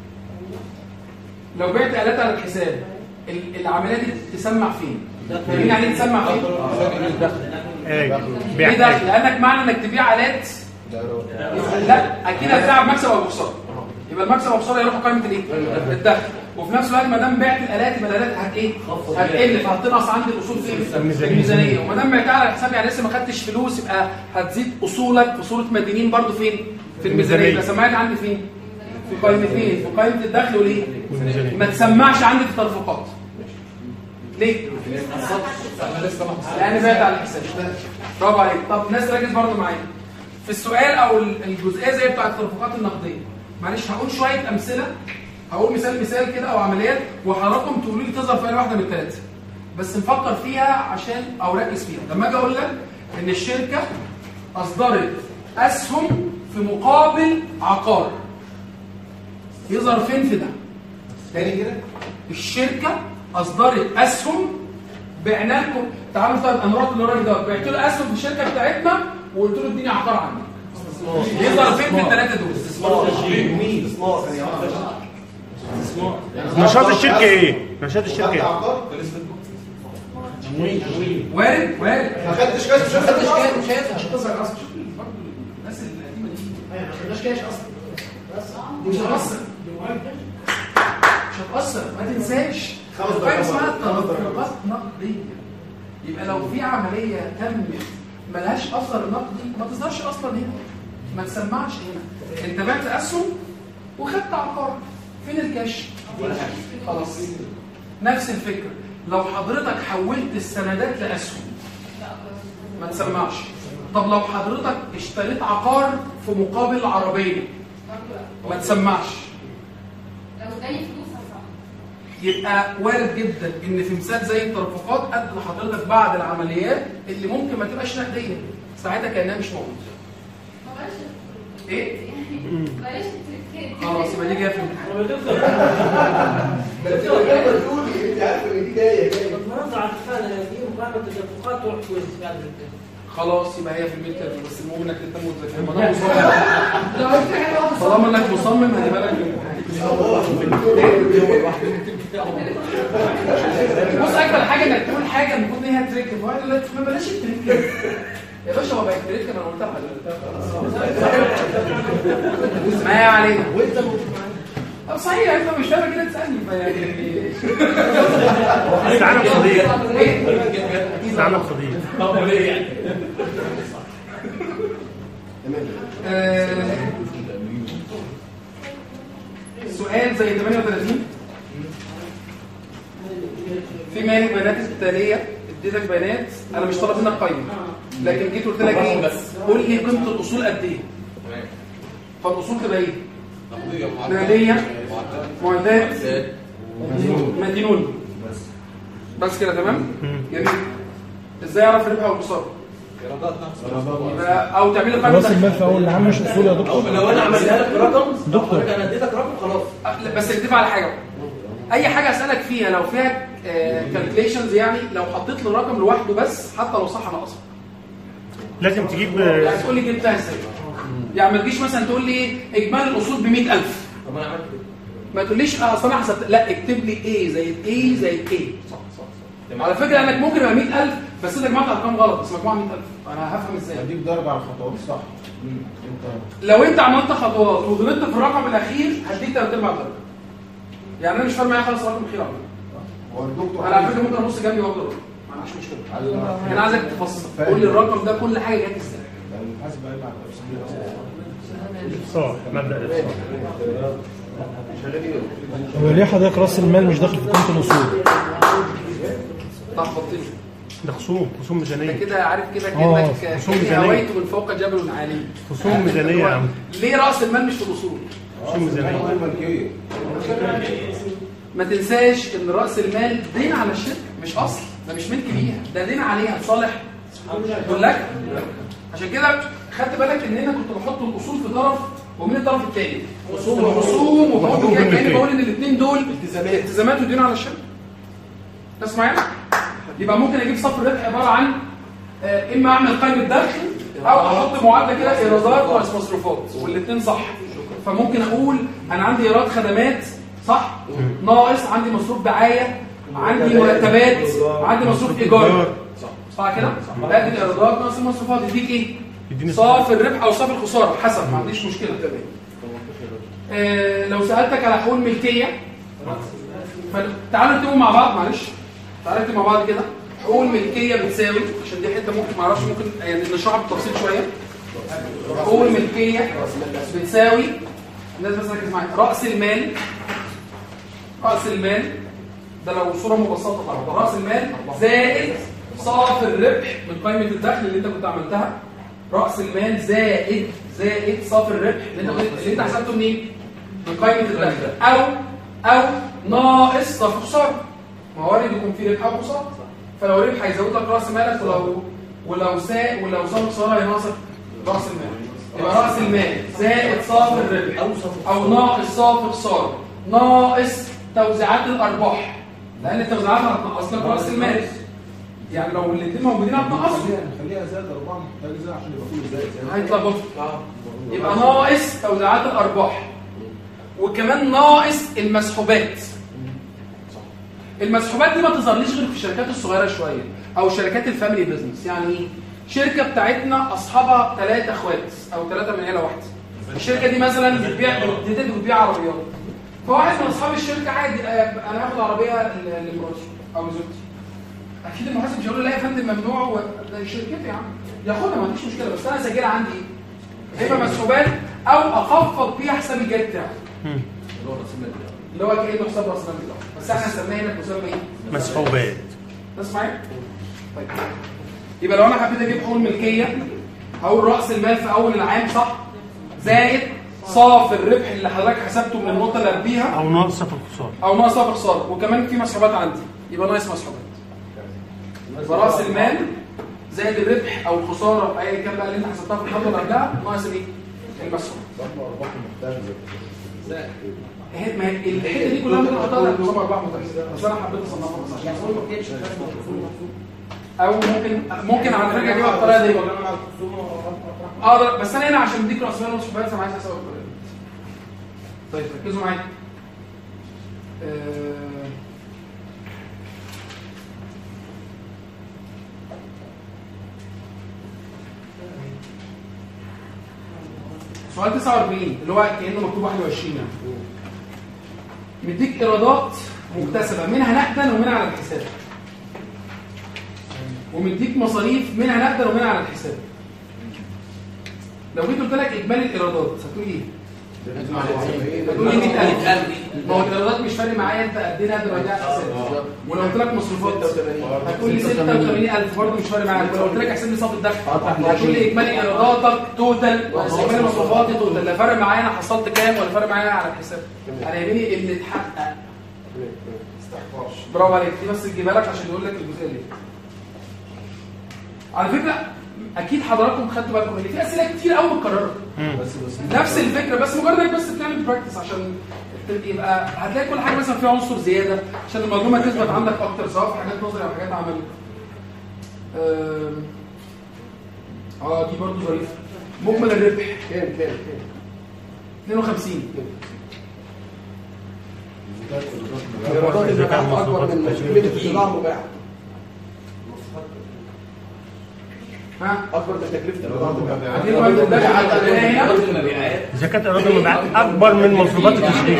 لو بعت آلات على الحساب العمليه دي تسمع فين؟ مين عليه تسمع فين؟ ايه ليه ده؟ لانك معنى انك تبيع آلات لا اكيد هتبيع بمكسب او بخساره. يبقى المكسب او بخساره يروحوا قائمه الايه؟ الدخل. وفي نفس الوقت ما دام بعت الالات يبقى الالات هت ايه؟ هتقل فهتنقص عندي الاصول في الميزانيه. وما دام بعتها على حساب يعني لسه ما خدتش فلوس يبقى هتزيد اصولك في صوره مدينين برضو فين؟ في الميزانيه. يبقى سمعت عندي فين؟ في قائمتين، في قائمه الدخل والايه؟ ما تسمعش عندي في التدفقات. ليه؟ لان بعت على الحساب. برافو عليك. طب الناس ركز برضو معايا في السؤال او الجزئيه زي بتاعه التدفقات النقديه. معلش هقول شويه امثله، هقول مثال مثال كده او عمليات وحضراتكم تقولوا لي تظهر في اي واحده من الثلاثه بس نفكر فيها عشان او ركز فيها. لما اجي اقول لك ان الشركه اصدرت اسهم في مقابل عقار يظهر فين في ده؟ تاني كده الشركه اصدرت اسهم بعنا لكم. تعالوا نفترض انا رحت للراجل ده بعت له اسهم في الشركه بتاعتنا وقلت له اديني عقار عندك. يظهر فين في الثلاثه دول؟ استثمار. استثمار. نشاط الشركه ايه؟ نشاط الشركه ايه؟ وارد وارد. ما خدتش كاش مش خدتش كاش مش هتظهر اصلا. الناس القديمه دي ما خدناش كاش اصلا. مش هتأثر مش هتأثر ما تنساش حاجه اسمها تدفقات نقديه. يبقى لو في عمليه تمت ملهاش اثر نقدي ما تظهرش اصلا هنا، ما تسمعش هنا. انت بعت اسهم وخدت عقار، فين الكاش؟ خلاص. نفس الفكره لو حضرتك حولت السندات لاسهم ما تسمعش. طب لو حضرتك اشتريت عقار في مقابل عربيه ما تسمعش. لو جاي فلوس هصح. يبقى وارد جدا ان في مثال زي التدفقات قد لحضرتك بعض العمليات اللي ممكن ما تبقاش نقديه ساعتها كانها مش موجوده. ايه؟ بلاش التريكات. خلاص يبقى دي جايه في الامتحان. انت عارفه ان دي جايه جايه. بتنظر على الفعل دي مقارنه التدفقات وحكوز بعد خلاص يبقى هي في الميد تيرم بس المهم انك تهتم وتذاكر. ما دام مصمم طالما انك مصمم هتبقى لك بص اكبر حاجه انك تقول حاجه المفروض ان هي تريك فواحد يقول لك ما بلاش التريك يا باشا. هو بقى تريك انا قلتها ما هي علينا طب صحيح انت مش فاهم كده تسالني فيعني استعانه بصديق. استعانه بصديق. طب ليه يعني؟ تمام. سؤال زي ثمانية وثلاثين. في مالك بيانات التاليه اديتك بيانات انا مش طالب منك قيمه لكن جيت قلت لك ايه؟ قول لي قيمه الاصول قد ايه؟ فالاصول تبقى ايه؟ ماليه معدات مدينون بس بس كده تمام؟ جميل. ازاي اعرف الربح والخساره؟ او تعمل لي راس المال في اول العام مش اصول يا دكتور. لو انا عملتها لك برقم دكتور انا اديتك رقم خلاص. بس اكتب على حاجه اي حاجه اسالك فيها لو فيها كالكوليشنز يعني لو حطيت لي الرقم لوحده بس حتى لو صح انا اصلا لازم تجيب يعني تقول لي جبتها ازاي؟ يعني ما تجيش مثلا تقول لي اجمالي الاصول ب مية ألف. طب انا عملت كده ما تقوليش اه اصل انا حسبت، لا اكتب لي ايه زي ايه زي ايه. صح صح صح. على فكره انك ممكن يبقى مية ألف بس انت جمعت ارقام غلط، بس مجموعه مية ألف انا هفهم ازاي؟ هديك ضرب على الخطوات صح. انت لو انت عملت خطوات وغلطت في الرقم الاخير هديك ثلاث ارباع درجه. يعني انا مش فارق معايا خالص الرقم الاخير على هو الدكتور انا على فكره ممكن ابص جنبي واقدر ما عنديش مشكله. انا عايزك تفصل قول لي الرقم ده كل حاجه جت ازاي. الحاسب بقى مع التفصيل الافصاح مبدا الافصاح. هو ليه حضرتك راس المال مش داخل في قيمه الاصول؟ لخبطتني ده خصوم خصوم ميزانيه كده عارف كده اه، كانك خصوم كأني ميزانية. هويت من فوق جبل عالي. خصوم ميزانيه يا عم. ليه راس المال مش في الاصول؟ خصوم ميزانيه. ما تنساش ان راس المال دين على الشركه مش اصل، ده مش ملك ليها، ده دين عليها لصالح لك. عشان كده خدت بالك ان انا كنت بحط الاصول في طرف ومن الطرف الثاني اصول ورسوم، وبحط كده كاني بقول ان الاثنين دول التزامات ودين على الشركه. تسمع معايا؟ يبقى ممكن اجيب صف الربح عباره عن آه اما اعمل قائمه دخل او احط معادله كده ايرادات ناقص مصروفات والاثنين صح. فممكن اقول انا عندي ايراد خدمات صح ناقص عندي مصروف دعايه عندي مرتبات عندي مصروف ايجار صح كده. ادي الايرادات ناقص المصروفات يديك ايه؟ صافي الربح او صافي الخساره حسب ما عنديش مشكله. آه لو سالتك على حقوق ملكيه فتعالوا نكتبوا مع بعض معلش تعالوا نكتب مع بعض كده. حقوق الملكيه بتساوي عشان دي حته ممكن ما اعرفش ممكن يعني نشرحها بالتفصيل شويه. حقوق الملكيه بتساوي الناس بس ركز معايا راس المال. راس المال ده لو صوره مبسطه طبعا راس المال زائد صافي الربح من قائمه الدخل اللي انت كنت عملتها. راس المال زائد زائد صافي الربح اللي انت اللي انت حسبته منين؟ من قائمه الدخل او او ناقص صافي خساره. ما هو وارد يكون في ربح او خساره. فلو ربح هيزود لك راس مالك ولو ولو سا ولو صافي خساره هينقصك راس المال. يبقى راس المال زائد صافي الربح او ناقص صافي خساره ناقص توزيعات الارباح لان التوزيعات هتنقص لك راس المال. يعني لو الاثنين موجودين هتنقصوا خليها زائد أربعة محتاج زائد عشان يبقى كله زائد هيتلخبطوا. يبقى ناقص توزيعات الارباح وكمان ناقص المسحوبات. المسحوبات دي ما تظهرليش غير في الشركات الصغيره شويه او شركات الفاميلي بزنس. يعني ايه؟ شركه بتاعتنا اصحابها ثلاثه اخوات او ثلاثه من عيله واحده. الشركه دي مثلا بتبيع بتنتج وتبيع عربيات. فواحد من اصحاب الشركه عادي انا هاخد عربيه لمراتي او لزوجتي. اكيد المحاسب مش هيقول له لا يا فندم ممنوع وده شركتي يا عم ياخدها ما عنديش مشكله بس انا سجلها عندي ايه؟ اما مسحوبات او اخفض بيها حساب الجد بتاعي اللي هو راس المال اللي هو كانه حساب راس المال بس احنا سميناه هنا بمسمى ايه؟ مسحوبات. تسمع ايه؟ طيب يبقى لو انا حبيت اجيب حقوق الملكيه هقول راس المال في اول العام صح زائد صافي الربح اللي حضرتك حسبته من النقطه اللي قبليها او ناقص صافي الخساره او ناقص صافي الخساره وكمان في مسحوبات عندي يبقى ناقص مسحوبات. يبقى راس المال زائد الربح او الخساره ايا كان بقى اللي انت حسبتها في الخطوه اللي قبلها ناقص ايه؟ المسحوب. ارباح محتاجه هي ما الحته دي كلها ممكن احطها لك نظام ارباح متوازيه بس انا حبيت اصنفها بس عشان او ممكن ممكن على فكره اجيبها بالطريقه دي اقدر بس انا هنا عشان اديك راس مال ومسحوبات انا عايز اسوي الطريقه دي. طيب ركزوا معايا. أه... سؤال تسعة وأربعين اللي هو كأنه مكتوب واحد وعشرين يعني. مديك إيرادات مكتسبة منها نقدا ومنها على الحساب ومديك مصاريف منها نقدا ومنها على الحساب. لو جيت قلت لك إجمالي الإيرادات هتقول إيه؟ هتقول لي مية ألف. ما هو الإيرادات مش فارق معايا أنت قد إيه نقد ولا حساب. ولو قلت لك مصروفات هتقول لي ستة وثمانين ألف برضه مش فارق معايا. ولو قلت لك احسب لي صافي الدخل هتقول لي إجمالي إيراداتك توتال إجمالي مصروفاتي توتال. لا فارق معايا أنا حصلت كام ولا فارق معايا على الحساب. أنا يهمني اللي اتحقق. برافو عليك دي بس تجيبها لك عشان يقول لك الجزئية دي. على فكرة اكيد حضراتكم خدتوا بالكم ان في اسئله كتير قوي متكرره نفس الفكره، بس مجرد انك بس بتعمل براكتس عشان يبقى هتلاقي كل حاجه مثلا فيها عنصر زياده عشان المعلومه تثبت عندك اكتر، سواء في حاجات نظري او حاجات عمليه. اه دي برضه ظريفه. مجمل الربح كام كام كام اثنين وخمسين. ايرادات المبيعات اكبر من تكلفه البضاعه المباعه. ها اكبر من تكلفه البضاعه المبيعات. اذا كانت ايرادات المبيعات اكبر من مصروفات التشغيل.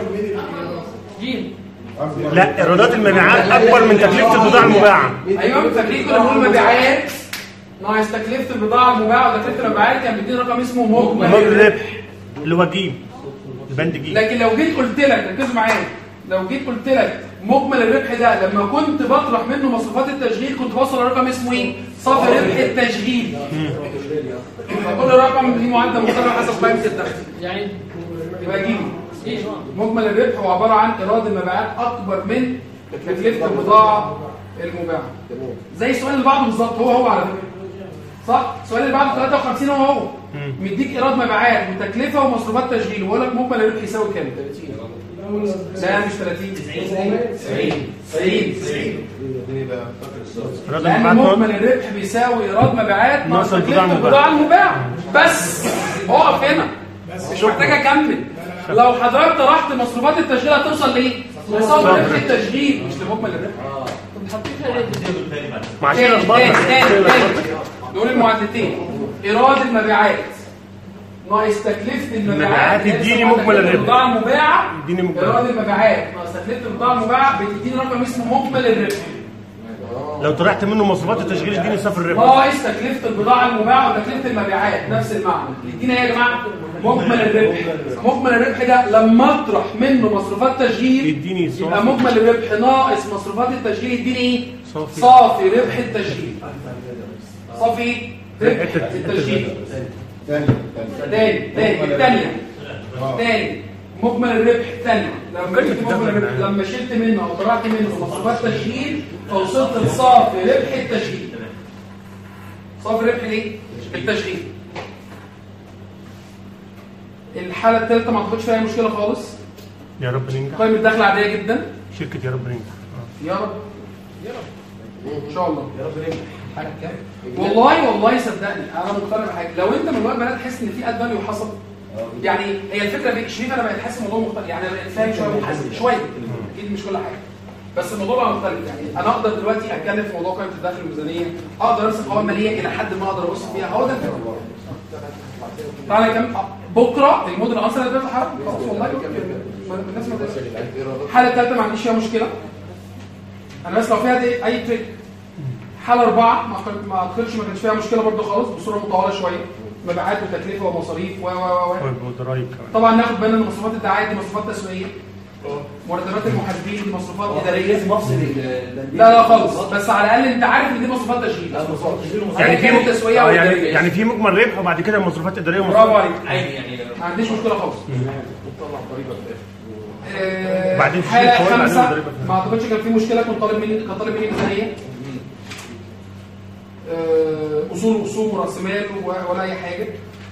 لا، ايرادات المبيعات اكبر من تكلفه البضاعه المباعه. ايوه تكلفه المبيعات ناقص تكلفه البضاعه المباعه، وتكلفه المبيعات كان بيديني رقم اسمه مجمل الربح اللي هو جيم البند جيم. لكن لو جيت قلت لك ركزوا معايا، لو جيت قلت لك مجمل الربح ده لما كنت بطرح منه مصروفات التشغيل كنت بوصل لرقم اسمه ايه؟ صافي ربح التشغيل. فكل رقم ليه معدل مختلف حسب قيمه الدخل. يعني يبقى جيم. مجمل الربح هو عباره عن ايراد المبيعات اكبر من تكلفه البضاعه المباعه. زي السؤال اللي بعده بالظبط، هو هو على فكره. صح؟ السؤال اللي بعده ثلاثة وخمسين هو هو. مديك ايراد مبيعات وتكلفه ومصروفات تشغيل، ويقول لك مجمل الربح يساوي كام؟ لا مش ثلاثين تسعين تسعين تسعين. لأن مجمل الربح بيساوي إيراد مبيعات ناقص تكلفة البضاعة المباعة. بس اقف هنا مش محتاج أكمل. لو حضرتك طرحت مصروفات التشغيل هتوصل لإيه؟ لصافي ربح التشغيل مش لمجمل الربح. تاني تاني تاني دول المعادلتين. إيراد المبيعات ناقص تكلفه المبيعات تديني مجمل الربح. البضاعه المباعه تديني مجمل ايراد المبيعات ناقص تكلفه البضاعه المباعه بتديني رقم اسمه مجمل الربح. لو طرحت منه مصروفات التشغيل يديني صافي الربح. ناقص تكلفه البضاعه المباعه وتكلفه المبيعات نفس المعنى. يدينا ايه يا جماعه؟ مجمل الربح. مجمل الربح ده لما اطرح منه مصروفات تشغيل يديني صافي. يبقى مجمل الربح ناقص مصروفات التشغيل يديني ايه؟ صافي صافي ربح التشغيل. صافي ربح التشغيل. تاني تاني تاني الثانية تاني مجمل الربح الثانية لما جبت مجمل الربح لما شلت منه او طلعت منه مصروفات تشغيل فوصلت لصافي ربح التشغيل. صافي ربح ايه؟ التشغيل. الحالة الثالثة ما اعتقدش فيها اي مشكلة خالص. يا رب ننجح. قيمة الدخل عادية جدا. شركة يا رب ننجح. يا رب يا رب ان شاء الله يا رب ننجح. حاجة كام؟ والله والله صدقني انا مقتنع بحاجه. لو انت من الوقت بدات تحس ان في اد فاليو حصل، يعني هي الفكره في شريف انا بقيت حاسس الموضوع مختلف، يعني انا بقيت فاهم شويه وحاسس شويه اكيد مش كل حاجه، بس الموضوع بقى مختلف. يعني انا اقدر دلوقتي اتكلم في موضوع قيمه الدخل الميزانيه، اقدر ارسم قوائم ماليه الى حد ما اقدر ابص فيها. هو ده الفكره. تعالى كام بكره الموديل اصلا ده خلاص والله الناس ما الحاله الثالثه ما عنديش فيها مشكله. انا بس لو فيها اي تريك. حالة أربعة ما أعتقدش ما كانش فيها مشكلة برضه خالص بصورة مطولة شوية. مبيعات وتكلفة ومصاريف و و و طبعا ناخد بالنا إن مصروفات الدعاية دي مصروفات تسويقية. مرتبات المحاسبين دي مصروفات إدارية. لا لا خالص، بس على الأقل أنت عارف إن دي مصروفات تشغيل. يعني في تسويقية آه يعني يعني في مجمل ربح وبعد كده مصروفات إدارية ومصروفات. برافو عليك. يعني ما عنديش مشكلة خالص. بعدين حالة خمسة ما أعتقدش كان في مشكلة. كنت طالب مني كان طالب مني ميزانية. اصول ورسوم وراس مال ولا اي حاجه.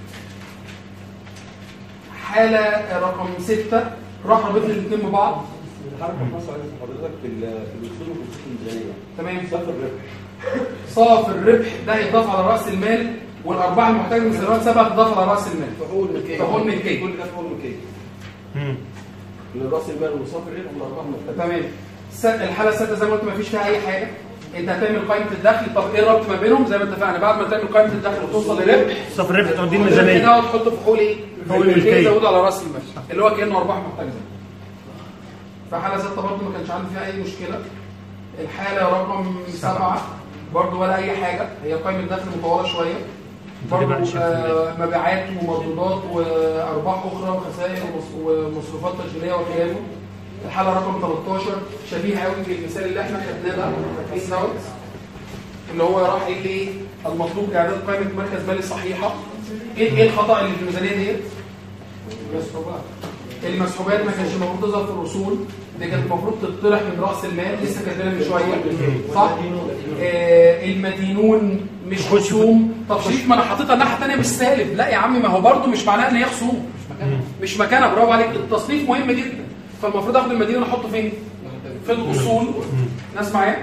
حاله رقم ستة راح رابط لي الاثنين ببعض. الحركه مثلا حضرتك في الاصول والرسوم الميزانيه. تمام. صافي الربح. صافي الربح ده يضاف على راس المال، والارباح المحتاجه من سنوات سبق تضاف على راس المال. فحول ملكيه. فحول ملكيه. كل ده فحول ملكيه. امم. لراس المال وصافي الربح والارباح المحتاجه. تمام. الحاله السادسه زي ما قلت ما فيش فيها اي حاجه. انت هتعمل قائمه الدخل. طب ايه الربط ما بينهم؟ زي ما اتفقنا بعد ما تعمل قائمه الدخل وتوصل لربح صافي الربح توديه الميزانيه ده وتحط في حقوق ايه؟ حقوق الملكيه تزود على راس المال اللي هو كانه ارباح محتجزه. فحاله ستة برضه ما كانش عندي فيها اي مشكله. الحاله رقم سبعة برضه ولا اي حاجه. هي قائمه دخل مطوله شويه برضه. آه مبيعات ومردودات وارباح اخرى وخسائر ومصروفات تشغيليه وخلافه. الحاله رقم ثلاثة عشر شبيهه قوي بالمثال اللي احنا خدناه ده فاكرين دوت اللي هو راح قال لي المطلوب اعداد قائمه مركز مالي صحيحه. ايه ايه الخطا اللي في الميزانيه ديت؟ بس هو المسحوبات ما كانش المفروض تظهر في الرسول، دي كانت المفروض تطرح من راس المال، لسه كاتبينها من شويه صح؟ آه المدينون مش خصوم. طب شريك ما انا حاططها الناحيه الثانيه مش سالب، لا يا عم ما هو برده مش معناه ان هي خصوم، مش مكانها. برافو عليك، التصنيف مهم جدا. فالمفروض اخد المدينون احطه فين؟ في الاصول. ناس معايا؟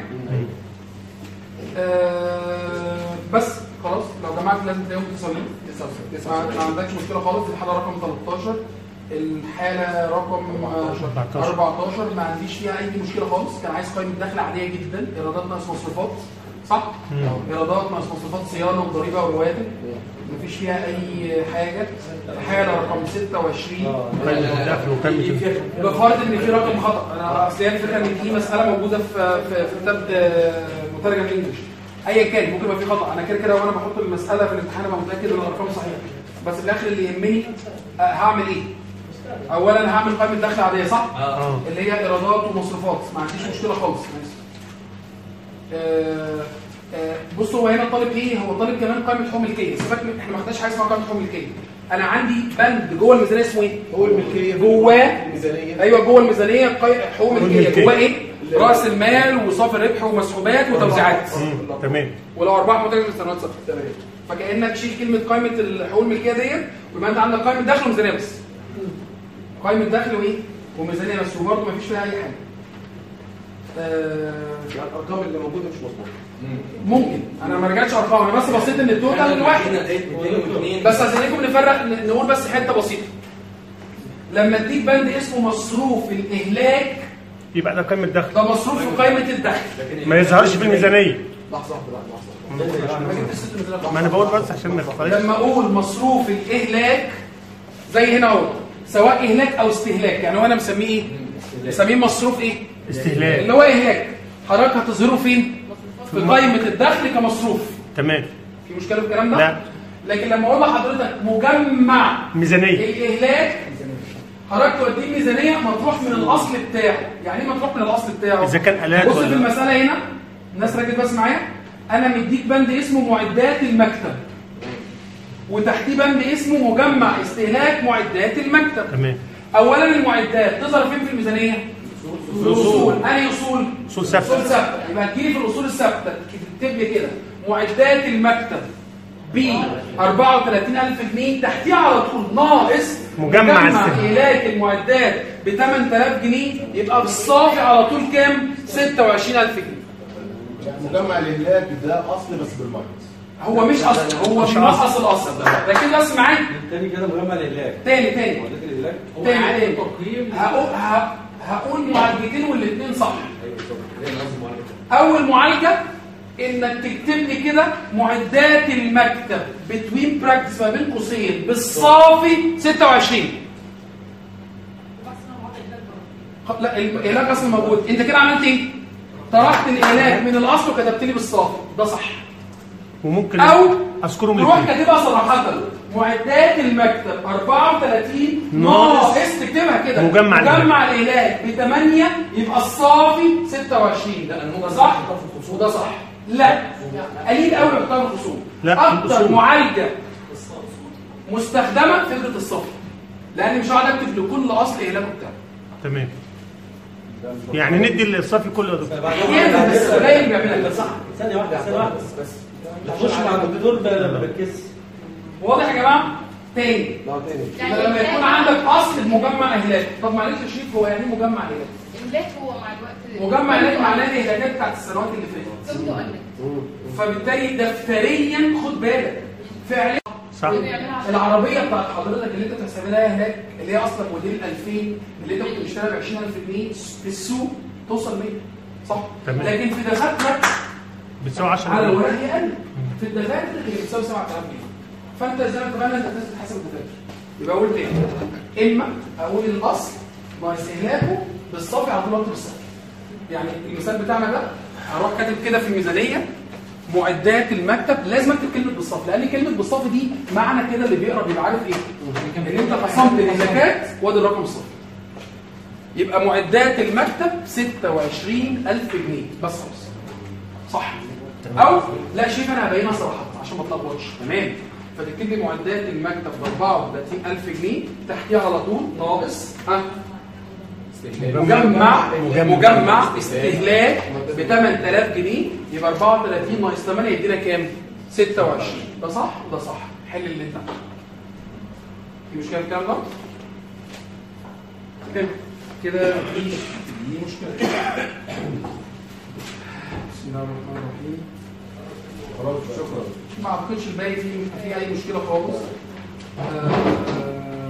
آه بس خلاص لو جمعت لازم تلاقيهم متصلين. ما عندكش مشكله خالص. الحاله رقم ثلاثة عشر، الحاله رقم أربعة عشر ما عنديش فيها اي مشكله خالص. كان عايز قائمه دخل عاديه جدا، ايرادات ناقص مصروفات صح؟ ايرادات ناقص مصروفات صيانه وضريبه ورواتب، مفيش فيها اي حاجه. الحاله رقم ستة وعشرين بفرض ان في رقم خطا. انا اصل هي الفكره ان دي مساله موجوده في في كتاب مترجم انجلش ايا كان، ممكن يبقى في خطا. انا كده كده وانا بحط المساله في الامتحان ابقى متاكد ان الارقام صحيحه، بس في الاخر اللي يهمني هعمل ايه؟ اولا هعمل قائمه دخل عاديه صح؟ آه. اللي هي ايرادات ومصروفات، ما عنديش مشكله خالص. آه آه بصوا هو هنا طالب ايه؟ هو طالب كمان قائمه حقوق ملكيه. سيبك احنا ما خدناش حاجه اسمها قائمه حقوق ملكيه. انا عندي بند جوه الميزانيه اسمه ايه؟ حقوق الملكيه. جواه الميزانيه. ايوه جوه الميزانيه حقوق ملكيه. جواه ايه؟ راس المال وصافي الربح ومسحوبات وتوزيعات. تمام. ولو ارباح متجر للسنوات سابقه. تمام. فكانك شيل كلمه قائمه الحقوق الملكيه ديت ويبقى انت عندك قائمه دخل وميزانيه بس. قائمه دخل وايه؟ وميزانيه بس، وبرضه ما فيش فيها اي حاجه. آه يعني الارقام اللي موجوده مش مظبوطه. ممكن انا ما رجعتش ارقام، انا بس بصيت ان التوتال واحد. بس عشان نفرق نقول بس حته بسيطه. لما اديك بند اسمه مصروف الاهلاك يبقى ده قائمه الدخل، ده مصروف في قائمه الدخل، ما يظهرش في الميزانيه. لحظه لحظه ما انا بقول بس عشان ما تفرقش. لما اقول مصروف الاهلاك زي هنا اهو، سواء اهلاك او استهلاك، يعني هو انا مسميه ايه؟ مسميه مصروف ايه؟ استهلاك، اللي هو اهلاك. حضرتك هتظهره فين؟ في قائمه الدخل كمصروف. تمام. في مشكله في الكلام ده؟ لا. لكن لما اقول لحضرتك مجمع ميزانيه الاهلاك، حضرتك توديه ميزانيه مطروح من الاصل بتاعه. يعني ايه مطروح من الاصل بتاعه؟ اذا كان الات. بص في المساله هنا، الناس ركز بس معايا. انا مديك بند اسمه معدات المكتب، وتحتيه بند اسمه مجمع استهلاك معدات المكتب. تمام. اولا المعدات تظهر فين في الميزانيه؟ في الاصول. انهي اصول؟ اصول ثابته. اصول ثابته. يبقى تجيلي في الاصول الثابته تكتب لي كده معدات المكتب ب أربعة وثلاثين ألف جنيه، تحتيه على طول ناقص مجمع استهلاك المعدات ب ثمانية آلاف جنيه، يبقى بالصافي على طول كام؟ ستة وعشرين ألف جنيه. مجمع الاهلاك ده اصل بس بالماينس. هو مش اصل، هو مش اصل الاصل. لكن بس معاك تاني كده مجمع الاهلاك. تاني تاني معدات الاهلاك تاني تاني هقول هقول معالجتين والاثنين صح. اول معالجه انك تكتب لي كده معدات المكتب بتوين براكتس ما بين قوسين بالصافي ستة وعشرين. لا الاهلاك اصلا موجود. انت كده عملت ايه؟ طرحت الاهلاك من الاصل وكتبت لي بالصافي، ده صح. وممكن او اذكرهم تروح كاتبها صراحه معدات المكتب أربعة وثلاثين ناقص، تكتبها كده مجمع مجمع الاهلاك ب ثمانية، يبقى الصافي ستة وعشرين. ده صح وده صح. لا قليل قوي بتاع الخصوم. اكتر معالجه مستخدمه فكره الصافي، لان مش هقعد اكتب لكل اصل اهلاك بتاعه. تمام. يعني ندي الصافي كله يا دكتور. احيانا بس قليل بيعملها صح. ثانيه واحده ثانيه واحده بس نخش مع الدكتور ما بركزش. واضح يا جماعه؟ تاني يعني لما يكون عندك اصل بمجمع اهلاك. طب معلش يا شريف، هو يعني ايه مجمع اهلاك؟ اهلاك هو مع الوقت مجمع اهلاك معناه الاهلاكات بتاعت السنوات اللي فاتت، فبالتالي دفتريا خد بالك فعليا صح. العربيه بتاعت حضرتك اللي انت بتحسبها لها اهلاك، اللي هي اصلا موديل ألفين اللي انت كنت بتشتريها ب عشرين ألف جنيه في السوق توصل مية صح؟ تمام. لكن في دفاترك بتساوي عشرة على الورق هي اقل. في الدفاتر اللي بتساوي سبعة آلاف جنيه. فانت زي ما اتفقنا انت لازم تحسب الدفاتر. يبقى اقول تاني، اما اقول الاصل ناقص استهلاكه بالصافي على طول اكتب الصافي. يعني المثال بتاعنا ده هروح كاتب كده في الميزانيه معدات المكتب، لازم اكتب كلمه بالصافي، لان كلمه بالصافي دي معنى كده اللي بيقرا بيبقى عارف ايه؟ ان انت قسمت الاهلاكات وادي الرقم الصافي. يبقى معدات المكتب ستة وعشرين ألف جنيه بس خلاص. صح. او لا شايف انا هبينها صراحه عشان ما اتلخبطش. تمام. فتكتب لي معدات المكتب ب أربعة وثلاثين ألف جنيه، تحتيها على طول ناقص ها مجمع مجمع استهلاك ب ثمانية آلاف جنيه، يبقى أربعة وثلاثين ناقص ثمانية يدينا كام؟ ستة وعشرين. ده صح وده صح. حل اللي انت عملته. في مشكله في الكلام ده؟ كده كده مفيش مشكله. بسم الله الرحمن الرحيم. خلاص شكرا. ما اعتقدش الباقي فيه في اي مشكله خالص. آه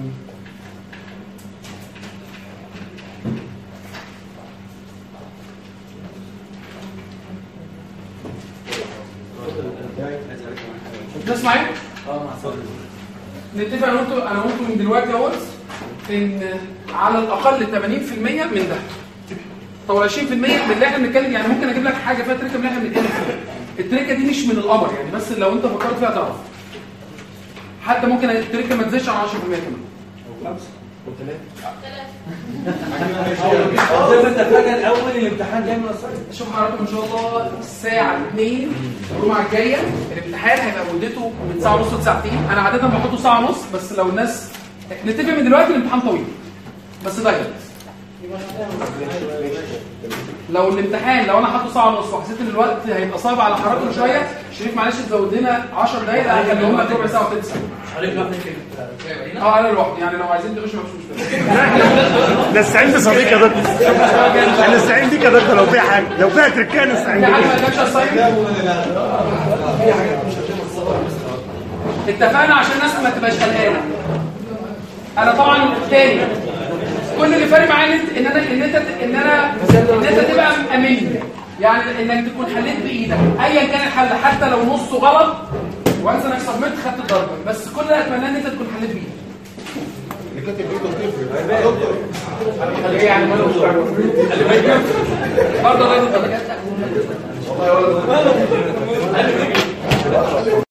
نسمع ايه؟ اه مع الصدر. نتفق انا وانتوا انا وانتوا من دلوقتي اهوت ان على الاقل ثمانين في المية من ده. طب عشرين في المية من اللي احنا بنتكلم، يعني ممكن اجيب لك حاجه فيها تريكه من اللي احنا بنتكلم فيها. التريكه دي مش من القمر يعني، بس لو انت فكرت فيها تعرف. حتى ممكن التريكه ما تزيدش عن عشرة في المية كمان. او خمسة او ثلاثة. زي ما انت فاكر الاول الامتحان جاي من الصيف. شوف حضراتكم ان شاء الله الساعه اتنين الجمعه الجايه الامتحان هيبقى مدته من ساعه ونص لساعتين. انا عاده بحطه ساعه ونص، بس لو الناس نتفق من دلوقتي الامتحان طويل بس دايركت. لو الامتحان لو انا حاطه ساعه ونص وحسيت ان الوقت هيبقى صعب على حضراتكم شويه، شريف معلش تزود لنا عشر دقايق هخليهم لك ربع ساعه وثلث ساعه. عليك لوحدك كده. اه انا لوحدي، يعني لو عايزين تخشوا مفيش مشكله. نستعين بصديق يا دكتور. نستعين بيك يا دكتور لو في حاجه، لو فيها تركه نستعين في بيك. حاجه ما كانتش اصايم. اتفقنا عشان الناس ما تبقاش قلقانه. انا طبعا تاني كل اللي فارق معايا ان انا ان انت ان انا ان انت تبقى امين، يعني انك تكون حليت بايدك ايا كان الحل، حتى لو نصه غلط وانت انك صممت خدت الضربه، بس كل اللي اتمناه ان انت تكون حليت بايدك. اللي كاتب بايده تفرق. ايه يعني ما مش برضه لازم والله يا ولد